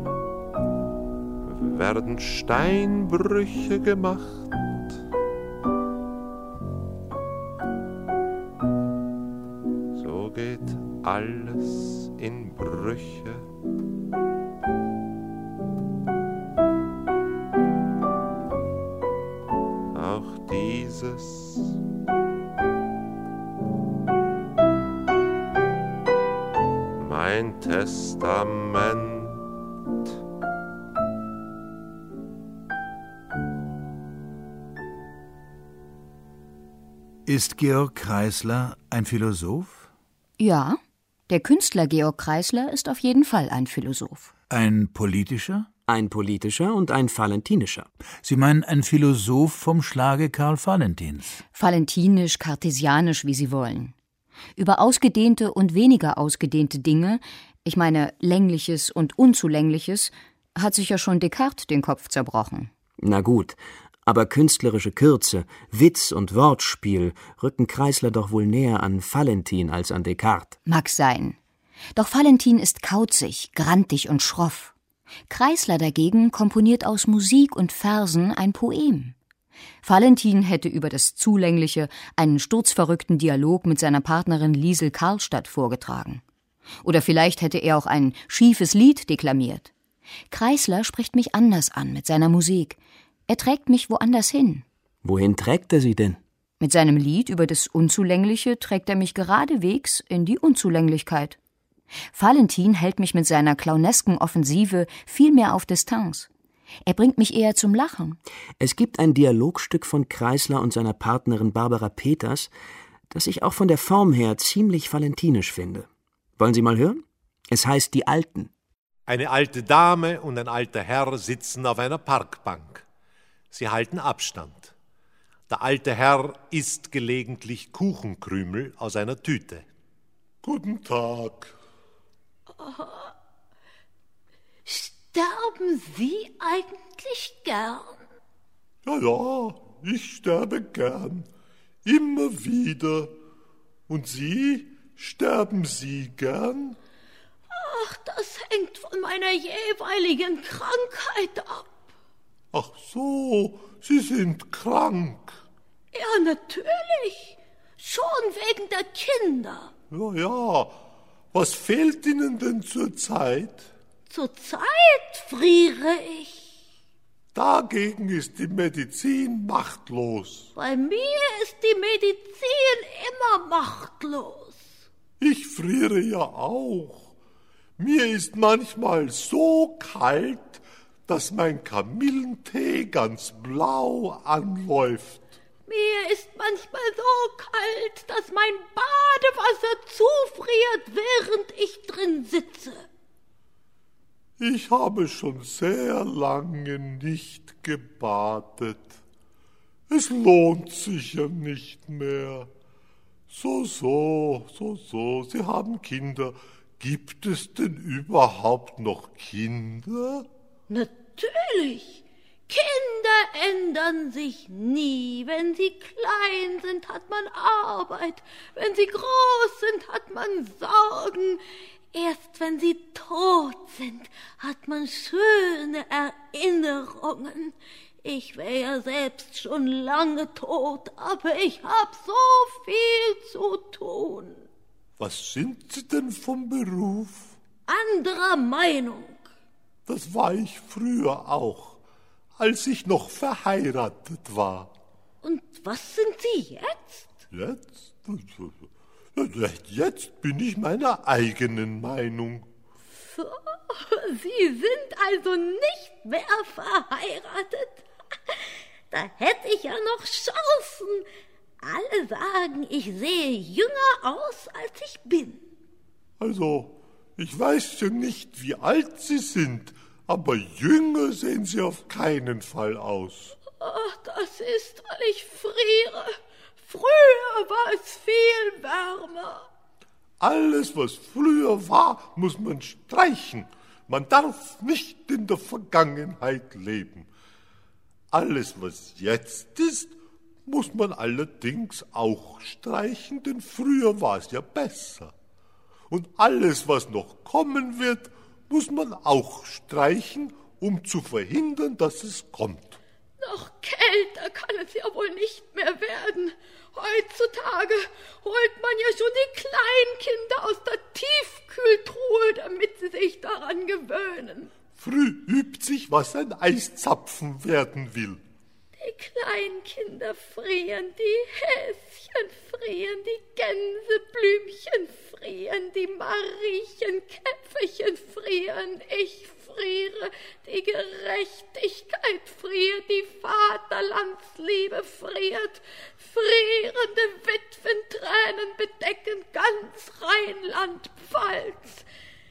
werden Steinbrüche gemacht. So geht alles in Brüche. Auch dieses mein Testament. Ist Georg Kreisler ein Philosoph? Ja, der Künstler Georg Kreisler ist auf jeden Fall ein Philosoph. Ein politischer? Ein politischer und ein valentinischer. Sie meinen ein Philosoph vom Schlage Karl Valentins? Valentinisch, kartesianisch, wie Sie wollen. Über ausgedehnte und weniger ausgedehnte Dinge, ich meine Längliches und Unzulängliches, hat sich ja schon Descartes den Kopf zerbrochen. Na gut, aber künstlerische Kürze, Witz und Wortspiel rücken Kreisler doch wohl näher an Valentin als an Descartes. Mag sein. Doch Valentin ist kauzig, grantig und schroff. Kreisler dagegen komponiert aus Musik und Versen ein Poem. Valentin hätte über das Zulängliche einen sturzverrückten Dialog mit seiner Partnerin Liesel Karlstadt vorgetragen. Oder vielleicht hätte er auch ein schiefes Lied deklamiert. Kreisler spricht mich anders an mit seiner Musik. Er trägt mich woanders hin. Wohin trägt er Sie denn? Mit seinem Lied über das Unzulängliche trägt er mich geradewegs in die Unzulänglichkeit. Valentin hält mich mit seiner clownesken Offensive viel mehr auf Distanz. Er bringt mich eher zum Lachen. Es gibt ein Dialogstück von Kreisler und seiner Partnerin Barbara Peters, das ich auch von der Form her ziemlich valentinisch finde. Wollen Sie mal hören? Es heißt Die Alten. Eine alte Dame und ein alter Herr sitzen auf einer Parkbank. Sie halten Abstand. Der alte Herr isst gelegentlich Kuchenkrümel aus einer Tüte. Guten Tag. Sterben Sie eigentlich gern? Ja, ich sterbe gern. Immer wieder. Und Sie? Sterben Sie gern? Ach, das hängt von meiner jeweiligen Krankheit ab. Ach so, Sie sind krank. Ja, natürlich. Schon wegen der Kinder. Ja. Was fehlt Ihnen denn zurzeit? Zurzeit friere ich. Dagegen ist die Medizin machtlos. Bei mir ist die Medizin immer machtlos. Ich friere ja auch. Mir ist manchmal so kalt, dass mein Kamillentee ganz blau anläuft. Mir ist manchmal so kalt, dass mein Badewasser zufriert, während ich drin sitze. Ich habe schon sehr lange nicht gebadet. Es lohnt sich ja nicht mehr. So, Sie haben Kinder. Gibt es denn überhaupt noch Kinder? Natürlich. Kinder ändern sich nie. Wenn sie klein sind, hat man Arbeit. Wenn sie groß sind, hat man Sorgen. Erst wenn sie tot sind, hat man schöne Erinnerungen. Ich wäre ja selbst schon lange tot, aber ich hab so viel zu tun. Was sind Sie denn vom Beruf? Anderer Meinung. Das war ich früher auch, als ich noch verheiratet war. Und was sind Sie jetzt? Jetzt? Jetzt bin ich meiner eigenen Meinung. So, Sie sind also nicht mehr verheiratet? Da hätte ich ja noch Chancen. Alle sagen, ich sehe jünger aus, als ich bin. Also, ich weiß ja nicht, wie alt Sie sind, aber jünger sehen Sie auf keinen Fall aus. Ach, das ist, weil ich friere. Früher war es viel wärmer. Alles, was früher war, muss man streichen. Man darf nicht in der Vergangenheit leben. Alles, was jetzt ist, muss man allerdings auch streichen, denn früher war es ja besser. Und alles, was noch kommen wird, muss man auch streichen, um zu verhindern, dass es kommt. Noch kälter kann es ja wohl nicht mehr werden. Heutzutage holt man ja schon die Kleinkinder aus der Tiefkühltruhe, damit sie sich daran gewöhnen. Früh übt sich, was ein Eiszapfen werden will. Die Kleinkinder frieren, die Häschen frieren, die Gänseblümchen frieren, die Mariechenkäpferchen frieren, ich friere, die Gerechtigkeit friert, die Vaterlandsliebe friert, frierende Witwentränen bedecken ganz Rheinland-Pfalz.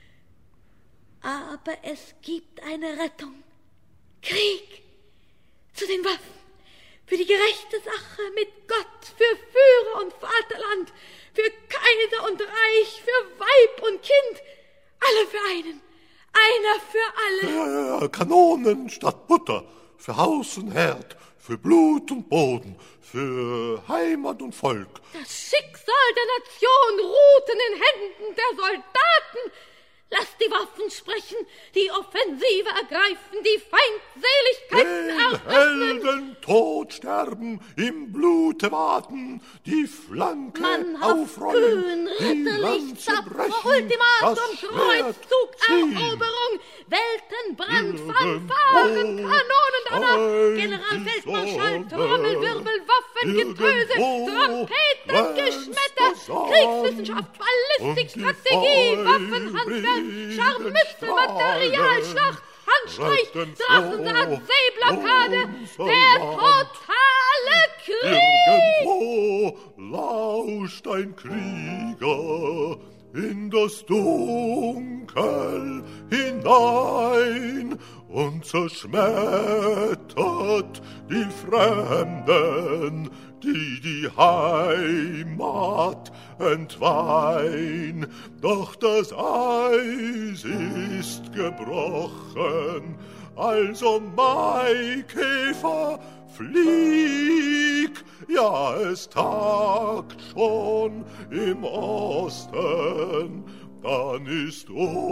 Aber es gibt eine Rettung. Krieg! Zu den Waffen! Für die gerechte Sache mit Gott, für Führer und Vaterland, für Kaiser und Reich, für Weib und Kind, alle für einen, einer für alle. Ja, Kanonen statt Butter, für Haus und Herd, für Blut und Boden, für Heimat und Volk. Das Schicksal der Nation ruht in den Händen der Soldaten. Lasst die Waffen sprechen, die Offensive ergreifen, die Feindseligkeiten eröffnen. Helden tot sterben, im Blute waten, die Flanke aufrollen, die Lanze brechen, Ultimatum, Kreuzzug, Eroberung, Weltenbrand, Fanfaren, Kanonendonner, Generalfeldmarschall, Trommelwirbel, Waffengetöse, Trompetengeschmetter, Kriegswissenschaft, Ballistik, Strategie, Waffenhandwerk, Scharmützel, Materialschlacht, Handstreich, Drachendraht, Seeblockade, der totale Krieg! Irgendwo lauscht ein Krieger in das Dunkel hinein und zerschmettert die Fremden, die Heimat entweihn. Doch das Eis ist gebrochen, also Maikäfer, flieg, ja, es tagt schon im Osten, dann ist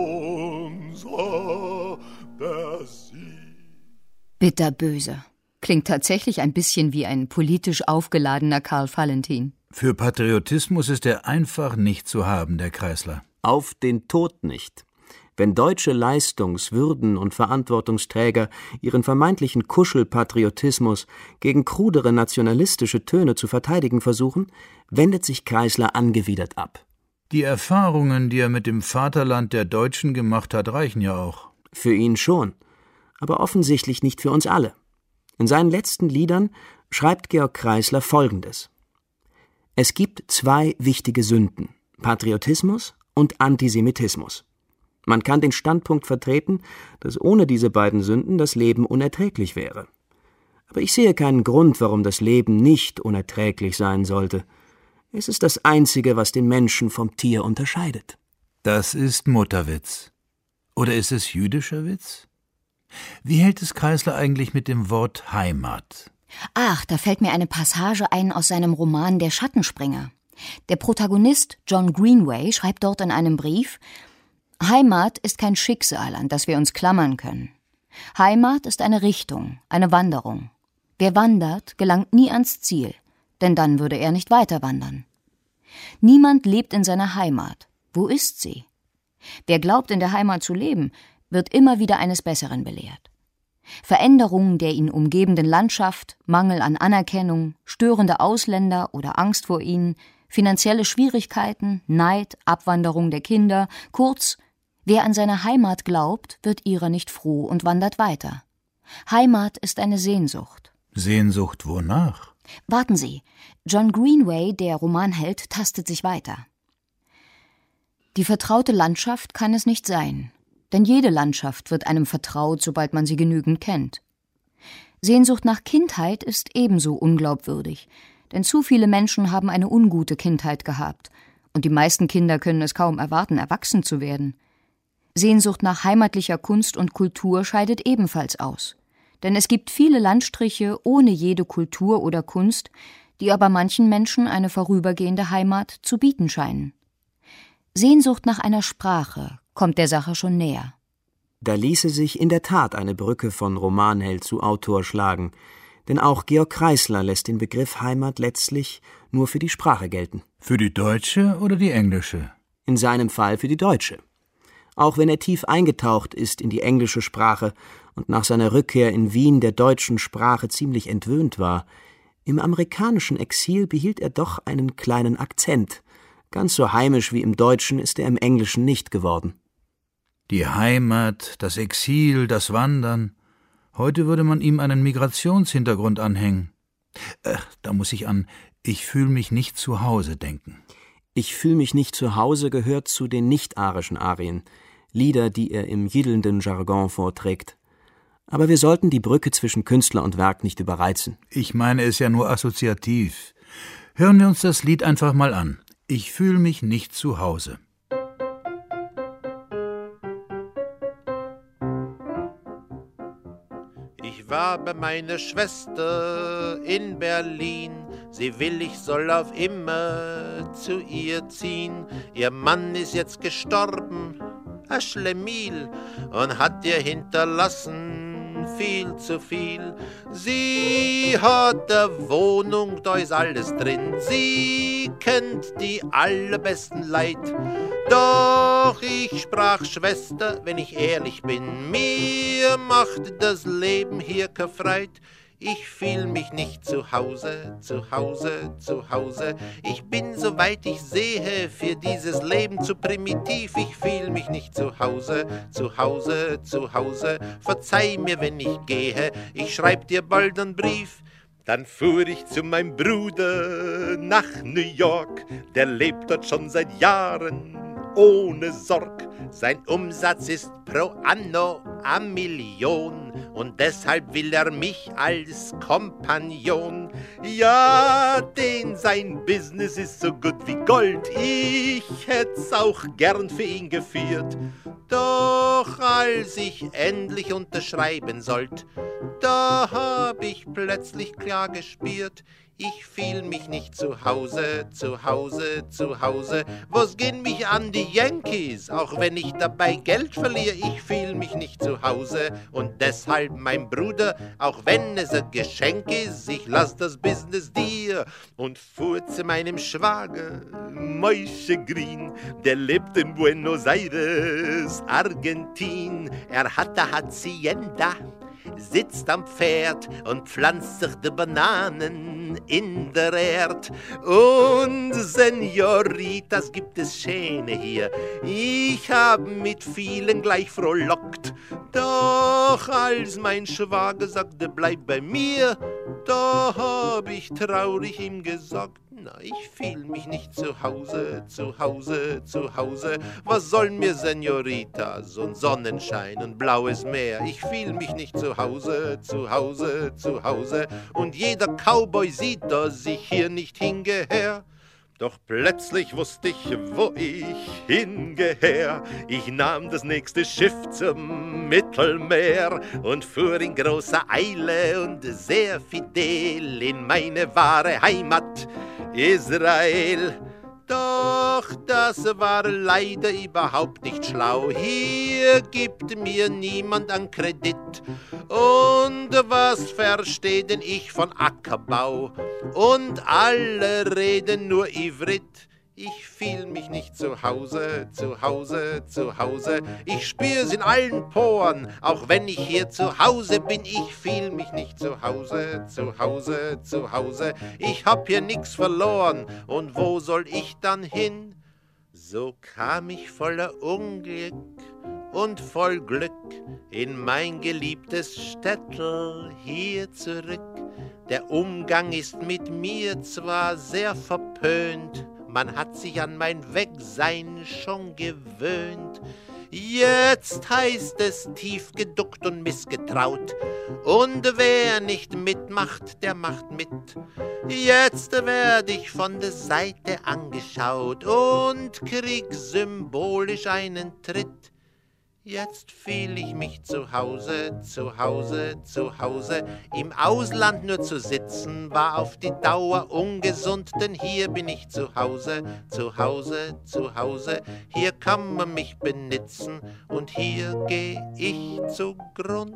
unser der Sieg. Bitterböse. Klingt tatsächlich ein bisschen wie ein politisch aufgeladener Karl Valentin. Für Patriotismus ist er einfach nicht zu haben, der Kreisler. Auf den Tod nicht. Wenn deutsche Leistungs-, Würden- und Verantwortungsträger ihren vermeintlichen Kuschelpatriotismus gegen krudere nationalistische Töne zu verteidigen versuchen, wendet sich Kreisler angewidert ab. Die Erfahrungen, die er mit dem Vaterland der Deutschen gemacht hat, reichen ja auch. Für ihn schon, aber offensichtlich nicht für uns alle. In seinen letzten Liedern schreibt Georg Kreisler Folgendes: Es gibt 2 wichtige Sünden: Patriotismus und Antisemitismus. Man kann den Standpunkt vertreten, dass ohne diese beiden Sünden das Leben unerträglich wäre. Aber ich sehe keinen Grund, warum das Leben nicht unerträglich sein sollte. Es ist das Einzige, was den Menschen vom Tier unterscheidet. Das ist Mutterwitz. Oder ist es jüdischer Witz? Wie hält es Kreisler eigentlich mit dem Wort Heimat? Ach, da fällt mir eine Passage ein aus seinem Roman »Der Schattenspringer«. Der Protagonist John Greenway schreibt dort in einem Brief: Heimat ist kein Schicksal, an das wir uns klammern können. Heimat ist eine Richtung, eine Wanderung. Wer wandert, gelangt nie ans Ziel, denn dann würde er nicht weiter wandern. Niemand lebt in seiner Heimat. Wo ist sie? Wer glaubt, in der Heimat zu leben, wird immer wieder eines Besseren belehrt. Veränderungen der ihn umgebenden Landschaft, Mangel an Anerkennung, störende Ausländer oder Angst vor ihnen, finanzielle Schwierigkeiten, Neid, Abwanderung der Kinder, kurz, wer an seine Heimat glaubt, wird ihrer nicht froh und wandert weiter. Heimat ist eine Sehnsucht. Sehnsucht wonach? Warten Sie, John Greenway, der Romanheld, tastet sich weiter. Die vertraute Landschaft kann es nicht sein, denn jede Landschaft wird einem vertraut, sobald man sie genügend kennt. Sehnsucht nach Kindheit ist ebenso unglaubwürdig, denn zu viele Menschen haben eine ungute Kindheit gehabt, und die meisten Kinder können es kaum erwarten, erwachsen zu werden. Sehnsucht nach heimatlicher Kunst und Kultur scheidet ebenfalls aus, denn es gibt viele Landstriche ohne jede Kultur oder Kunst, die aber manchen Menschen eine vorübergehende Heimat zu bieten scheinen. Sehnsucht nach einer Sprache kommt der Sache schon näher. Da ließe sich in der Tat eine Brücke von Romanheld zu Autor schlagen, denn auch Georg Kreisler lässt den Begriff Heimat letztlich nur für die Sprache gelten. Für die deutsche oder die englische? In seinem Fall für die deutsche. Auch wenn er tief eingetaucht ist in die englische Sprache und nach seiner Rückkehr in Wien der deutschen Sprache ziemlich entwöhnt war, im amerikanischen Exil behielt er doch einen kleinen Akzent. Ganz so heimisch wie im Deutschen ist er im Englischen nicht geworden. Die Heimat, das Exil, das Wandern. Heute würde man ihm einen Migrationshintergrund anhängen. Da muss ich an »Ich fühle mich nicht zu Hause« denken. »Ich fühle mich nicht zu Hause« gehört zu den nicht-arischen Arien, Lieder, die er im jidelnden Jargon vorträgt. Aber wir sollten die Brücke zwischen Künstler und Werk nicht überreizen. Ich meine es ja nur assoziativ. Hören wir uns das Lied einfach mal an. »Ich fühle mich nicht zu Hause«. Ich war bei meiner Schwester in Berlin. Sie will, ich soll auf immer zu ihr ziehen. Ihr Mann ist jetzt gestorben, ein Schlemiel, und hat ihr hinterlassen viel zu viel. Sie hat eine Wohnung, da ist alles drin. Sie kennt die allerbesten Leid. Doch ich sprach, Schwester, wenn ich ehrlich bin, mir macht das Leben hier kein Freit. Ich fühl mich nicht zu Hause, zu Hause, zu Hause. Ich bin, soweit ich sehe, für dieses Leben zu primitiv. Ich fühl mich nicht zu Hause, zu Hause, zu Hause. Verzeih mir, wenn ich gehe, ich schreib dir bald einen Brief. Dann fuhr ich zu meinem Bruder nach New York. Der lebt dort schon seit Jahren ohne Sorg. Sein Umsatz ist pro anno 1 Million und deshalb will er mich als Kompagnon. Ja, denn sein Business ist so gut wie Gold. Ich hätt's auch gern für ihn geführt. Doch als ich endlich unterschreiben sollt, da hab ich plötzlich klar gespürt, ich fühl mich nicht zu Hause, zu Hause, zu Hause. Was gehen mich an die Yankees, auch wenn ich dabei Geld verliere? Ich fühl mich nicht zu Hause und deshalb, mein Bruder, auch wenn es ein Geschenk ist, ich lass das Business dir und fuhr zu meinem Schwager, Moishe Green, der lebt in Buenos Aires, Argentin. Er hat eine Hacienda, sitzt am Pferd und pflanzt sich die Bananen in der Erd. Und Senoritas gibt es schöne hier, ich hab mit vielen gleich frohlockt. Doch als mein Schwager sagte, bleib bei mir, da hab ich traurig ihm gesagt, na, ich fühl mich nicht zu Hause, zu Hause, zu Hause. Was soll mir Senorita, so'n Sonnenschein und blaues Meer? Ich fühl mich nicht zu Hause, zu Hause, zu Hause. Und jeder Cowboy sieht, dass ich hier nicht hingeher. Doch plötzlich wusste ich, wo ich hingeher. Ich nahm das nächste Schiff zum Mittelmeer und fuhr in großer Eile und sehr fidel in meine wahre Heimat Israel. Doch das war leider überhaupt nicht schlau. Hier gibt mir niemand an Kredit. Und was versteht denn ich von Ackerbau? Und alle reden nur Ivrit. Ich fühl mich nicht zu Hause, zu Hause, zu Hause. Ich spür's in allen Poren, auch wenn ich hier zu Hause bin. Ich fühl mich nicht zu Hause, zu Hause, zu Hause. Ich hab hier nix verloren, und wo soll ich dann hin? So kam ich voller Unglück und voll Glück in mein geliebtes Städtel hier zurück. Der Umgang ist mit mir zwar sehr verpönt, man hat sich an mein Wegsein schon gewöhnt. Jetzt heißt es tief geduckt und missgetraut, und wer nicht mitmacht, der macht mit. Jetzt werd ich von der Seite angeschaut und krieg symbolisch einen Tritt. Jetzt fühl ich mich zu Hause, zu Hause, zu Hause. Im Ausland nur zu sitzen, war auf die Dauer ungesund, denn hier bin ich zu Hause, zu Hause, zu Hause. Hier kann man mich benitzen und hier geh ich zugrund.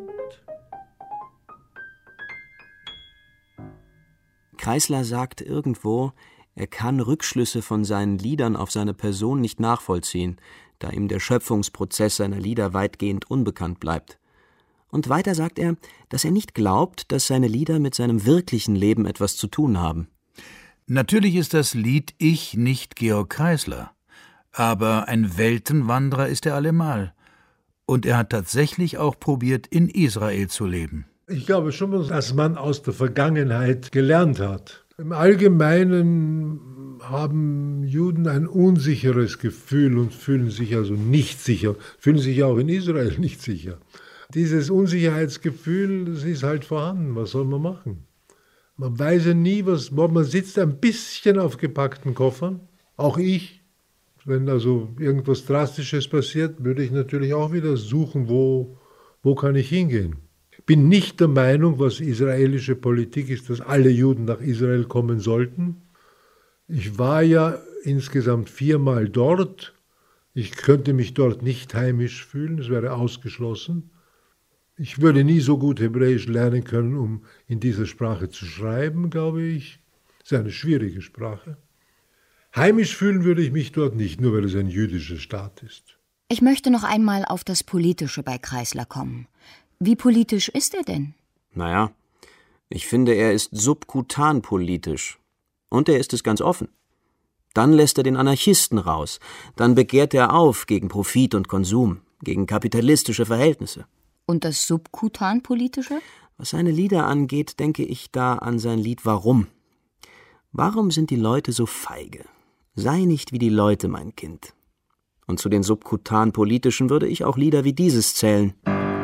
Kreisler sagt irgendwo, er kann Rückschlüsse von seinen Liedern auf seine Person nicht nachvollziehen, da ihm der Schöpfungsprozess seiner Lieder weitgehend unbekannt bleibt. Und weiter sagt er, dass er nicht glaubt, dass seine Lieder mit seinem wirklichen Leben etwas zu tun haben. Natürlich ist das Lied Ich nicht Georg Kreisler, aber ein Weltenwanderer ist er allemal. Und er hat tatsächlich auch probiert, in Israel zu leben. Ich glaube schon, dass man aus der Vergangenheit gelernt hat. Im Allgemeinen haben Juden ein unsicheres Gefühl und fühlen sich also nicht sicher, fühlen sich auch in Israel nicht sicher. Dieses Unsicherheitsgefühl, das ist halt vorhanden, was soll man machen? Man weiß ja nie, man sitzt ein bisschen auf gepackten Koffern, auch ich. Wenn also irgendwas Drastisches passiert, würde ich natürlich auch wieder suchen, wo kann ich hingehen. Ich bin nicht der Meinung, was israelische Politik ist, dass alle Juden nach Israel kommen sollten. Ich war ja insgesamt 4-mal dort. Ich könnte mich dort nicht heimisch fühlen, das wäre ausgeschlossen. Ich würde nie so gut Hebräisch lernen können, um in dieser Sprache zu schreiben, glaube ich. Es ist eine schwierige Sprache. Heimisch fühlen würde ich mich dort nicht, nur weil es ein jüdischer Staat ist. Ich möchte noch einmal auf das Politische bei Kreisler kommen. Wie politisch ist er denn? Naja, ich finde, er ist subkutan politisch. Und er ist es ganz offen. Dann lässt er den Anarchisten raus. Dann begehrt er auf gegen Profit und Konsum, gegen kapitalistische Verhältnisse. Und das Subkutan-Politische? Was seine Lieder angeht, denke ich da an sein Lied Warum. Warum sind die Leute so feige? Sei nicht wie die Leute, mein Kind. Und zu den Subkutan-Politischen würde ich auch Lieder wie dieses zählen.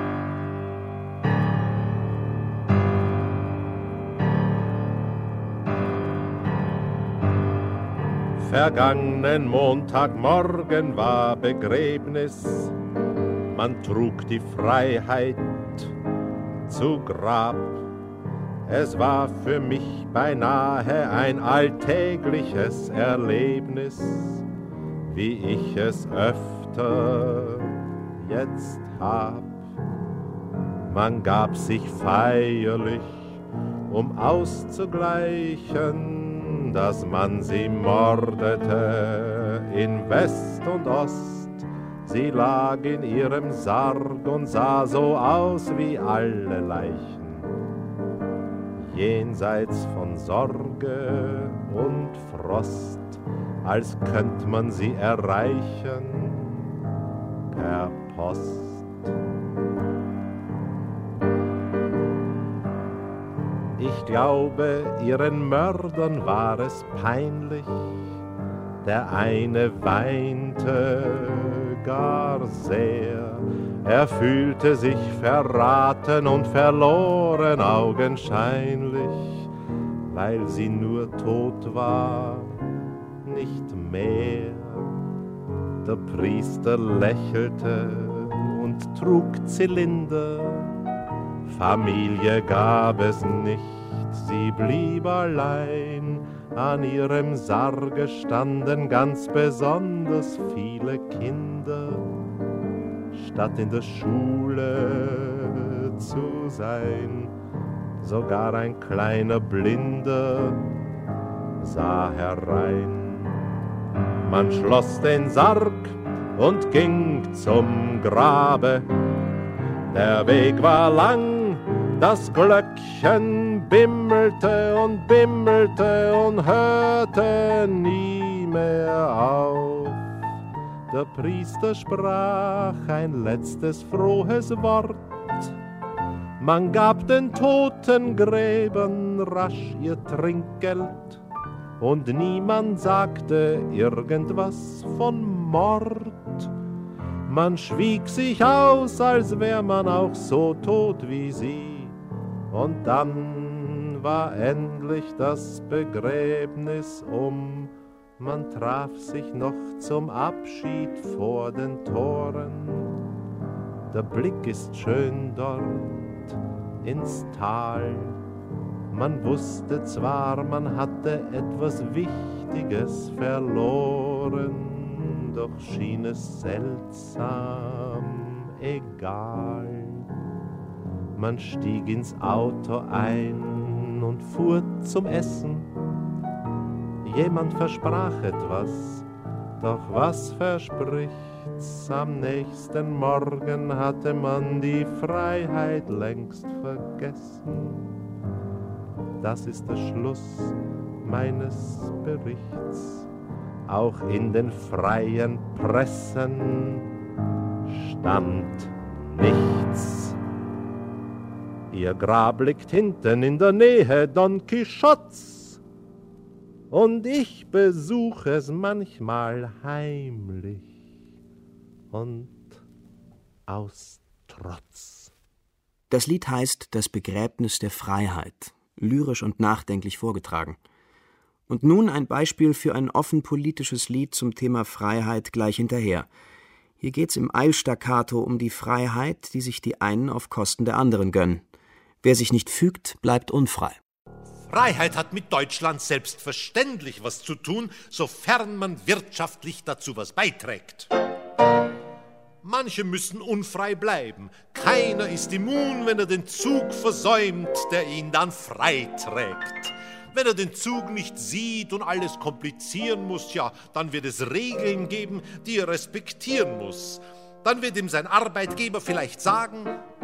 Vergangenen Montagmorgen war Begräbnis, man trug die Freiheit zu Grab. Es war für mich beinahe ein alltägliches Erlebnis, wie ich es öfter jetzt hab. Man gab sich feierlich, um auszugleichen, dass man sie mordete in West und Ost. Sie lag in ihrem Sarg und sah so aus wie alle Leichen. jenseits von Sorge und Frost, als könnt man sie erreichen per Post. Ich glaube, ihren Mördern war es peinlich, der eine weinte gar sehr, er fühlte sich verraten und verloren augenscheinlich, weil sie nur tot war, nicht mehr. Der Priester lächelte und trug Zylinder, Familie gab es nicht, sie blieb allein. An ihrem Sarge standen ganz besonders viele Kinder. Statt in der Schule zu sein, sogar ein kleiner Blinder sah herein. Man schloss den Sarg und ging zum Grabe. Der Weg war lang, das Glöckchen bimmelte und hörte nie mehr auf. Der Priester sprach ein letztes frohes Wort. Man gab den Totengräbern rasch ihr Trinkgeld und niemand sagte irgendwas von Mord. Man schwieg sich aus, als wär man auch so tot wie sie. Und dann war endlich das Begräbnis um. Man traf sich noch zum Abschied vor den Toren. Der Blick ist schön dort ins Tal. Man wusste zwar, man hatte etwas Wichtiges verloren, doch schien es seltsam egal. Man stieg ins Auto ein und fuhr zum Essen. Jemand versprach etwas, doch was verspricht's? Am nächsten Morgen hatte man die Freiheit längst vergessen. Das ist der Schluss meines Berichts. Auch in den freien Pressen stand nichts. Ihr Grab liegt hinten in der Nähe Don Quixotes und ich besuche es manchmal heimlich und aus Trotz. Das Lied heißt »Das Begräbnis der Freiheit«, lyrisch und nachdenklich vorgetragen. Und nun ein Beispiel für ein offen politisches Lied zum Thema Freiheit gleich hinterher. Hier geht's im Eilstaccato um die Freiheit, die sich die einen auf Kosten der anderen gönnen. Wer sich nicht fügt, bleibt unfrei. Freiheit hat mit Deutschland selbstverständlich was zu tun, sofern man wirtschaftlich dazu was beiträgt. Manche müssen unfrei bleiben. Keiner ist immun, wenn er den Zug versäumt, der ihn dann freiträgt. Wenn er den Zug nicht sieht und alles komplizieren muss, ja, dann wird es Regeln geben, die er respektieren muss. Dann wird ihm sein Arbeitgeber vielleicht sagen: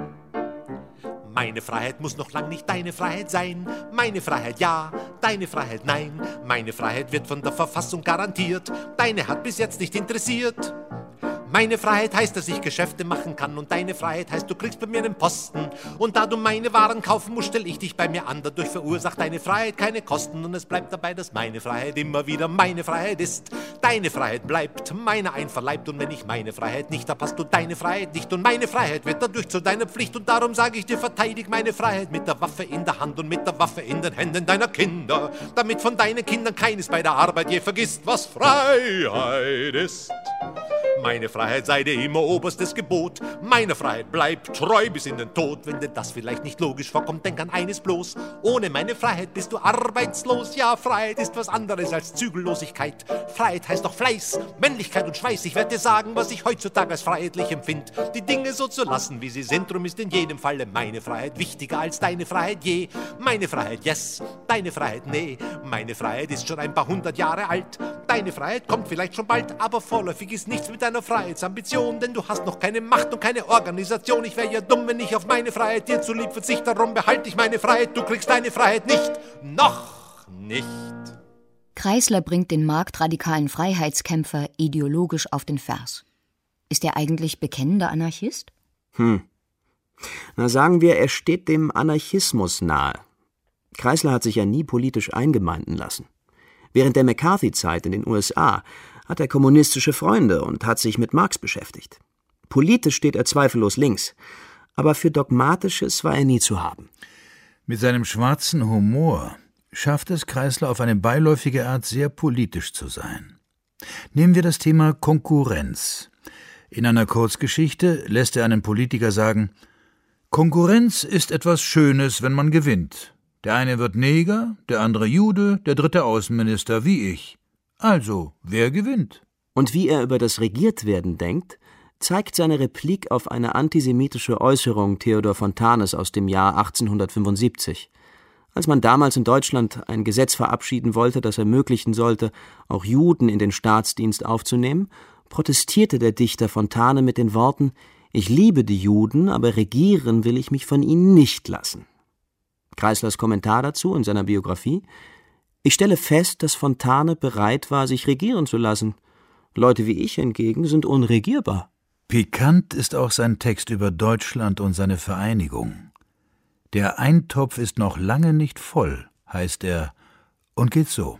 Meine Freiheit muss noch lang nicht deine Freiheit sein. Meine Freiheit ja, deine Freiheit nein. Meine Freiheit wird von der Verfassung garantiert. Deine hat bis jetzt nicht interessiert. Meine Freiheit heißt, dass ich Geschäfte machen kann und deine Freiheit heißt, du kriegst bei mir einen Posten. Und da du meine Waren kaufen musst, stell ich dich bei mir an. Dadurch verursacht deine Freiheit keine Kosten und es bleibt dabei, dass meine Freiheit immer wieder meine Freiheit ist. Deine Freiheit bleibt meiner einverleibt und wenn ich meine Freiheit nicht hab, hast du deine Freiheit nicht und meine Freiheit wird dadurch zu deiner Pflicht und darum sage ich dir, verteidig meine Freiheit mit der Waffe in der Hand und mit der Waffe in den Händen deiner Kinder, damit von deinen Kindern keines bei der Arbeit je vergisst, was Freiheit ist. Meine Freiheit sei dir immer oberstes Gebot. Meine Freiheit bleibt treu bis in den Tod. Wenn dir das vielleicht nicht logisch vorkommt, denk an eines bloß: Ohne meine Freiheit bist du arbeitslos. Ja, Freiheit ist was anderes als Zügellosigkeit. Freiheit heißt doch Fleiß, Männlichkeit und Schweiß. Ich werde dir sagen, was ich heutzutage als freiheitlich empfind. Die Dinge so zu lassen, wie sie sind. Drum ist in jedem Falle meine Freiheit wichtiger als deine Freiheit je. Meine Freiheit yes, deine Freiheit nee. Meine Freiheit ist schon ein paar 100 Jahre alt. Deine Freiheit kommt vielleicht schon bald, aber vorläufig ist nichts mit deiner Freiheitsambition, denn du hast noch keine Macht und keine Organisation. Ich wäre ja dumm, wenn ich auf meine Freiheit dir zulieb verzichte, darum behalte ich meine Freiheit, du kriegst deine Freiheit nicht. Noch nicht. Kreisler bringt den marktradikalen Freiheitskämpfer ideologisch auf den Vers. Ist er eigentlich bekennender Anarchist? Na, sagen wir, er steht dem Anarchismus nahe. Kreisler hat sich ja nie politisch eingemeinden lassen. Während der McCarthy-Zeit in den USA hat er kommunistische Freunde und hat sich mit Marx beschäftigt. Politisch steht er zweifellos links, aber für Dogmatisches war er nie zu haben. Mit seinem schwarzen Humor schafft es Kreisler auf eine beiläufige Art sehr politisch zu sein. Nehmen wir das Thema Konkurrenz. In einer Kurzgeschichte lässt er einen Politiker sagen: Konkurrenz ist etwas Schönes, wenn man gewinnt. Der eine wird Neger, der andere Jude, der dritte Außenminister, wie ich. Also, wer gewinnt? Und wie er über das Regiertwerden denkt, zeigt seine Replik auf eine antisemitische Äußerung Theodor Fontanes aus dem Jahr 1875. Als man damals in Deutschland ein Gesetz verabschieden wollte, das ermöglichen sollte, auch Juden in den Staatsdienst aufzunehmen, protestierte der Dichter Fontane mit den Worten: Ich liebe die Juden, aber regieren will ich mich von ihnen nicht lassen. Kreislers Kommentar dazu in seiner Biografie: Ich stelle fest, dass Fontane bereit war, sich regieren zu lassen. Leute wie ich hingegen sind unregierbar. Pikant ist auch sein Text über Deutschland und seine Vereinigung. Der Eintopf ist noch lange nicht voll, heißt er, und geht so: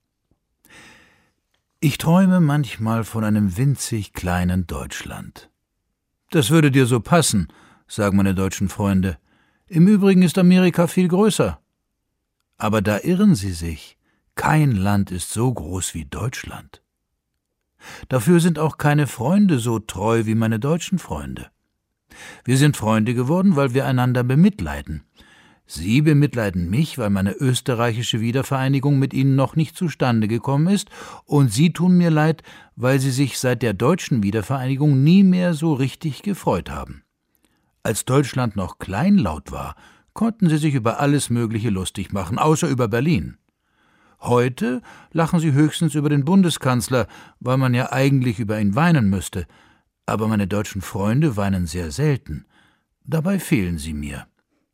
Ich träume manchmal von einem winzig kleinen Deutschland. Das würde dir so passen, sagen meine deutschen Freunde. Im Übrigen ist Amerika viel größer. Aber da irren sie sich. Kein Land ist so groß wie Deutschland. Dafür sind auch keine Freunde so treu wie meine deutschen Freunde. Wir sind Freunde geworden, weil wir einander bemitleiden. Sie bemitleiden mich, weil meine österreichische Wiedervereinigung mit ihnen noch nicht zustande gekommen ist, und sie tun mir leid, weil sie sich seit der deutschen Wiedervereinigung nie mehr so richtig gefreut haben. Als Deutschland noch kleinlaut war, konnten sie sich über alles Mögliche lustig machen, außer über Berlin. Heute lachen sie höchstens über den Bundeskanzler, weil man ja eigentlich über ihn weinen müsste. Aber meine deutschen Freunde weinen sehr selten. Dabei fehlen sie mir.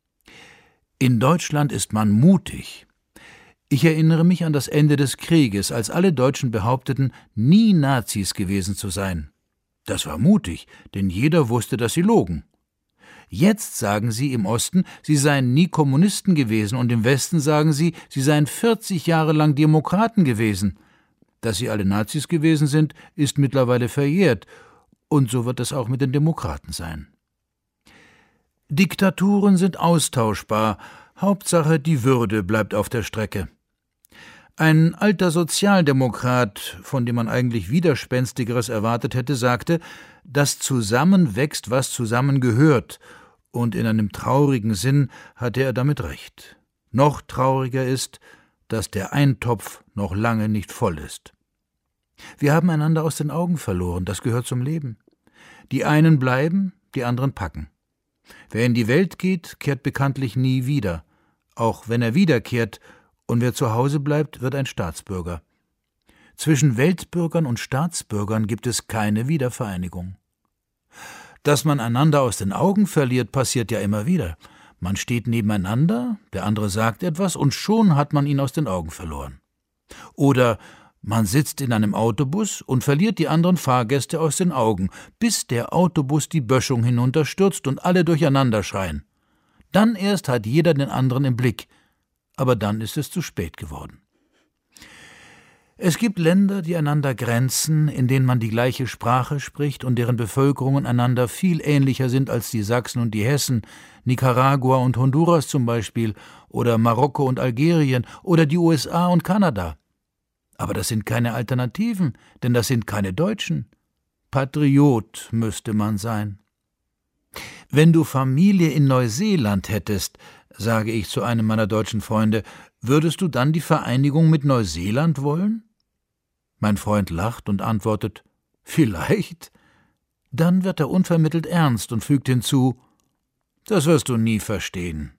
In Deutschland ist man mutig. Ich erinnere mich an das Ende des Krieges, als alle Deutschen behaupteten, nie Nazis gewesen zu sein. Das war mutig, denn jeder wusste, dass sie logen. Jetzt sagen sie im Osten, sie seien nie Kommunisten gewesen, und im Westen sagen sie, sie seien 40 Jahre lang Demokraten gewesen. Dass sie alle Nazis gewesen sind, ist mittlerweile verjährt, und so wird es auch mit den Demokraten sein. Diktaturen sind austauschbar, Hauptsache die Würde bleibt auf der Strecke. Ein alter Sozialdemokrat, von dem man eigentlich Widerspenstigeres erwartet hätte, sagte, dass zusammen wächst, was zusammengehört, und in einem traurigen Sinn hatte er damit recht. Noch trauriger ist, dass der Eintopf noch lange nicht voll ist. Wir haben einander aus den Augen verloren, das gehört zum Leben. Die einen bleiben, die anderen packen. Wer in die Welt geht, kehrt bekanntlich nie wieder. Auch wenn er wiederkehrt und wer zu Hause bleibt, wird ein Staatsbürger. Zwischen Weltbürgern und Staatsbürgern gibt es keine Wiedervereinigung. Dass man einander aus den Augen verliert, passiert ja immer wieder. Man steht nebeneinander, der andere sagt etwas und schon hat man ihn aus den Augen verloren. Oder man sitzt in einem Autobus und verliert die anderen Fahrgäste aus den Augen, bis der Autobus die Böschung hinunterstürzt und alle durcheinander schreien. Dann erst hat jeder den anderen im Blick, aber dann ist es zu spät geworden. Es gibt Länder, die einander grenzen, in denen man die gleiche Sprache spricht und deren Bevölkerungen einander viel ähnlicher sind als die Sachsen und die Hessen, Nicaragua und Honduras zum Beispiel, oder Marokko und Algerien, oder die USA und Kanada. Aber das sind keine Alternativen, denn das sind keine Deutschen. Patriot müsste man sein. Wenn du Familie in Neuseeland hättest, sage ich zu einem meiner deutschen Freunde, würdest du dann die Vereinigung mit Neuseeland wollen? Mein Freund lacht und antwortet, vielleicht. Dann wird er unvermittelt ernst und fügt hinzu, das wirst du nie verstehen.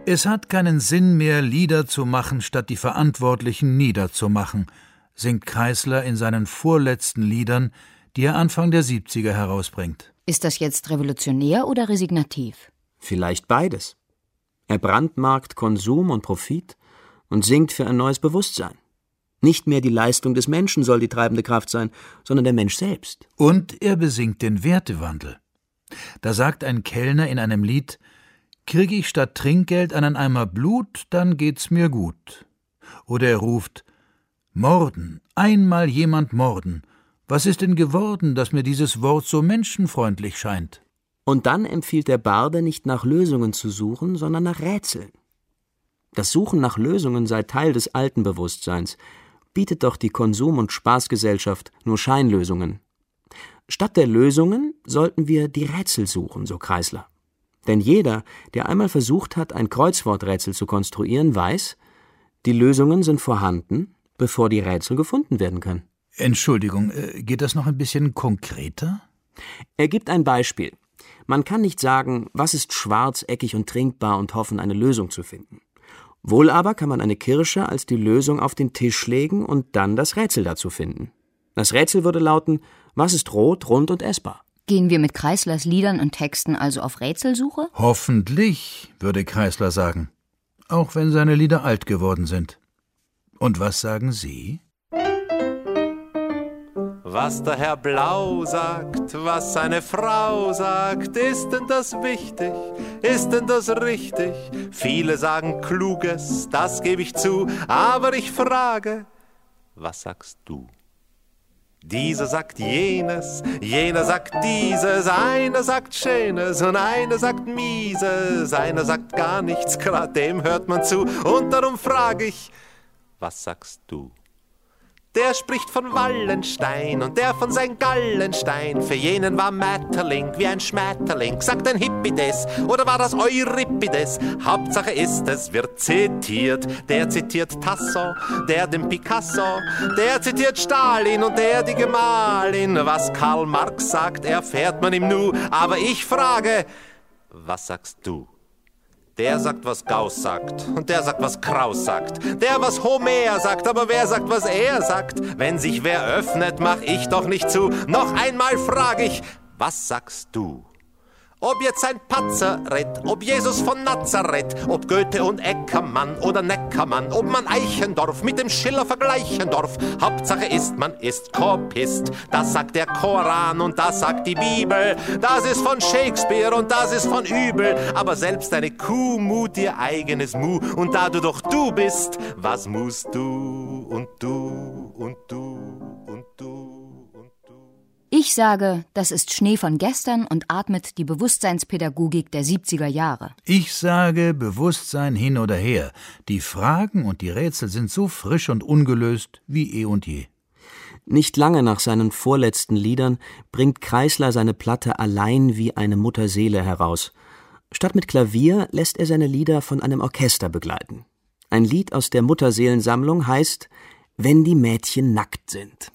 Es hat keinen Sinn mehr, Lieder zu machen, statt die Verantwortlichen niederzumachen, singt Kreisler in seinen vorletzten Liedern, die er Anfang der 70er herausbringt. Ist das jetzt revolutionär oder resignativ? Vielleicht beides. Er brandmarkt Konsum und Profit und singt für ein neues Bewusstsein. Nicht mehr die Leistung des Menschen soll die treibende Kraft sein, sondern der Mensch selbst. Und er besingt den Wertewandel. Da sagt ein Kellner in einem Lied: »Krieg ich statt Trinkgeld einen Eimer Blut, dann geht's mir gut.« Oder er ruft: »Morden, einmal jemand morden. Was ist denn geworden, dass mir dieses Wort so menschenfreundlich scheint?« Und dann empfiehlt der Barde, nicht nach Lösungen zu suchen, sondern nach Rätseln. Das Suchen nach Lösungen sei Teil des alten Bewusstseins, bietet doch die Konsum- und Spaßgesellschaft nur Scheinlösungen. Statt der Lösungen sollten wir die Rätsel suchen, so Kreisler. Denn jeder, der einmal versucht hat, ein Kreuzworträtsel zu konstruieren, weiß, die Lösungen sind vorhanden, bevor die Rätsel gefunden werden können. Entschuldigung, geht das noch ein bisschen konkreter? Er gibt ein Beispiel. Man kann nicht sagen, was ist schwarz, eckig und trinkbar und hoffen, eine Lösung zu finden. Wohl aber kann man eine Kirsche als die Lösung auf den Tisch legen und dann das Rätsel dazu finden. Das Rätsel würde lauten: Was ist rot, rund und essbar? Gehen wir mit Kreislers Liedern und Texten also auf Rätselsuche? Hoffentlich, würde Kreisler sagen. Auch wenn seine Lieder alt geworden sind. Und was sagen Sie? Was der Herr Blau sagt, was seine Frau sagt, ist denn das wichtig, ist denn das richtig? Viele sagen Kluges, das gebe ich zu, aber ich frage, was sagst du? Dieser sagt jenes, jener sagt dieses, einer sagt Schönes und einer sagt Mieses, einer sagt gar nichts, grad dem hört man zu, und darum frage ich, was sagst du? Der spricht von Wallenstein und der von St. Gallenstein. Für jenen war Maeterlinck wie ein Schmetterling. Sagt ein Hippides oder war das Euripides? Hauptsache ist, es wird zitiert. Der zitiert Tasso, der den Picasso, der zitiert Stalin und der die Gemahlin. Was Karl Marx sagt, erfährt man im Nu. Aber ich frage, was sagst du? Der sagt, was Gauss sagt, und der sagt, was Kraus sagt, der, was Homer sagt, aber wer sagt, was er sagt? Wenn sich wer öffnet, mach ich doch nicht zu. Noch einmal frag ich, was sagst du? Ob jetzt ein Patzerit, ob Jesus von Nazareth, ob Goethe und Eckermann oder Neckermann, ob man Eichendorff mit dem Schiller vergleichen darf. Hauptsache ist, man ist Kopist. Das sagt der Koran und das sagt die Bibel. Das ist von Shakespeare und das ist von übel. Aber selbst eine Kuh mut ihr eigenes Mu. Und da du doch du bist, was musst du und du und du und du? Ich sage, das ist Schnee von gestern und atmet die Bewusstseinspädagogik der 70er Jahre. Ich sage, Bewusstsein hin oder her. Die Fragen und die Rätsel sind so frisch und ungelöst wie eh und je. Nicht lange nach seinen vorletzten Liedern bringt Kreisler seine Platte Allein wie eine Mutterseele heraus. Statt mit Klavier lässt er seine Lieder von einem Orchester begleiten. Ein Lied aus der Mutterseelensammlung heißt »Wenn die Mädchen nackt sind«.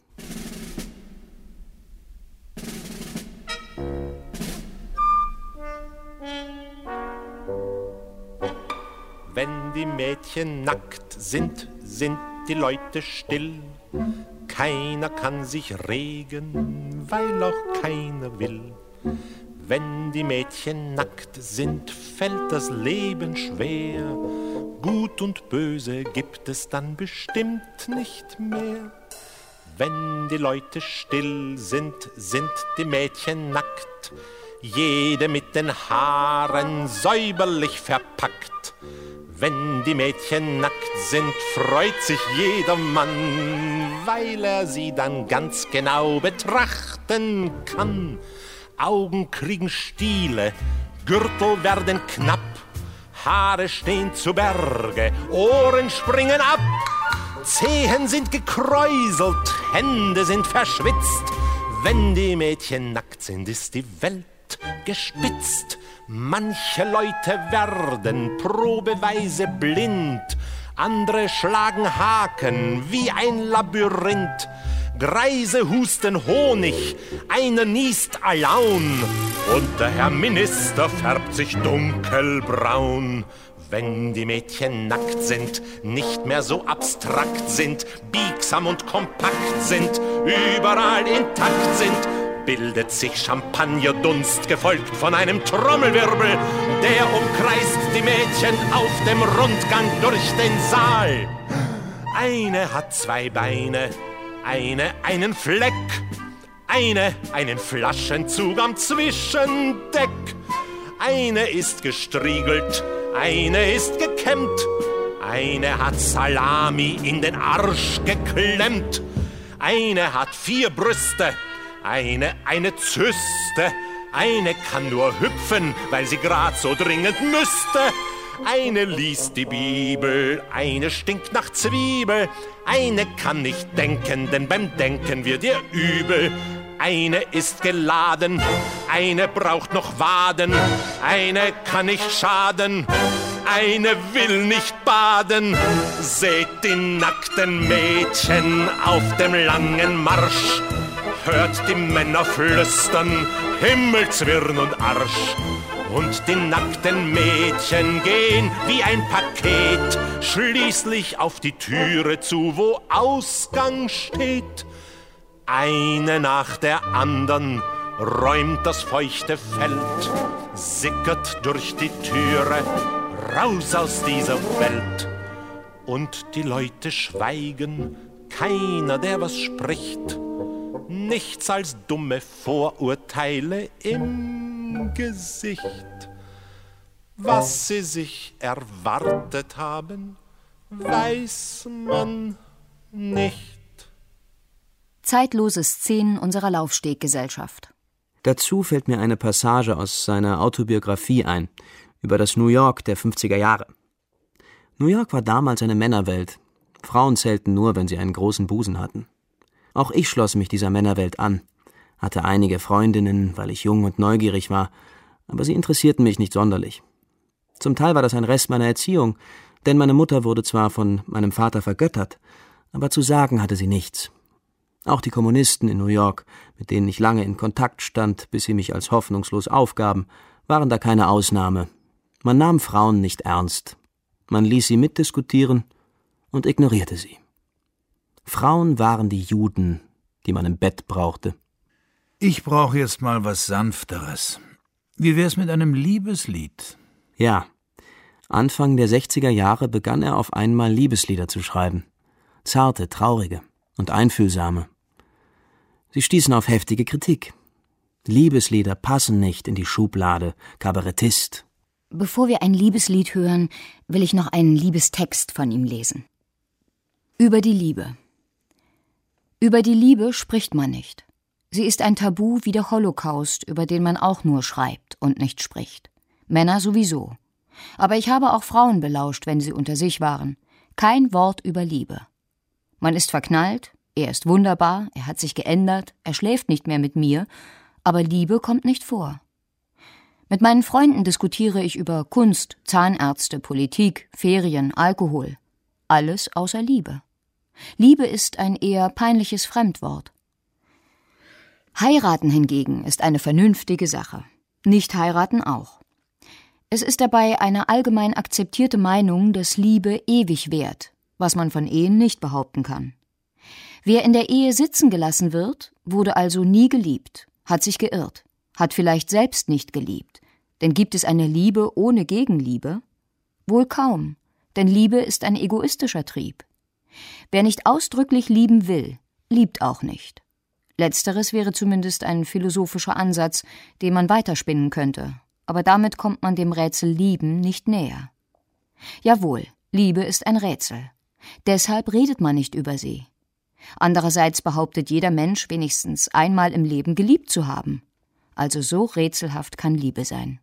Wenn die Mädchen nackt sind, sind die Leute still. Keiner kann sich regen, weil auch keiner will. Wenn die Mädchen nackt sind, fällt das Leben schwer. Gut und Böse gibt es dann bestimmt nicht mehr. Wenn die Leute still sind, sind die Mädchen nackt. Jede mit den Haaren säuberlich verpackt. Wenn die Mädchen nackt sind, freut sich jeder Mann, weil er sie dann ganz genau betrachten kann. Augen kriegen Stiele, Gürtel werden knapp, Haare stehen zu Berge, Ohren springen ab. Zehen sind gekräuselt, Hände sind verschwitzt. Wenn die Mädchen nackt sind, ist die Welt gespitzt. Manche Leute werden probeweise blind, andere schlagen Haken wie ein Labyrinth. Greise husten Honig, einer niest Alaun und der Herr Minister färbt sich dunkelbraun. Wenn die Mädchen nackt sind, nicht mehr so abstrakt sind, biegsam und kompakt sind, überall intakt sind, bildet sich Champagnerdunst, gefolgt von einem Trommelwirbel, der umkreist die Mädchen auf dem Rundgang durch den Saal. Eine hat 2 Beine, eine einen Fleck, eine einen Flaschenzug am Zwischendeck. Eine ist gestriegelt, eine ist gekämmt, eine hat Salami in den Arsch geklemmt, eine hat 4 Brüste, eine Zyste, eine kann nur hüpfen, weil sie grad so dringend müsste. Eine liest die Bibel, eine stinkt nach Zwiebel, eine kann nicht denken, denn beim Denken wird ihr übel. Eine ist geladen, eine braucht noch Waden, eine kann nicht schaden, eine will nicht baden. Seht die nackten Mädchen auf dem langen Marsch, hört die Männer flüstern, Himmelswirren und Arsch. Und die nackten Mädchen gehen wie ein Paket schließlich auf die Türe zu, wo Ausgang steht. Eine nach der andern räumt das feuchte Feld, sickert durch die Türe, raus aus dieser Welt. Und die Leute schweigen, keiner, der was spricht, nichts als dumme Vorurteile im Gesicht. Was sie sich erwartet haben, weiß man nicht. Zeitlose Szenen unserer Laufsteggesellschaft. Dazu fällt mir eine Passage aus seiner Autobiografie ein, über das New York der 50er Jahre. New York war damals eine Männerwelt. Frauen zählten nur, wenn sie einen großen Busen hatten. Auch ich schloss mich dieser Männerwelt an, hatte einige Freundinnen, weil ich jung und neugierig war, aber sie interessierten mich nicht sonderlich. Zum Teil war das ein Rest meiner Erziehung, denn meine Mutter wurde zwar von meinem Vater vergöttert, aber zu sagen hatte sie nichts. Auch die Kommunisten in New York, mit denen ich lange in Kontakt stand, bis sie mich als hoffnungslos aufgaben, waren da keine Ausnahme. Man nahm Frauen nicht ernst. Man ließ sie mitdiskutieren und ignorierte sie. Frauen waren die Juden, die man im Bett brauchte. Ich brauche jetzt mal was Sanfteres. Wie wär's mit einem Liebeslied? Ja, Anfang der 60er Jahre begann er auf einmal Liebeslieder zu schreiben. Zarte, traurige und einfühlsame. Sie stießen auf heftige Kritik. Liebeslieder passen nicht in die Schublade Kabarettist. Bevor wir ein Liebeslied hören, will ich noch einen Liebestext von ihm lesen. Über die Liebe. Über die Liebe spricht man nicht. Sie ist ein Tabu wie der Holocaust, über den man auch nur schreibt und nicht spricht. Männer sowieso. Aber ich habe auch Frauen belauscht, wenn sie unter sich waren. Kein Wort über Liebe. Man ist verknallt, er ist wunderbar, er hat sich geändert, er schläft nicht mehr mit mir, aber Liebe kommt nicht vor. Mit meinen Freunden diskutiere ich über Kunst, Zahnärzte, Politik, Ferien, Alkohol. Alles außer Liebe. Liebe ist ein eher peinliches Fremdwort. Heiraten hingegen ist eine vernünftige Sache. Nicht heiraten auch. Es ist dabei eine allgemein akzeptierte Meinung, dass Liebe ewig währt, was man von Ehen nicht behaupten kann. Wer in der Ehe sitzen gelassen wird, wurde also nie geliebt, hat sich geirrt, hat vielleicht selbst nicht geliebt. Denn gibt es eine Liebe ohne Gegenliebe? Wohl kaum, denn Liebe ist ein egoistischer Trieb. Wer nicht ausdrücklich lieben will, liebt auch nicht. Letzteres wäre zumindest ein philosophischer Ansatz, den man weiterspinnen könnte, aber damit kommt man dem Rätsel Lieben nicht näher. Jawohl, Liebe ist ein Rätsel. Deshalb redet man nicht über sie. Andererseits behauptet jeder Mensch wenigstens einmal im Leben geliebt zu haben. Also so rätselhaft kann Liebe sein.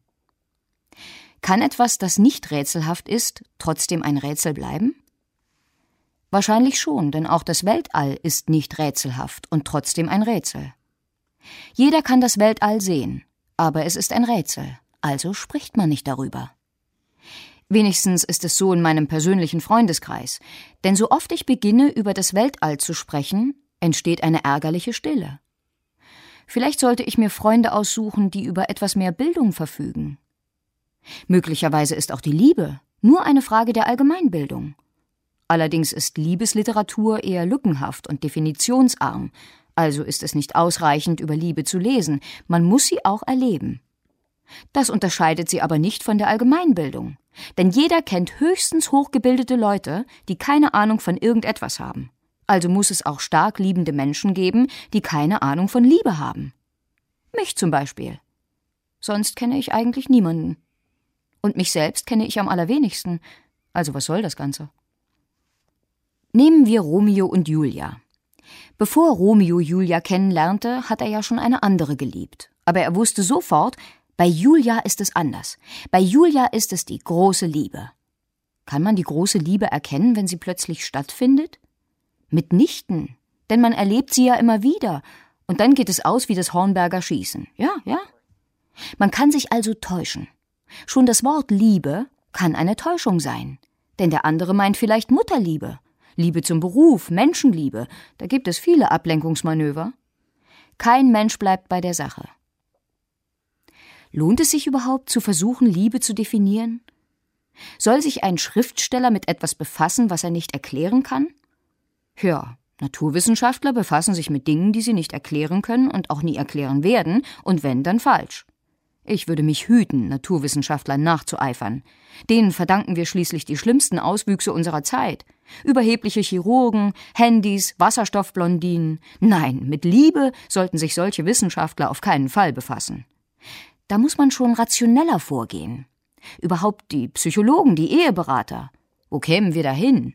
Kann etwas, das nicht rätselhaft ist, trotzdem ein Rätsel bleiben? Wahrscheinlich schon, denn auch das Weltall ist nicht rätselhaft und trotzdem ein Rätsel. Jeder kann das Weltall sehen, aber es ist ein Rätsel, also spricht man nicht darüber. Wenigstens ist es so in meinem persönlichen Freundeskreis, denn so oft ich beginne, über das Weltall zu sprechen, entsteht eine ärgerliche Stille. Vielleicht sollte ich mir Freunde aussuchen, die über etwas mehr Bildung verfügen. Möglicherweise ist auch die Liebe Nur eine Frage der Allgemeinbildung. Allerdings ist Liebesliteratur eher lückenhaft und definitionsarm, also ist es nicht ausreichend, über Liebe zu lesen, man muss sie auch erleben. Das unterscheidet sie aber nicht von der Allgemeinbildung, denn jeder kennt höchstens hochgebildete Leute, die keine Ahnung von irgendetwas haben. Also muss es auch stark liebende Menschen geben, die keine Ahnung von Liebe haben. Mich zum Beispiel. Sonst kenne ich eigentlich niemanden. Und mich selbst kenne ich am allerwenigsten. Also was soll das Ganze? Nehmen wir Romeo und Julia. Bevor Romeo Julia kennenlernte, hat er ja schon eine andere geliebt. Aber er wusste sofort, bei Julia ist es anders. Bei Julia ist es die große Liebe. Kann man die große Liebe erkennen, wenn sie plötzlich stattfindet? Mitnichten, denn man erlebt sie ja immer wieder. Und dann geht es aus wie das Hornberger Schießen. Ja. Man kann sich also täuschen. Schon das Wort Liebe kann eine Täuschung sein. Denn der andere meint vielleicht Mutterliebe. Liebe zum Beruf, Menschenliebe. Da gibt es viele Ablenkungsmanöver. Kein Mensch bleibt bei der Sache. Lohnt es sich überhaupt, zu versuchen, Liebe zu definieren? Soll sich ein Schriftsteller mit etwas befassen, was er nicht erklären kann? Ja, Naturwissenschaftler befassen sich mit Dingen, die sie nicht erklären können und auch nie erklären werden, und wenn, dann falsch. Ich würde mich hüten, Naturwissenschaftlern nachzueifern. Denen verdanken wir schließlich die schlimmsten Auswüchse unserer Zeit. Überhebliche Chirurgen, Handys, Wasserstoffblondinen. Nein, mit Liebe sollten sich solche Wissenschaftler auf keinen Fall befassen. Da muss man schon rationeller vorgehen. Überhaupt die Psychologen, die Eheberater. Wo kämen wir dahin?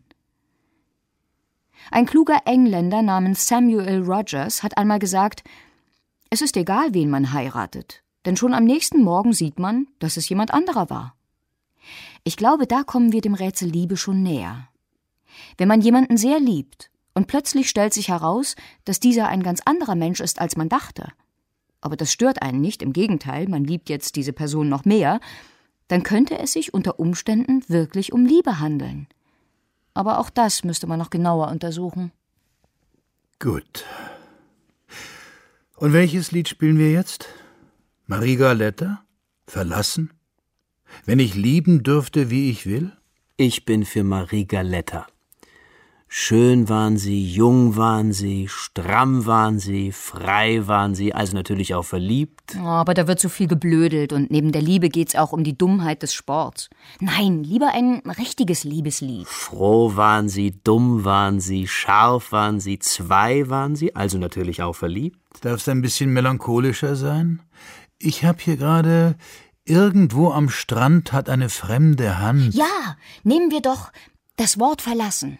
Ein kluger Engländer namens Samuel Rogers hat einmal gesagt, es ist egal, wen man heiratet, denn schon am nächsten Morgen sieht man, dass es jemand anderer war. Ich glaube, da kommen wir dem Rätsel Liebe schon näher. Wenn man jemanden sehr liebt und plötzlich stellt sich heraus, dass dieser ein ganz anderer Mensch ist, als man dachte, aber das stört einen nicht, im Gegenteil, man liebt jetzt diese Person noch mehr, dann könnte es sich unter Umständen wirklich um Liebe handeln. Aber auch das müsste man noch genauer untersuchen. Gut. Und welches Lied spielen wir jetzt? Marie Galetta? Verlassen? Wenn ich lieben dürfte, wie ich will? Ich bin für Marie Galetta. Schön waren sie, jung waren sie, stramm waren sie, frei waren sie, also natürlich auch verliebt. Oh, aber da wird so viel geblödelt und neben der Liebe geht's auch um die Dummheit des Sports. Nein, lieber ein richtiges Liebeslied. Froh waren sie, dumm waren sie, scharf waren sie, zwei waren sie, also natürlich auch verliebt. Darf es ein bisschen melancholischer sein? Ich hab hier gerade irgendwo am Strand hat eine fremde Hand. Ja, nehmen wir doch das Wort verlassen.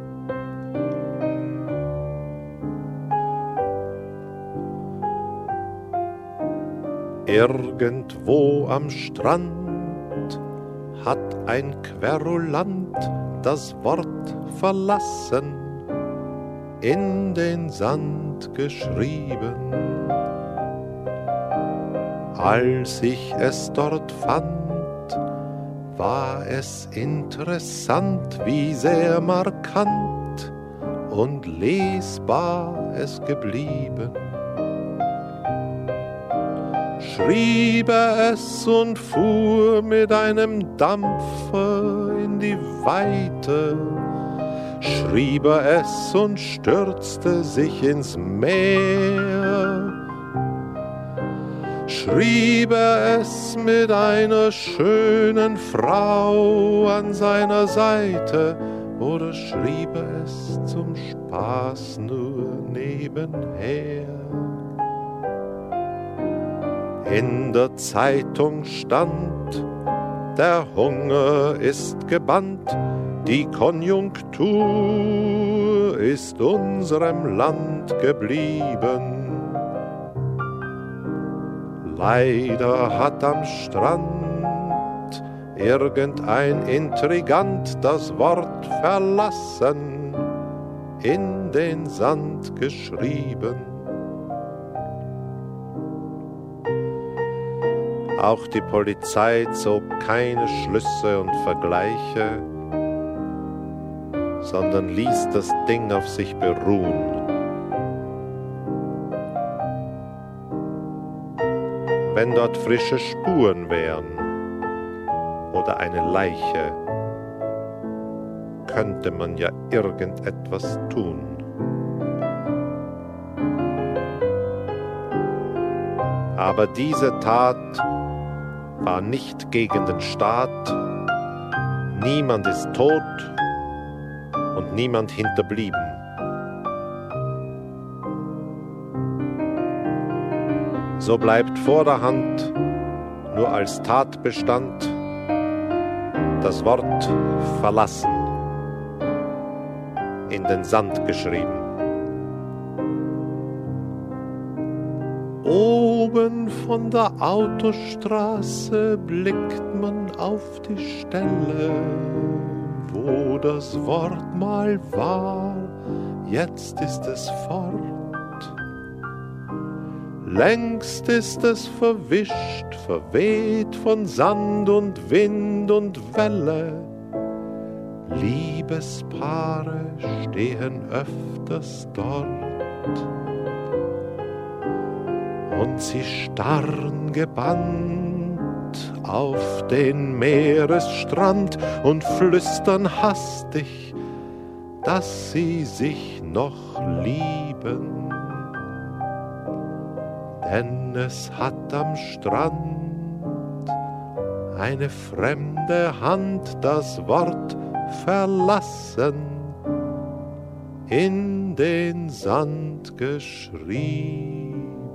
Irgendwo am Strand hat ein Querulant das Wort verlassen in den Sand geschrieben. Als ich es dort fand, war es interessant, wie sehr markant und lesbar es geblieben. Schrieb er es und fuhr mit einem Dampfer in die Weite, schrieb er es und stürzte sich ins Meer, schrieb er es mit einer schönen Frau an seiner Seite oder schrieb er es zum Spaß nur nebenher. In der Zeitung stand, der Hunger ist gebannt, die Konjunktur ist unserem Land geblieben. Leider hat am Strand irgendein Intrigant das Wort verlassen in den Sand geschrieben. Auch die Polizei zog keine Schlüsse und Vergleiche, sondern ließ das Ding auf sich beruhen. Wenn dort frische Spuren wären oder eine Leiche könnte man ja irgendetwas tun. Aber diese Tat war nicht gegen den Staat, niemand ist tot und niemand hinterblieben. So bleibt vor der Hand nur als Tatbestand das Wort verlassen in den Sand geschrieben. Oben von der Autostraße blickt man auf die Stelle, wo das Wort mal war, jetzt ist es fort. Längst ist es verwischt, verweht von Sand und Wind und Welle. Liebespaare stehen öfters dort. Und sie starren gebannt auf den Meeresstrand und flüstern hastig, dass sie sich noch lieben. Denn es hat am Strand eine fremde Hand das Wort verlassen in den Sand geschrieben.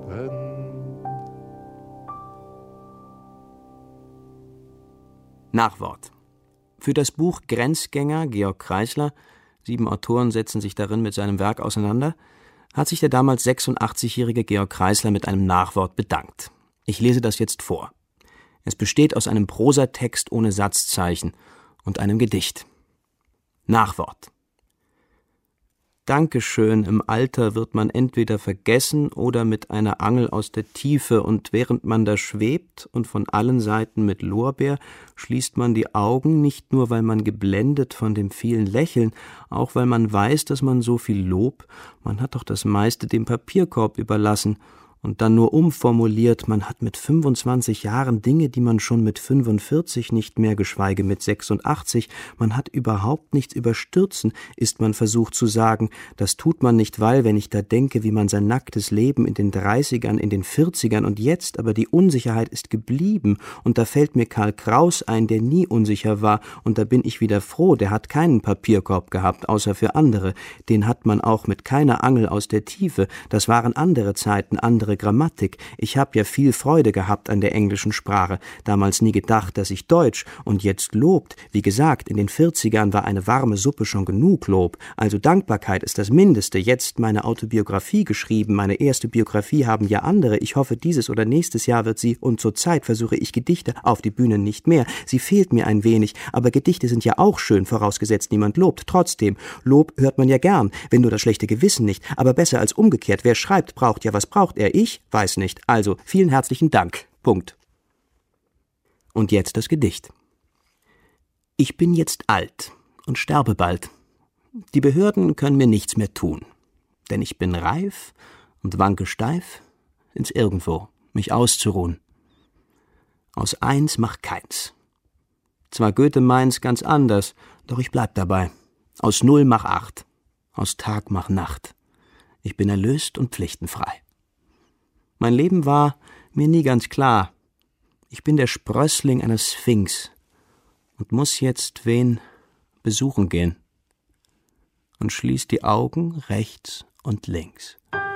Nachwort. Für das Buch Grenzgänger Georg Kreisler, 7 Autoren setzen sich darin mit seinem Werk auseinander, hat sich der damals 86-jährige Georg Kreisler mit einem Nachwort bedankt. Ich lese das jetzt vor. Es besteht aus einem Prosatext ohne Satzzeichen und einem Gedicht. Nachwort. Dankeschön, im Alter wird man entweder vergessen oder mit einer Angel aus der Tiefe, und während man da schwebt und von allen Seiten mit Lorbeer, schließt man die Augen, nicht nur, weil man geblendet von dem vielen Lächeln, auch weil man weiß, dass man so viel Lob, man hat doch das meiste dem Papierkorb überlassen, und dann nur umformuliert, man hat mit 25 Jahren Dinge, die man schon mit 45 nicht mehr, geschweige mit 86, man hat überhaupt nichts überstürzen, ist man versucht zu sagen, das tut man nicht, weil, wenn ich da denke, wie man sein nacktes Leben in den 30ern, in den 40ern und jetzt, aber die Unsicherheit ist geblieben, und da fällt mir Karl Kraus ein, der nie unsicher war, und da bin ich wieder froh, der hat keinen Papierkorb gehabt, außer für andere, den hat man auch mit keiner Angel aus der Tiefe, das waren andere Zeiten, andere Grammatik. Ich habe ja viel Freude gehabt an der englischen Sprache, damals nie gedacht, dass ich Deutsch, und jetzt lobt. Wie gesagt, in den 40ern war eine warme Suppe schon genug Lob, also Dankbarkeit ist das Mindeste. Jetzt meine Autobiografie geschrieben, meine erste Biografie haben ja andere, ich hoffe, dieses oder nächstes Jahr wird sie, und zurzeit versuche ich Gedichte, auf die Bühne nicht mehr. Sie fehlt mir ein wenig, aber Gedichte sind ja auch schön, vorausgesetzt niemand lobt. Trotzdem, Lob hört man ja gern, wenn nur das schlechte Gewissen nicht, aber besser als umgekehrt. Wer schreibt, braucht ja, was braucht er? Ich weiß nicht. Also, vielen herzlichen Dank. Punkt. Und jetzt das Gedicht. Ich bin jetzt alt und sterbe bald. Die Behörden können mir nichts mehr tun, denn ich bin reif und wanke steif ins Irgendwo, mich auszuruhen. Aus 1 macht keins. Zwar Goethe meint's ganz anders, doch ich bleib dabei. Aus 0 mach 8, aus Tag mach Nacht. Ich bin erlöst und pflichtenfrei. Mein Leben war mir nie ganz klar. Ich bin der Sprössling einer Sphinx und muss jetzt wen besuchen gehen. Und schließ die Augen rechts und links.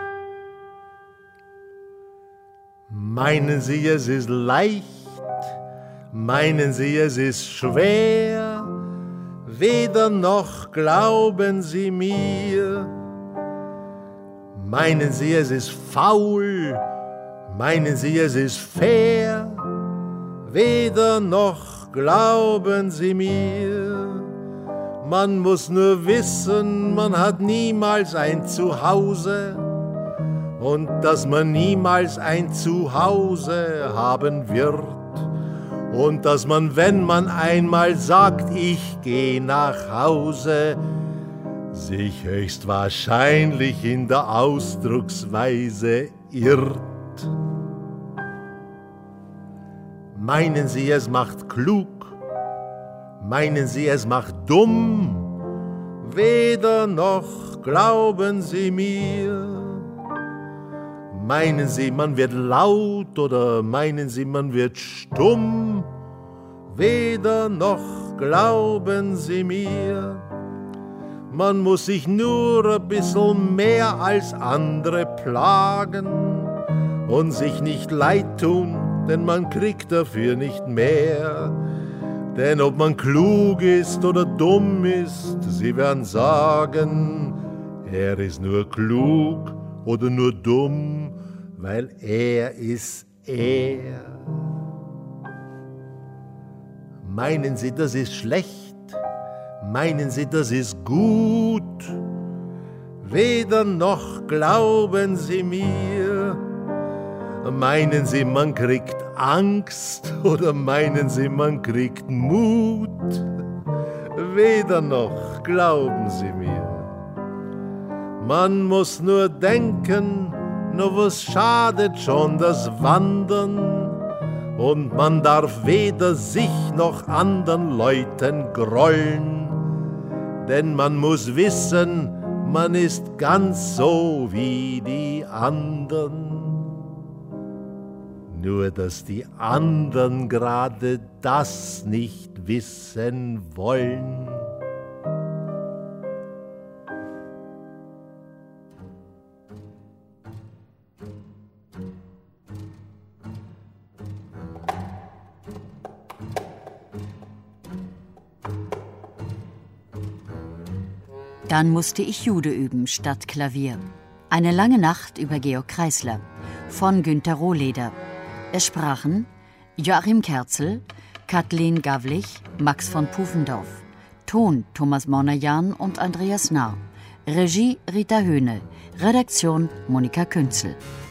Meinen Sie, es ist leicht? Meinen Sie, es ist schwer? Weder noch glauben Sie mir. Meinen Sie, es ist faul? Meinen Sie, es ist fair? Weder noch glauben Sie mir. Man muss nur wissen, man hat niemals ein Zuhause und dass man niemals ein Zuhause haben wird und dass man, wenn man einmal sagt, ich geh nach Hause, sich höchstwahrscheinlich in der Ausdrucksweise irrt. Meinen Sie, es macht klug? Meinen Sie, es macht dumm? weder noch glauben Sie mir. Meinen Sie, man wird laut oder meinen Sie, man wird stumm? Weder noch glauben Sie mir. Man muss sich nur ein bisschen mehr als andere plagen und sich nicht leid tun, denn man kriegt dafür nicht mehr. Denn ob man klug ist oder dumm ist, Sie werden sagen, er ist nur klug oder nur dumm, weil er ist er. Meinen Sie, das ist schlecht? Meinen Sie, das ist gut? Weder noch glauben Sie mir. Meinen Sie, man kriegt Angst oder meinen Sie, man kriegt Mut? Weder noch glauben Sie mir. Man muss nur denken, nur was schadet schon das Wandern? Und man darf weder sich noch anderen Leuten grollen, denn man muss wissen, man ist ganz so wie die anderen. Nur dass die anderen gerade das nicht wissen wollen. Dann musste ich Jude üben statt Klavier. Eine lange Nacht über Georg Kreisler von Günter Rohleder. Es sprachen Joachim Kerzel, Kathleen Gavlich, Max von Pufendorf. Ton Thomas Morner-Jahn und Andreas Nahr. Regie Rita Höhne. Redaktion Monika Künzel.